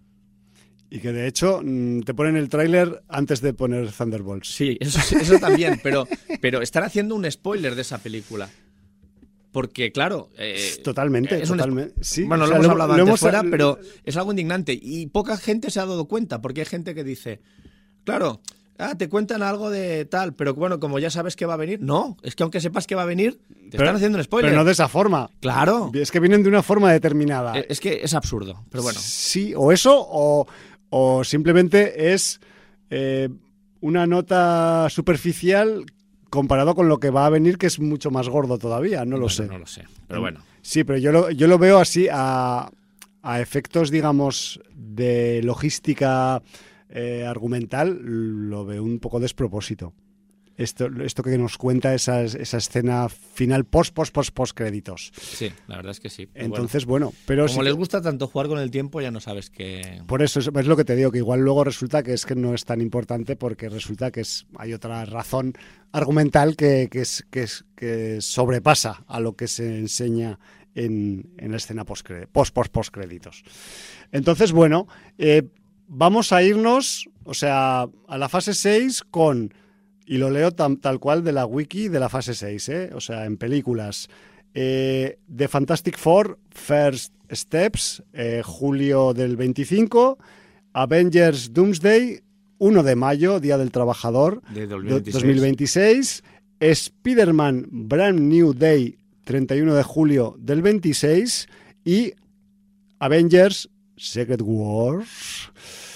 Y que de hecho te ponen el tráiler antes de poner Thunderbolts. Sí, eso, eso también, pero, pero están haciendo un spoiler de esa película. Porque, claro... Eh, totalmente, es totalmente. Un, sí, bueno, o lo sea, hemos lo, hablado lo antes hemos, fuera, pero es algo indignante. Y poca gente se ha dado cuenta, porque hay gente que dice, claro, ah, te cuentan algo de tal, pero bueno, como ya sabes que va a venir... No, es que aunque sepas que va a venir, te pero, están haciendo un spoiler. Pero no de esa forma. Claro. Es que vienen de una forma determinada. Es que es absurdo, pero bueno. Sí, o eso, o, o simplemente es eh, una nota superficial comparado con lo que va a venir, que es mucho más gordo todavía, no lo bueno, sé. No lo sé, pero bueno. Sí, pero yo lo, yo lo veo así a, a efectos, digamos, de logística eh, argumental, lo veo un poco despropósito. Esto, esto que nos cuenta esa, esa escena final post, post, post, post créditos. Sí, la verdad es que sí. Entonces, bueno, bueno pero como sí, les gusta tanto jugar con el tiempo, ya no sabes qué... Por eso es, es lo que te digo, que igual luego resulta que es que no es tan importante porque resulta que es hay otra razón argumental que, que, es, que, es, que sobrepasa a lo que se enseña en, en la escena post, post, post, post créditos. Entonces, bueno, eh, vamos a irnos, o sea, a la fase seis con... Y lo leo tam, tal cual de la wiki de la fase seis, ¿eh? O sea, en películas. Eh, The Fantastic Four, First Steps, eh, julio del veinticinco. Avengers Doomsday, uno de mayo, Día del Trabajador, de dos mil veintiséis. dos mil veintiséis. Spider-Man Brand New Day, treinta y uno de julio del veintiséis. Y Avengers Secret Wars,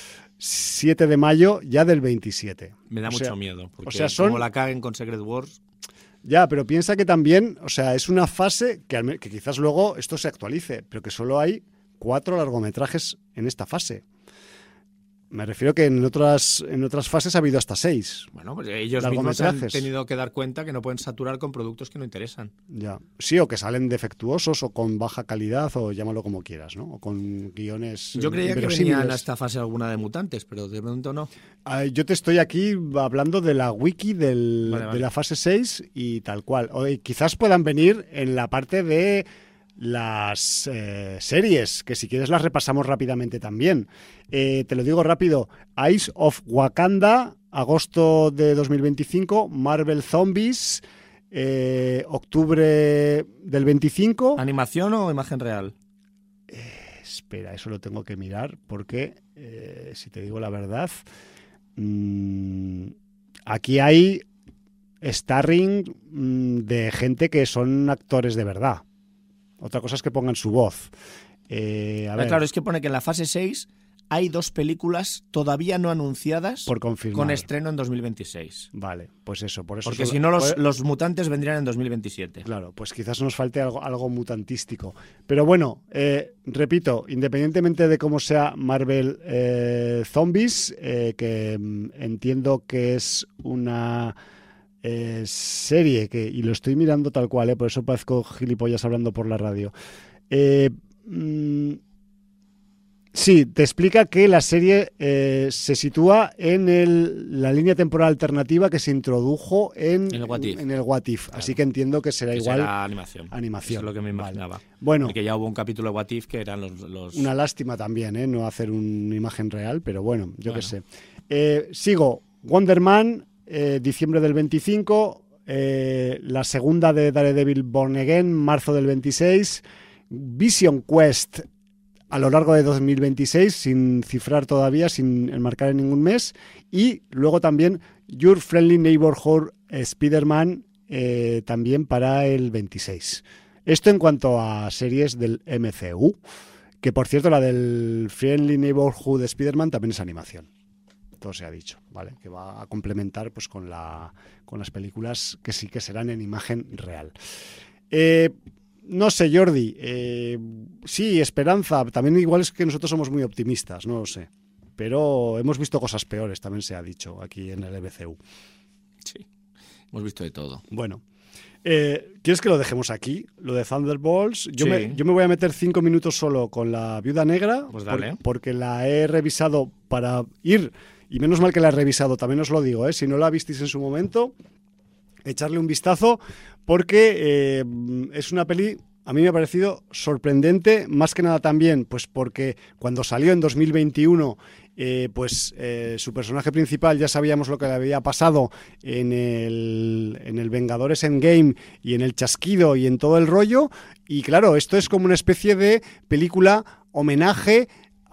siete de mayo ya del veintisiete. Me da o mucho sea, miedo, porque o sea, son, como la caguen con Secret Wars... Ya, pero piensa que también, o sea, es una fase que, que quizás luego esto se actualice, pero que solo hay cuatro largometrajes en esta fase. Me refiero que en otras en otras fases ha habido hasta seis. Bueno, pues ellos mismos han tenido que dar cuenta que no pueden saturar con productos que no interesan. Ya, sí, o que salen defectuosos o con baja calidad o llámalo como quieras, ¿no? O con guiones Yo creía que venían a esta fase alguna de mutantes, pero de momento no. Uh, yo te estoy aquí hablando de la wiki del, vale, vale. de la fase seis y tal cual. O, y quizás puedan venir en la parte de las eh, series, que si quieres las repasamos rápidamente también. Eh, te lo digo rápido: Eyes of Wakanda, agosto de dos mil veinticinco, Marvel Zombies, eh, octubre del veinticinco. ¿Animación o imagen real? Eh, espera, eso lo tengo que mirar porque, eh, si te digo la verdad, mmm, aquí hay starring mmm, de gente que son actores de verdad. Otra cosa es que pongan su voz. Eh, a ver. Claro, es que pone que en la fase seis hay dos películas todavía no anunciadas por confirmar, con estreno en dos mil veintiséis. Vale, pues eso. Por eso Porque solo, si no, los, pues, los mutantes vendrían en dos mil veintisiete. Claro, pues quizás nos falte algo, algo mutantístico. Pero bueno, eh, repito, independientemente de cómo sea Marvel eh, Zombies, eh, que mm, entiendo que es una... Eh, serie que, y lo estoy mirando tal cual, eh, por eso parezco gilipollas hablando por la radio. Eh, mmm, sí, te explica que la serie eh, se sitúa en el, la línea temporal alternativa que se introdujo en, en el What If. En el What If. Claro. Así que entiendo que será que igual. Será animación. Animación. Eso es lo que me imaginaba. Vale. Bueno, porque ya hubo un capítulo de What If que eran los. los... Una lástima también, ¿eh? No hacer una imagen real, pero bueno, yo bueno. qué sé. Eh, sigo. Wonder Man. Eh, diciembre del veinticinco, eh, la segunda de Daredevil Born Again, marzo del veintiséis, Vision Quest a lo largo de dos mil veintiséis, sin cifrar todavía, sin enmarcar en ningún mes, y luego también Your Friendly Neighborhood Spider-Man eh, también para el veintiséis. Esto en cuanto a series del M C U, que por cierto la del Friendly Neighborhood Spider-Man también es animación. Todo se ha dicho, ¿vale? Que va a complementar pues con la con las películas que sí que serán en imagen real. Eh, no sé, Jordi, eh, sí, esperanza, también igual es que nosotros somos muy optimistas, no lo sé, pero hemos visto cosas peores, también se ha dicho aquí en el M C U. Sí, hemos visto de todo. Bueno, eh, ¿quieres que lo dejemos aquí? Lo de Thunderbolts. Yo, sí. me, yo me voy a meter cinco minutos solo con la Viuda Negra, pues dale. por, porque la he revisado para ir... Y menos mal que la he revisado, también os lo digo, ¿eh? Si no la visteis en su momento, echarle un vistazo, porque eh, es una peli, a mí me ha parecido sorprendente, más que nada también, pues porque cuando salió en dos mil veintiuno, eh, pues eh, su personaje principal ya sabíamos lo que le había pasado en el, en el Vengadores Endgame y en el Chasquido y en todo el rollo, y claro, esto es como una especie de película homenaje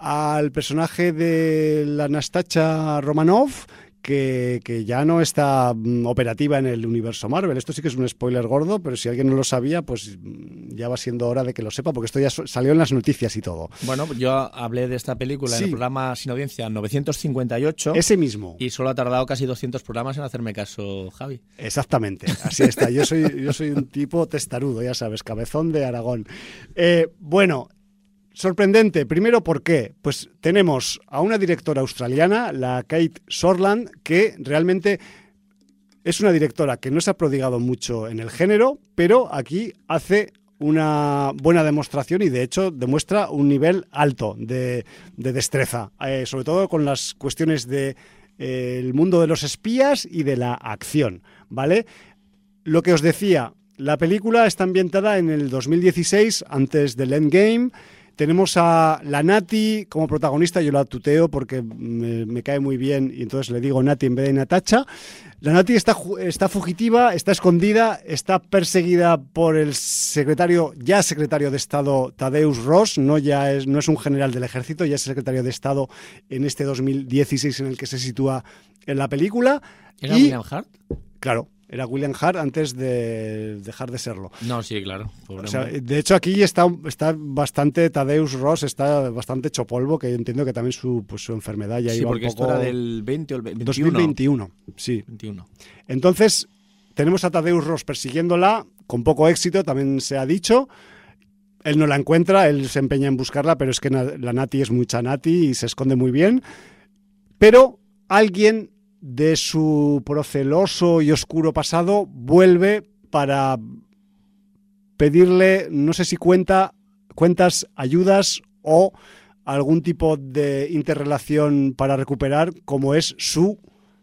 al personaje de la Natasha Romanoff, que, que ya no está mm, operativa en el universo Marvel. Esto sí que es un spoiler gordo, pero si alguien no lo sabía, pues ya va siendo hora de que lo sepa, porque esto ya salió en las noticias y todo. Bueno, yo hablé de esta película sí. en el programa Sin Audiencia novecientos cincuenta y ocho. Ese mismo. Y solo ha tardado casi doscientos programas en hacerme caso, Javi. Exactamente, así está. Yo soy, yo soy un tipo testarudo, ya sabes, cabezón de Aragón. Eh, bueno... Sorprendente. Primero, ¿por qué? Pues tenemos a una directora australiana, la Kate Shortland, que realmente es una directora que no se ha prodigado mucho en el género, pero aquí hace una buena demostración y de hecho demuestra un nivel alto de, de destreza, eh, sobre todo con las cuestiones de eh, el mundo de los espías y de la acción, ¿vale? Lo que os decía, la película está ambientada en el dos mil dieciséis, antes del Endgame. Tenemos a la Nati como protagonista, yo la tuteo porque me, me cae muy bien y entonces le digo Nati en vez de Natacha. La Nati está, está fugitiva, está escondida, está perseguida por el secretario, ya secretario de Estado Tadeusz Ross, no, ya es, no es un general del ejército, ya es secretario de Estado en este dos mil dieciséis en el que se sitúa en la película. ¿Era y, William Hart? Claro. Era William Hart antes de dejar de serlo. No, sí, claro. O sea, de hecho, aquí está, está bastante, Tadeusz Ross está bastante hecho polvo, que entiendo que también su, pues, su enfermedad ya sí, iba un poco... Sí, porque esto era del veinte o el veintiuno. dos mil veintiuno, sí. veintiuno. Entonces, tenemos a Tadeusz Ross persiguiéndola, con poco éxito, también se ha dicho. Él no la encuentra, él se empeña en buscarla, pero es que la Nati es mucha Nati y se esconde muy bien. pero alguien de su proceloso y oscuro pasado vuelve para pedirle, no sé si cuenta, cuentas, ayudas o algún tipo de interrelación para recuperar, como es su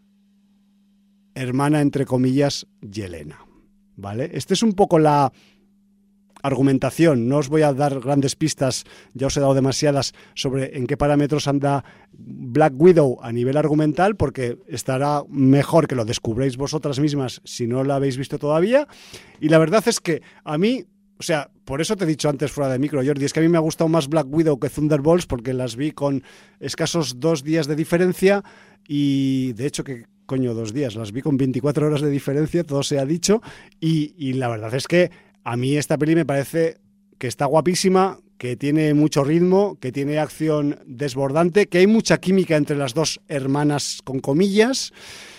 hermana, entre comillas, Yelena, ¿vale? Esta es un poco la argumentación. No os voy a dar grandes pistas, ya os he dado demasiadas sobre en qué parámetros anda Black Widow a nivel argumental, porque estará mejor que lo descubréis vosotras mismas si no la habéis visto todavía. Y la verdad es que a mí, o sea, por eso te he dicho antes fuera de micro, Jordi, es que a mí me ha gustado más Black Widow que Thunderbolts, porque las vi con escasos dos días de diferencia y, de hecho, que coño, dos días, las vi con veinticuatro horas de diferencia, todo se ha dicho, y, y la verdad es que a mí esta peli me parece que está guapísima, que tiene mucho ritmo, que tiene acción desbordante, que hay mucha química entre las dos hermanas, con comillas,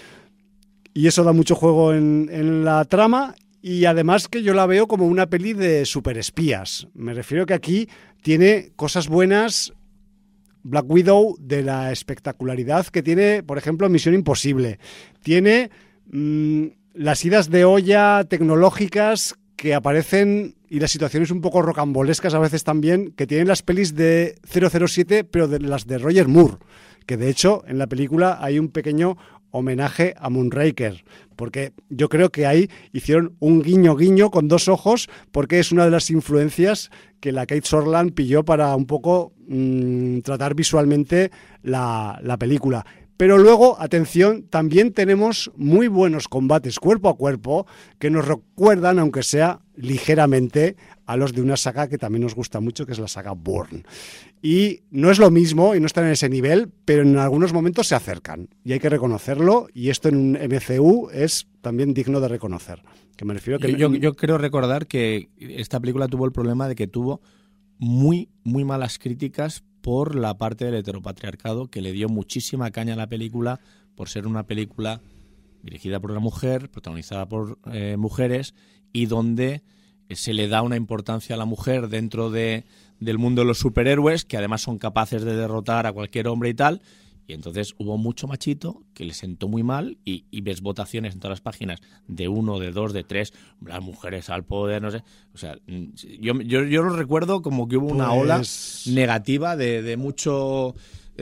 y eso da mucho juego en, en la trama. Y además que yo la veo como una peli de superespías. Me refiero que aquí tiene cosas buenas Black Widow, de la espectacularidad que tiene, por ejemplo, Misión Imposible. Tiene mmm, las idas de olla tecnológicas que aparecen y las situaciones un poco rocambolescas a veces también, que tienen las pelis de cero cero siete, pero de las de Roger Moore, que de hecho en la película hay un pequeño homenaje a Moonraker, porque yo creo que ahí hicieron un guiño guiño con dos ojos, porque es una de las influencias que la Kate Shortland pilló para un poco mmm, tratar visualmente la, la película. Pero luego, atención, también tenemos muy buenos combates cuerpo a cuerpo que nos recuerdan, aunque sea ligeramente, a los de una saga que también nos gusta mucho, que es la saga Bourne. Y no es lo mismo y no están en ese nivel, pero en algunos momentos se acercan. Y hay que reconocerlo, y esto en un M C U es también digno de reconocer. Que me refiero que yo, yo, yo creo recordar que esta película tuvo el problema de que tuvo muy, muy malas críticas por la parte del heteropatriarcado, que le dio muchísima caña a la película por ser una película dirigida por una mujer, protagonizada por eh, mujeres, y donde se le da una importancia a la mujer dentro de, del mundo de los superhéroes, que además son capaces de derrotar a cualquier hombre y tal. Y entonces hubo mucho machito que le sentó muy mal, y, y ves votaciones en todas las páginas de uno, de dos, de tres, las mujeres al poder, no sé. O sea, yo, yo, yo lo recuerdo como que hubo una pues... ola negativa de, de mucho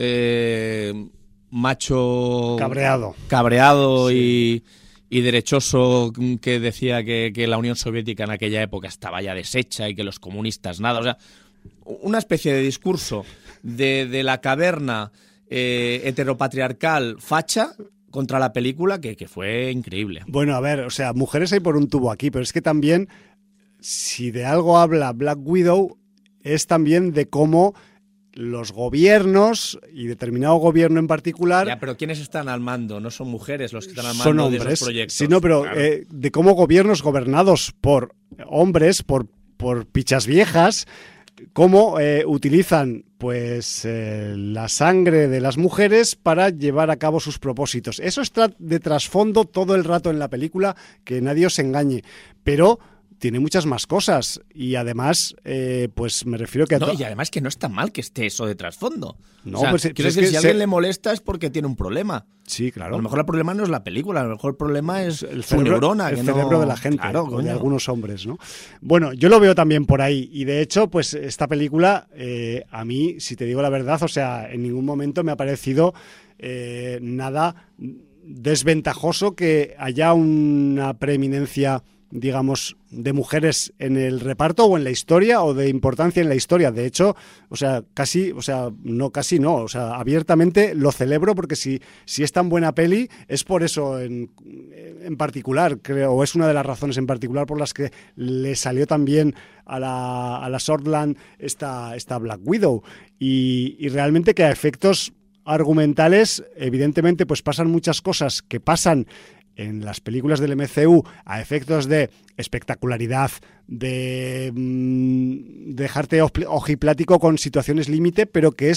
eh, macho cabreado, cabreado sí. y, y derechoso, que decía que, que la Unión Soviética en aquella época estaba ya deshecha y que los comunistas nada. O sea, una especie de discurso de, de la caverna Eh, heteropatriarcal facha contra la película que, que fue increíble. Bueno, a ver, o sea, mujeres hay por un tubo aquí, pero es que también, si de algo habla Black Widow, es también de cómo los gobiernos, y determinado gobierno en particular... Ya, pero ¿quiénes están al mando? No son mujeres los que están al mando son hombres, de esos proyectos. Sí, no, pero claro. eh, de cómo gobiernos gobernados por hombres, por, por pichas viejas, cómo eh, utilizan pues eh, la sangre de las mujeres para llevar a cabo sus propósitos. Eso está de trasfondo todo el rato en la película, que nadie os engañe, pero tiene muchas más cosas, y además eh, pues me refiero que a no, to- y además que no está mal que esté eso de trasfondo. No, o sea, pues, quiero pues decir, es que si a se... alguien le molesta es porque tiene un problema. Sí, claro. A lo mejor el problema no es la película, a lo mejor el problema es el su cerebro, neurona. El que cerebro no... de la gente, claro, o de algunos hombres, ¿no? Bueno, yo lo veo también por ahí, y de hecho, pues esta película, eh, a mí, si te digo la verdad, o sea, en ningún momento me ha parecido eh, nada desventajoso que haya una preeminencia, digamos, de mujeres en el reparto o en la historia, o de importancia en la historia. De hecho, o sea, casi, o sea, no, casi no, o sea, abiertamente lo celebro, porque si, si es tan buena peli, es por eso en, en particular, creo, o es una de las razones en particular por las que le salió tan bien a la, a la Shortland esta, esta Black Widow. Y, y realmente que a efectos argumentales, evidentemente, pues pasan muchas cosas que pasan en las películas del M C U a efectos de espectacularidad, de mmm, dejarte ojiplático con situaciones límite, pero que es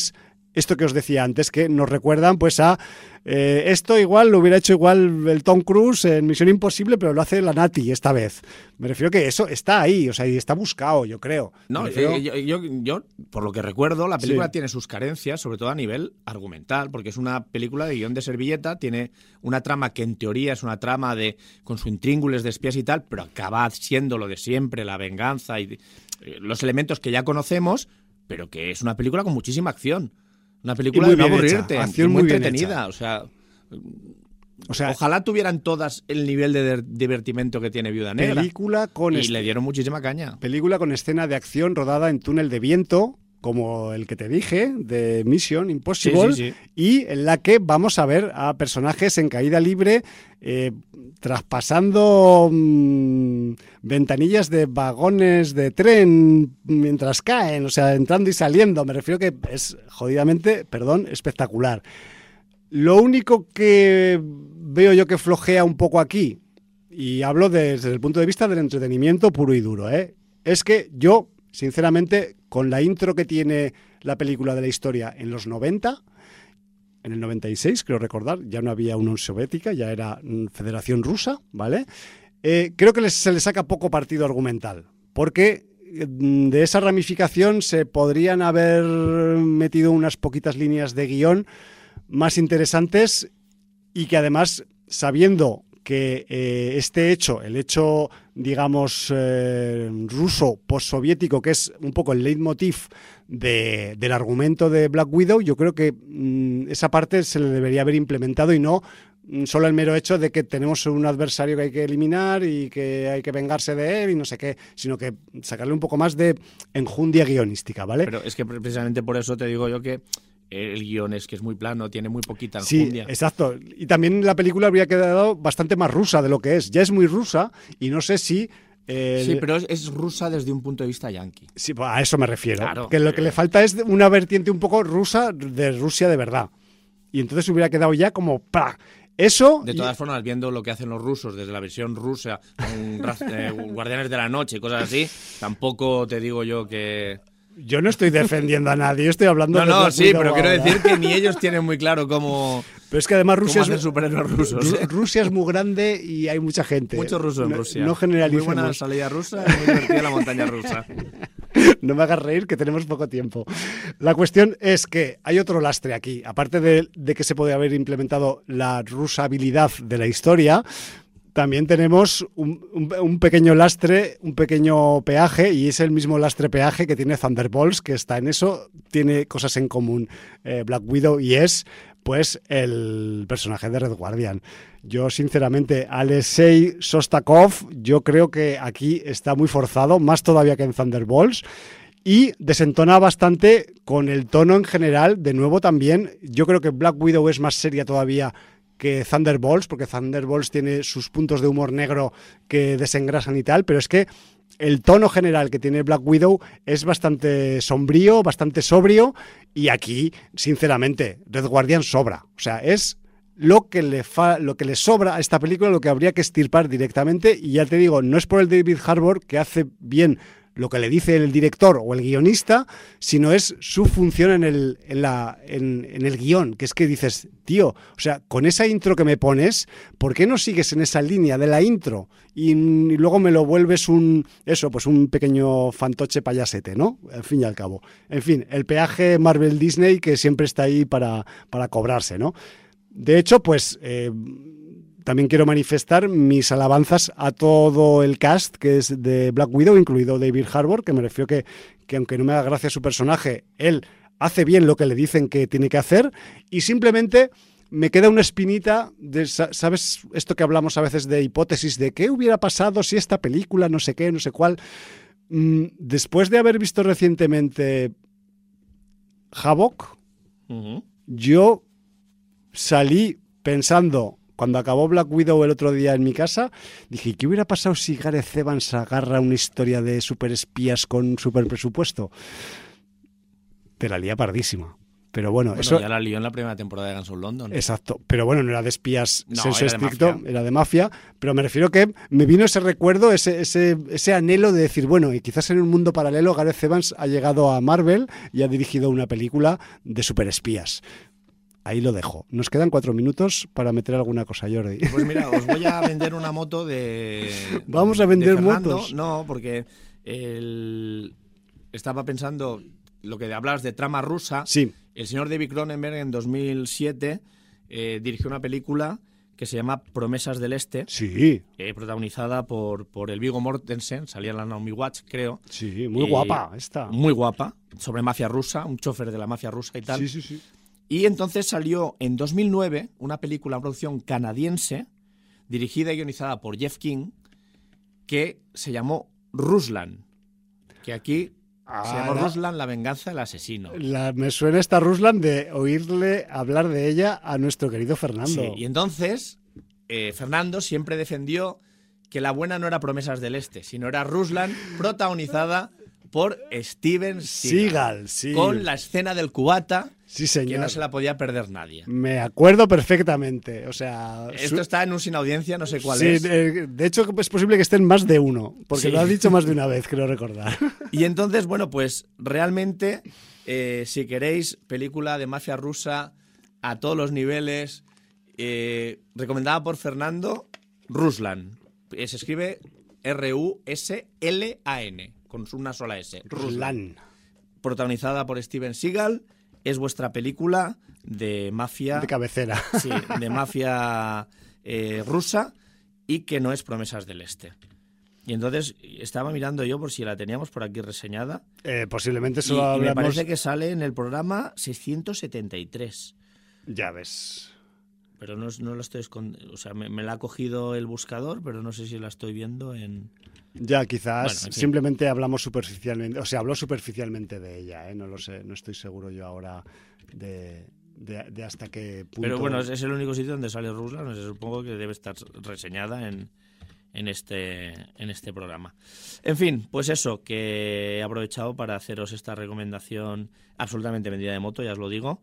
esto que os decía antes, que nos recuerdan pues a eh, esto igual lo hubiera hecho igual el Tom Cruise en Misión Imposible, pero lo hace la Nati esta vez. Me refiero que eso está ahí, o sea, y está buscado, yo creo. No, refiero... yo, yo, yo, por lo que recuerdo, la película sí. tiene sus carencias, sobre todo a nivel argumental, porque es una película de guión de servilleta, tiene una trama que en teoría es una trama de con su intríngulis de espías y tal, pero acaba siendo lo de siempre, la venganza y eh, los elementos que ya conocemos, pero que es una película con muchísima acción. Una película de no aburrirte, acción muy, muy entretenida, o sea, o sea, ojalá tuvieran todas el nivel de divertimento que tiene Viuda Negra. Película con y le dieron muchísima caña. Película con escena de acción rodada en túnel de viento, como el que te dije, de Mission Impossible, sí, sí, sí. y en la que vamos a ver a personajes en caída libre eh, traspasando mmm, ventanillas de vagones de tren mientras caen, o sea, entrando y saliendo. Me refiero que es jodidamente, perdón, espectacular. Lo único que veo yo que flojea un poco aquí, y hablo desde el punto de vista del entretenimiento puro y duro, ¿eh? es que yo, sinceramente, con la intro que tiene la película de la historia en los noventa, en el noventa y seis, creo recordar, ya no había Unión Soviética, ya era Federación Rusa, ¿vale? Eh, creo que les, se le saca poco partido argumental, porque de esa ramificación se podrían haber metido unas poquitas líneas de guión más interesantes y que además, sabiendo que eh, este hecho, el hecho, digamos, eh, ruso postsoviético, que es un poco el leitmotiv de, del argumento de Black Widow, yo creo que mmm, esa parte se le debería haber implementado y no mmm, solo el mero hecho de que tenemos un adversario que hay que eliminar y que hay que vengarse de él y no sé qué, sino que sacarle un poco más de enjundia guionística, ¿vale? Pero es que precisamente por eso te digo yo que el guión es que es muy plano, tiene muy poquita enjundia. Sí, exacto. Y también la película habría quedado bastante más rusa de lo que es. Ya es muy rusa y no sé si... Eh, sí, pero es, es rusa desde un punto de vista yanqui. Sí, pues a eso me refiero. Claro, que lo que le falta es una vertiente un poco rusa de Rusia de verdad. Y entonces hubiera quedado ya como... ¡pah! Eso... De todas y... formas, viendo lo que hacen los rusos desde la versión rusa, con eh, Guardianes de la Noche y cosas así, tampoco te digo yo que... Yo no estoy defendiendo a nadie, estoy hablando no, de... No, no, sí, pero ahora. quiero decir que ni ellos tienen muy claro cómo... Pero es que además Rusia es, superhéroes rusos, ¿eh? Rusia es muy grande y hay mucha gente. Mucho ruso en no, Rusia. No generalicemos. Muy buena salida rusa y muy divertida la montaña rusa. No me hagas reír, que tenemos poco tiempo. La cuestión es que hay otro lastre aquí. Aparte de, de que se puede haber implementado la rusabilidad de la historia, también tenemos un, un, un pequeño lastre, un pequeño peaje, y es el mismo lastre-peaje que tiene Thunderbolts, que está en eso, tiene cosas en común eh, Black Widow, y es pues el personaje de Red Guardian. Yo, sinceramente, Alexei Shostakov, yo creo que aquí está muy forzado, más todavía que en Thunderbolts, y desentona bastante con el tono en general. De nuevo también, yo creo que Black Widow es más seria todavía que Thunderbolts, porque Thunderbolts tiene sus puntos de humor negro que desengrasan y tal, pero es que el tono general que tiene Black Widow es bastante sombrío, bastante sobrio, y aquí, sinceramente, Red Guardian sobra. O sea, es lo que le fa, lo que le sobra a esta película, lo que habría que estirpar directamente, y ya te digo, no es por el David Harbour, que hace bien lo que le dice el director o el guionista, sino es su función en el, en la, en, en el guión, que es que dices, tío, o sea, con esa intro que me pones, ¿por qué no sigues en esa línea de la intro? Y, y luego me lo vuelves un, eso, pues un pequeño fantoche payasete, ¿no? Al fin y al cabo. En fin, el peaje Marvel Disney que siempre está ahí para, para cobrarse, ¿no? De hecho, pues... Eh, también quiero manifestar mis alabanzas a todo el cast que es de Black Widow, incluido David Harbour, que me refiero que, que aunque no me haga gracia su personaje, él hace bien lo que le dicen que tiene que hacer, y simplemente me queda una espinita de, ¿sabes? Esto que hablamos a veces de hipótesis de qué hubiera pasado si esta película, no sé qué, no sé cuál. Después de haber visto recientemente Havoc, uh-huh. yo salí pensando... Cuando acabó Black Widow el otro día en mi casa, dije, ¿qué hubiera pasado si Gareth Evans agarra una historia de superespías con super presupuesto? Te la lía pardísima. Pero bueno, bueno, eso... ya la lió en la primera temporada de Guns of London. Exacto, pero bueno, no era de espías no, senso era estricto, de mafia. Era de mafia, pero me refiero que me vino ese recuerdo, ese, ese, ese anhelo de decir, bueno, y quizás en un mundo paralelo Gareth Evans ha llegado a Marvel y ha dirigido una película de superespías. Ahí lo dejo. Nos quedan cuatro minutos para meter alguna cosa, Jordi. Pues mira, os voy a vender una moto de... Vamos a vender de Fernando. motos. No, porque el... estaba pensando, lo que hablas de trama rusa, Sí. El señor David Cronenberg en dos mil siete eh, dirigió una película que se llama Promesas del Este, Sí. eh, protagonizada por, por el Viggo Mortensen, salía la Naomi Watts, creo. Sí, muy Eh, guapa esta. Muy guapa, sobre mafia rusa, un chofer de la mafia rusa y tal. Sí, sí, sí. Y entonces salió en dos mil nueve una película, una producción canadiense, dirigida y guionizada por Jeff King, que se llamó Ruslan, que aquí Ah, se llamó la- Ruslan, la venganza del asesino. La, me suena esta Ruslan de oírle hablar de ella a nuestro querido Fernando. Sí, y entonces eh, Fernando siempre defendió que la buena no era Promesas del Este, sino era Ruslan, protagonizada por Steven Seagal, Seagal, sí. con la escena del cubata, Sí, que señor. no se la podía perder nadie. Me acuerdo perfectamente. O sea, Esto su- está en un sin audiencia, no sé cuál sí, es. eh, de hecho es posible que estén más de uno, porque Sí. lo has dicho más de una vez, creo recordar. Y entonces, bueno, pues realmente, eh, si queréis, película de mafia rusa a todos los niveles, eh, recomendada por Fernando, Ruslan. Eh, Se escribe R U S L A N, con una sola S. Ruslan. Protagonizada por Steven Seagal. Es vuestra película de mafia. De cabecera. Sí, de mafia eh, rusa y que no es Promesas del Este. Y entonces estaba mirando yo por si la teníamos por aquí reseñada. Eh, posiblemente Y, solo y me hablamos... parece que sale en el programa seiscientos setenta y tres. Ya ves. Pero no, no lo estoy escond- O sea, me, me la ha cogido el buscador, pero no sé si la estoy viendo en... Ya, quizás Bueno, en fin. simplemente hablamos superficialmente, o sea, habló superficialmente de ella, ¿eh? No lo sé, no estoy seguro yo ahora de, de, de hasta qué punto. Pero bueno, es, es el único sitio donde sale Ruslan. O sea, supongo que debe estar reseñada en, en, este, en este programa. En fin, pues eso, que he aprovechado para haceros esta recomendación absolutamente vendida de moto, ya os lo digo,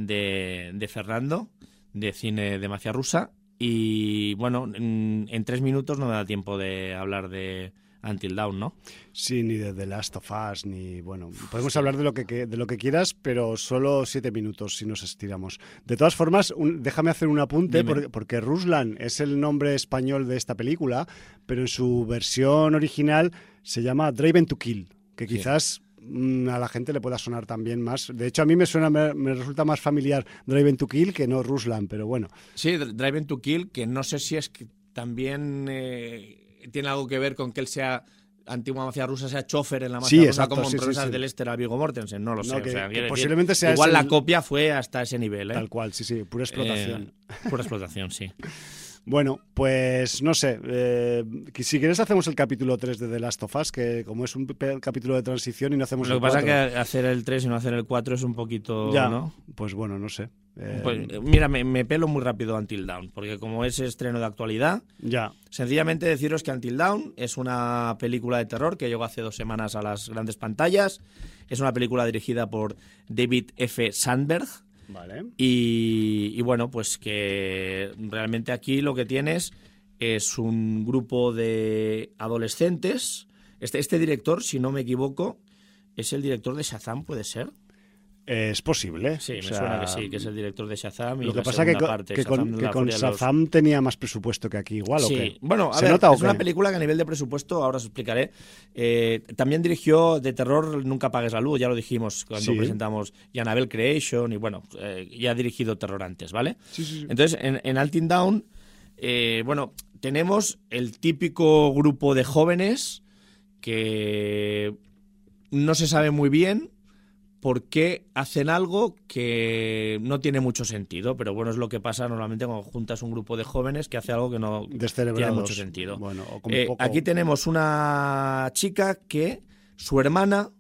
de, de Fernando, de cine de mafia rusa. Y bueno, en, en tres minutos no me da tiempo de hablar de Until Dawn, ¿no? Sí, ni de The Last of Us, ni... Bueno, podemos hablar de lo que, que- de lo que quieras, pero solo siete minutos si nos estiramos. De todas formas, un- déjame hacer un apunte, Dime. porque, porque Ruslan es el nombre español de esta película, pero en su versión original se llama Driven to Kill, que Sí. quizás mm, a la gente le pueda sonar también más. De hecho, a mí me suena, me, me resulta más familiar Driven to Kill que no Ruslan, pero bueno. Sí, Driven to Kill, que no sé si es que también eh, tiene algo que ver con que él sea antigua mafia rusa, sea chofer en la mafia Sí, rusa, exacto, como en sí, sí, Promesas sí. del Este era Viggo Mortensen, no lo sé. No, o que- sea, que quiero decir, posiblemente sea igual ese la el- copia fue hasta ese nivel, ¿eh? Tal cual, sí, sí, pura explotación. Eh, pura explotación, sí. Bueno, pues no sé, eh, que si quieres hacemos el capítulo tres de The Last of Us, que como es un pe- capítulo de transición y no hacemos Lo el que pasa es cuatro. que hacer el tres y no hacer el cuatro es un poquito, Ya, ¿no? pues bueno, no sé. Eh, Pues, eh, mira, me, me pelo muy rápido Until Dawn, porque como es estreno de actualidad, ya, sencillamente deciros que Until Dawn es una película de terror que llegó hace dos semanas a las grandes pantallas. Es una película dirigida por David F. Sandberg. vale. Y, y bueno, pues que realmente aquí lo que tienes es un grupo de adolescentes. Este, este director, si no me equivoco, es el director de Shazam, ¿puede ser? Eh, es posible. Sí, me o sea, suena que sí, que es el director de Shazam. Y Lo que la pasa que, segunda co- parte, que Shazam con, de que la con furia de los- Shazam tenía más presupuesto que aquí igual, ¿o Sí, qué? bueno, a ¿Se ver, nota o es una qué? película que a nivel de presupuesto, ahora os explicaré, eh, también dirigió de terror Nunca apagues la luz, ya lo dijimos cuando Sí. presentamos y Annabelle Creation, y bueno, eh, ya ha dirigido terror antes, ¿vale? Sí, sí, sí. Entonces, en, en Until Dawn, eh, bueno, tenemos el típico grupo de jóvenes que no se sabe muy bien por qué hacen algo que no tiene mucho sentido, pero bueno, es lo que pasa normalmente cuando juntas un grupo de jóvenes que hace algo que no tiene Descerebrados. mucho sentido. Bueno, o como Eh, poco... Aquí tenemos una chica que su hermana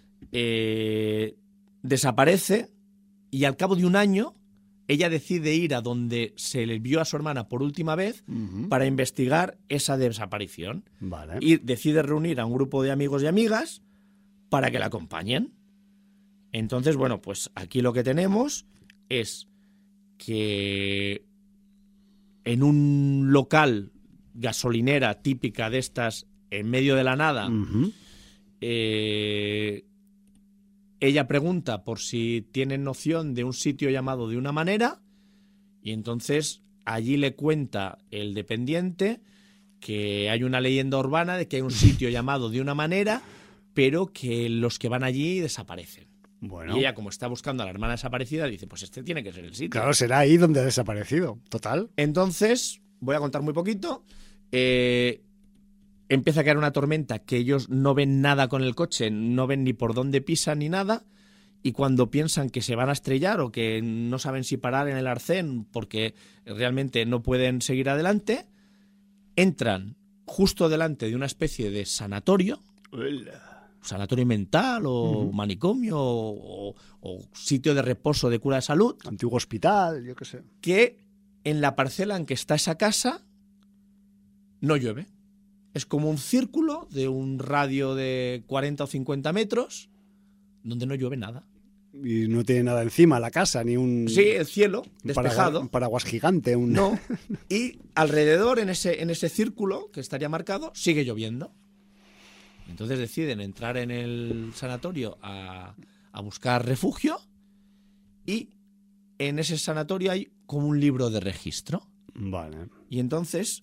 eh, desaparece y al cabo de un año ella decide ir a donde se le vio a su hermana por última vez Ujú. para investigar esa desaparición. Vale. Y decide reunir a un grupo de amigos y amigas para que la acompañen. Entonces, bueno, pues aquí lo que tenemos es que en un local, gasolinera típica de estas, en medio de la nada, Uh-huh. eh, ella pregunta por si tienen noción de un sitio llamado de una manera, y entonces allí le cuenta el dependiente que hay una leyenda urbana de que hay un sitio llamado de una manera, pero que los que van allí desaparecen. Bueno. Y ella, como está buscando a la hermana desaparecida, dice, pues este tiene que ser el sitio. Claro, será ahí donde ha desaparecido. Total. Entonces, voy a contar muy poquito. Eh, empieza a caer una tormenta que ellos no ven nada con el coche, no ven ni por dónde pisan ni nada. Y cuando piensan que se van a estrellar o que no saben si parar en el arcén porque realmente no pueden seguir adelante, entran justo delante de una especie de sanatorio, sanatorio mental o uh-huh. manicomio o, o sitio de reposo de cura de salud. Antiguo hospital, yo qué sé. Que en la parcela en que está esa casa no llueve. Es como un círculo de un radio de cuarenta o cincuenta metros donde no llueve nada. Y no tiene nada encima la casa, ni un... Sí, el cielo despejado. Un paraguas gigante. Un... No. Y alrededor, en ese, en ese círculo que estaría marcado, sigue lloviendo. Entonces deciden entrar en el sanatorio a, a buscar refugio, y en ese sanatorio hay como un libro de registro. Vale. Y entonces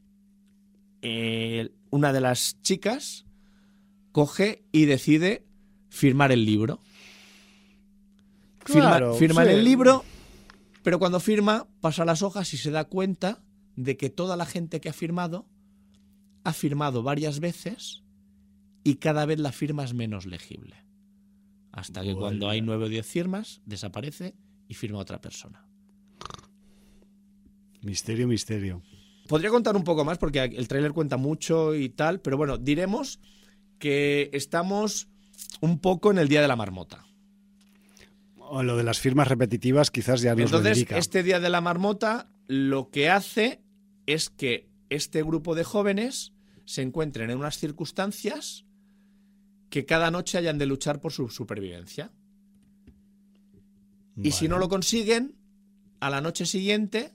eh, una de las chicas coge y decide firmar el libro. Claro, firma firma sí. en el libro, pero cuando firma pasa las hojas y se da cuenta de que toda la gente que ha firmado ha firmado varias veces y cada vez la firma es menos legible. Hasta que bueno. Cuando hay nueve o diez firmas, desaparece y firma otra persona. Misterio, misterio. Podría contar un poco más porque el tráiler cuenta mucho y tal, pero bueno, diremos que estamos un poco en el Día de la Marmota. O lo de las firmas repetitivas quizás ya nos Entonces, lo indica. Este Día de la Marmota lo que hace es que este grupo de jóvenes se encuentren en unas circunstancias que cada noche hayan de luchar por su supervivencia. Vale. Y si no lo consiguen, a la noche siguiente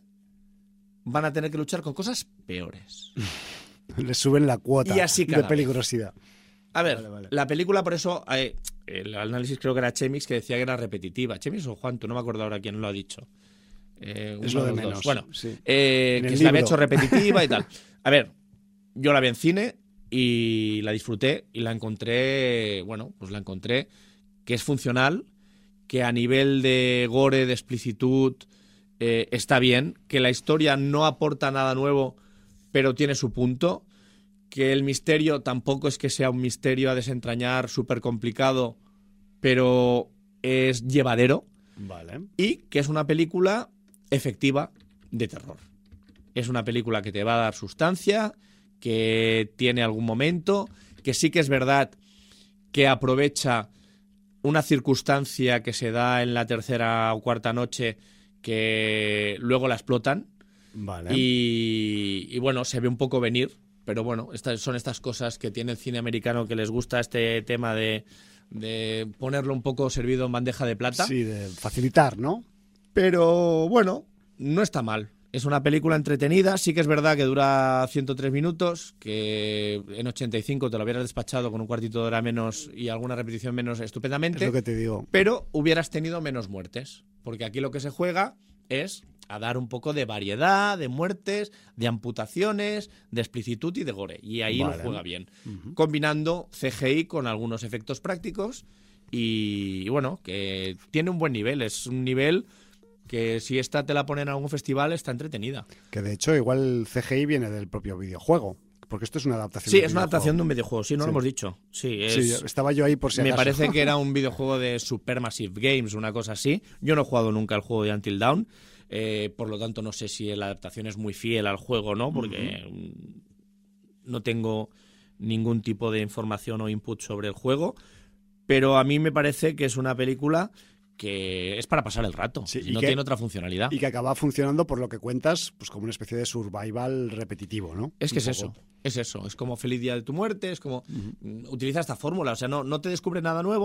van a tener que luchar con cosas peores. Les suben la cuota y así de peligrosidad. Vez. A ver, vale, vale. La película, por eso, eh, el análisis creo que era Chemix, que decía que era repetitiva. Chemix o Juan, tú no me acuerdo ahora quién lo ha dicho. Eh, es lo de menos. Dos. Bueno, sí. eh, que se la había hecho repetitiva y tal. A ver, yo la vi en cine y la disfruté y la encontré, bueno, pues la encontré que es funcional, que a nivel de gore, de explicitud, eh, está bien, que la historia no aporta nada nuevo, pero tiene su punto, que el misterio tampoco es que sea un misterio a desentrañar súper complicado, pero es llevadero. Vale. Y que es una película efectiva de terror. Es una película que te va a dar sustancia, que tiene algún momento, que sí que es verdad que aprovecha una circunstancia que se da en la tercera o cuarta noche que luego la explotan. Vale. Y, y bueno, se ve un poco venir, pero bueno, estas son estas cosas que tiene el cine americano, que les gusta este tema de, de ponerlo un poco servido en bandeja de plata. Sí, de facilitar, ¿no? Pero bueno, no está mal. Es una película entretenida, sí que es verdad que dura ciento tres minutos, que en ochenta y cinco te lo hubieras despachado con un cuartito de hora menos y alguna repetición menos estupendamente. Es lo que te digo. Pero hubieras tenido menos muertes, porque aquí lo que se juega es a dar un poco de variedad, de muertes, de amputaciones, de explicitud y de gore. Y ahí vale. Lo juega bien, uh-huh. Combinando C G I con algunos efectos prácticos y, y bueno, que tiene un buen nivel, es un nivel que si esta te la ponen en algún festival está entretenida. Que de hecho igual el C G I viene del propio videojuego, porque esto es una adaptación. Sí, de es una adaptación de un videojuego, sí, no sí. Lo hemos dicho. Sí, es... sí, estaba yo ahí por si acaso. Me parece que era un videojuego de Supermassive Games, una cosa así. Yo no he jugado nunca al juego de Until Dawn, eh, por lo tanto no sé si la adaptación es muy fiel al juego o no, porque uh-huh. no tengo ningún tipo de información o input sobre el juego, pero a mí me parece que es una película que es para pasar el rato, sí, no que, tiene otra funcionalidad. Y que acaba funcionando, por lo que cuentas, pues como una especie de survival repetitivo, ¿no? Es que es eso, es eso, es como Feliz Día de tu Muerte, es como... Uh-huh. Utiliza esta fórmula, o sea, no, no te descubre nada nuevo,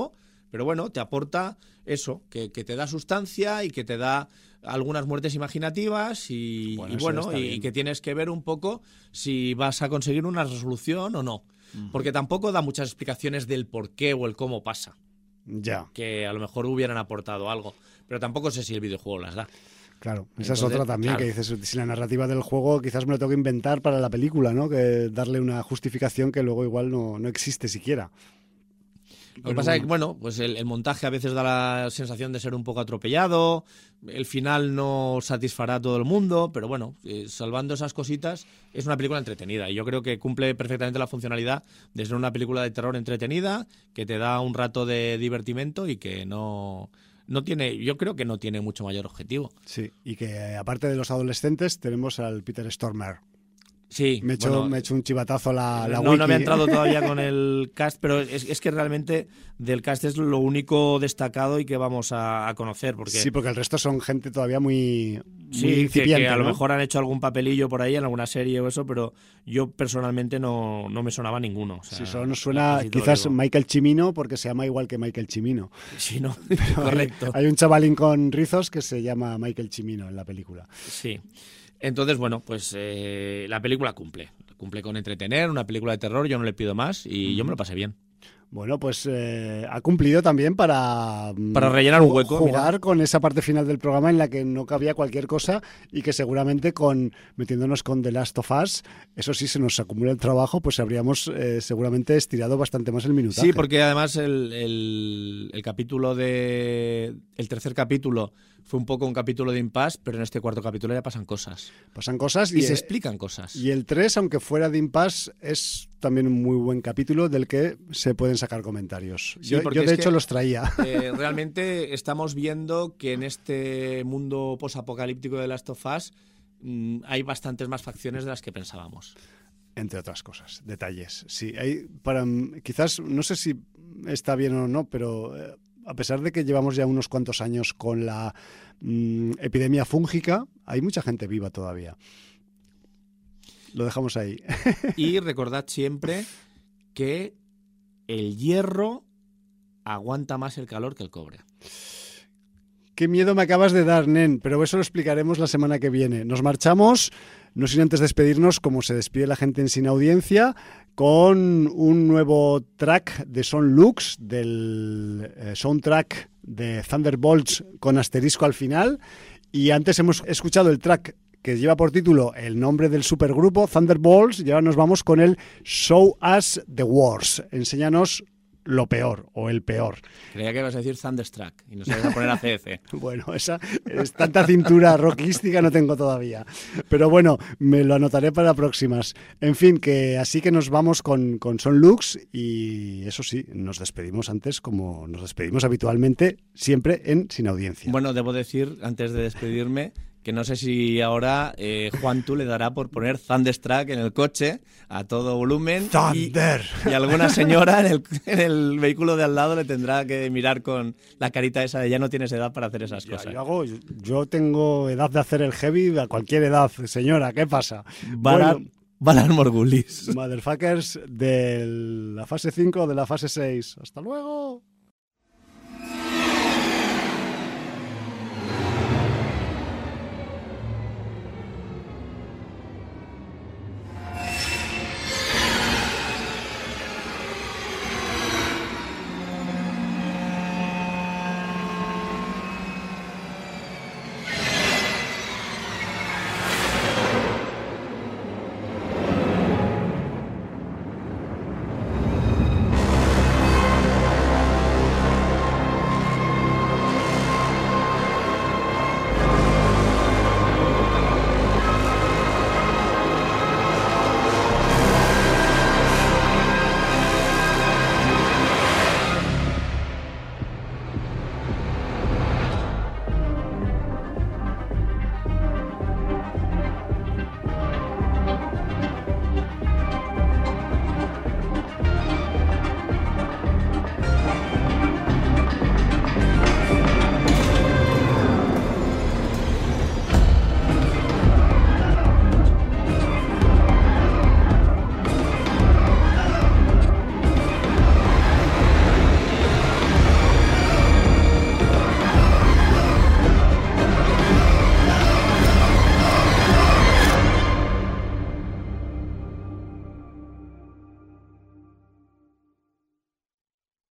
Pero bueno, te aporta eso, que, que te da sustancia y que te da algunas muertes imaginativas y bueno, y, bueno, y, y que tienes que ver un poco si vas a conseguir una resolución o no. Uh-huh. Porque tampoco da muchas explicaciones del por qué o el cómo pasa. Ya. Que a lo mejor hubieran aportado algo. Pero tampoco sé si el videojuego las da. Claro, esa Entonces, es otra también, claro. Que dices, si la narrativa del juego quizás me lo tengo que inventar para la película, ¿no? Que darle una justificación que luego igual no, no existe siquiera. Lo que pasa es que, bueno, pues el, el montaje a veces da la sensación de ser un poco atropellado, el final no satisfará a todo el mundo, pero bueno, eh, salvando esas cositas, es una película entretenida y yo creo que cumple perfectamente la funcionalidad de ser una película de terror entretenida, que te da un rato de divertimento y que no... No tiene, yo creo que no tiene mucho mayor objetivo. Sí, y que aparte de los adolescentes tenemos al Peter Stormare. Sí, me he hecho, bueno, me he hecho un chivatazo la, la no, wiki. No había entrado todavía con el cast, pero es, es que realmente del cast es lo único destacado y que vamos a, a conocer. Porque, sí, porque el resto son gente todavía muy, sí, muy incipiente, que, que a ¿no? lo mejor han hecho algún papelillo por ahí en alguna serie o eso, pero yo personalmente no, no me sonaba ninguno. O sea, sí, solo nos suena quizás Michael Cimino porque se llama igual que Michael Cimino. Sí, no, correcto. Hay, hay un chavalín con rizos que se llama Michael Cimino en la película. Sí. Entonces, bueno, pues eh, la película cumple. Cumple con entretener, una película de terror, yo no le pido más y mm. yo me lo pasé bien. Bueno, pues eh, ha cumplido también para, para rellenar un hueco. Jugar mira. Con esa parte final del programa en la que no cabía cualquier cosa y que seguramente con metiéndonos con The Last of Us, eso sí, se nos acumula el trabajo, pues habríamos eh, seguramente estirado bastante más el minutaje. Sí, porque además el, el, el capítulo de... El tercer capítulo fue un poco un capítulo de impasse, pero en este cuarto capítulo ya pasan cosas. Pasan cosas y, y se eh, explican cosas. Y el tres, aunque fuera de impasse, es también un muy buen capítulo del que se pueden sacar comentarios. Sí, yo, yo de hecho que, los traía. Eh, realmente estamos viendo que en este mundo posapocalíptico de Last of Us mmm, hay bastantes más facciones de las que pensábamos. Entre otras cosas, detalles. Sí, hay para quizás, no sé si está bien o no, pero eh, a pesar de que llevamos ya unos cuantos años con la mmm, epidemia fúngica, hay mucha gente viva todavía. Lo dejamos ahí. Y recordad siempre que el hierro aguanta más el calor que el cobre. Qué miedo me acabas de dar, nen, pero eso lo explicaremos la semana que viene. Nos marchamos, no sin antes despedirnos, como se despide la gente en Sin Audiencia, con un nuevo track de Son Lux, del eh, soundtrack de Thunderbolts con asterisco al final. Y antes hemos escuchado el track que lleva por título el nombre del supergrupo, Thunderbolts, y ahora nos vamos con el Show Us the Worst. Enséñanos lo peor o el peor. Creía que ibas a decir Thunderstruck y nos ibas a poner a C F. Bueno, esa es tanta cintura rockística no tengo todavía. Pero bueno, me lo anotaré para próximas. En fin, que así que nos vamos con, con Son Lux y eso sí, nos despedimos antes como nos despedimos habitualmente, siempre en Sin Audiencia. Bueno, debo decir, antes de despedirme, que no sé si ahora eh, Juan tú le dará por poner Thunderstruck en el coche a todo volumen. ¡Thunder! Y, y alguna señora en el, en el vehículo de al lado le tendrá que mirar con la carita esa de ya no tienes edad para hacer esas ya, cosas. Yo, hago, yo, yo tengo edad de hacer el heavy a cualquier edad, señora, ¿qué pasa? Balar, bueno, Balar Morgulis. Motherfuckers de la fase cinco o de la fase seis. ¡Hasta luego!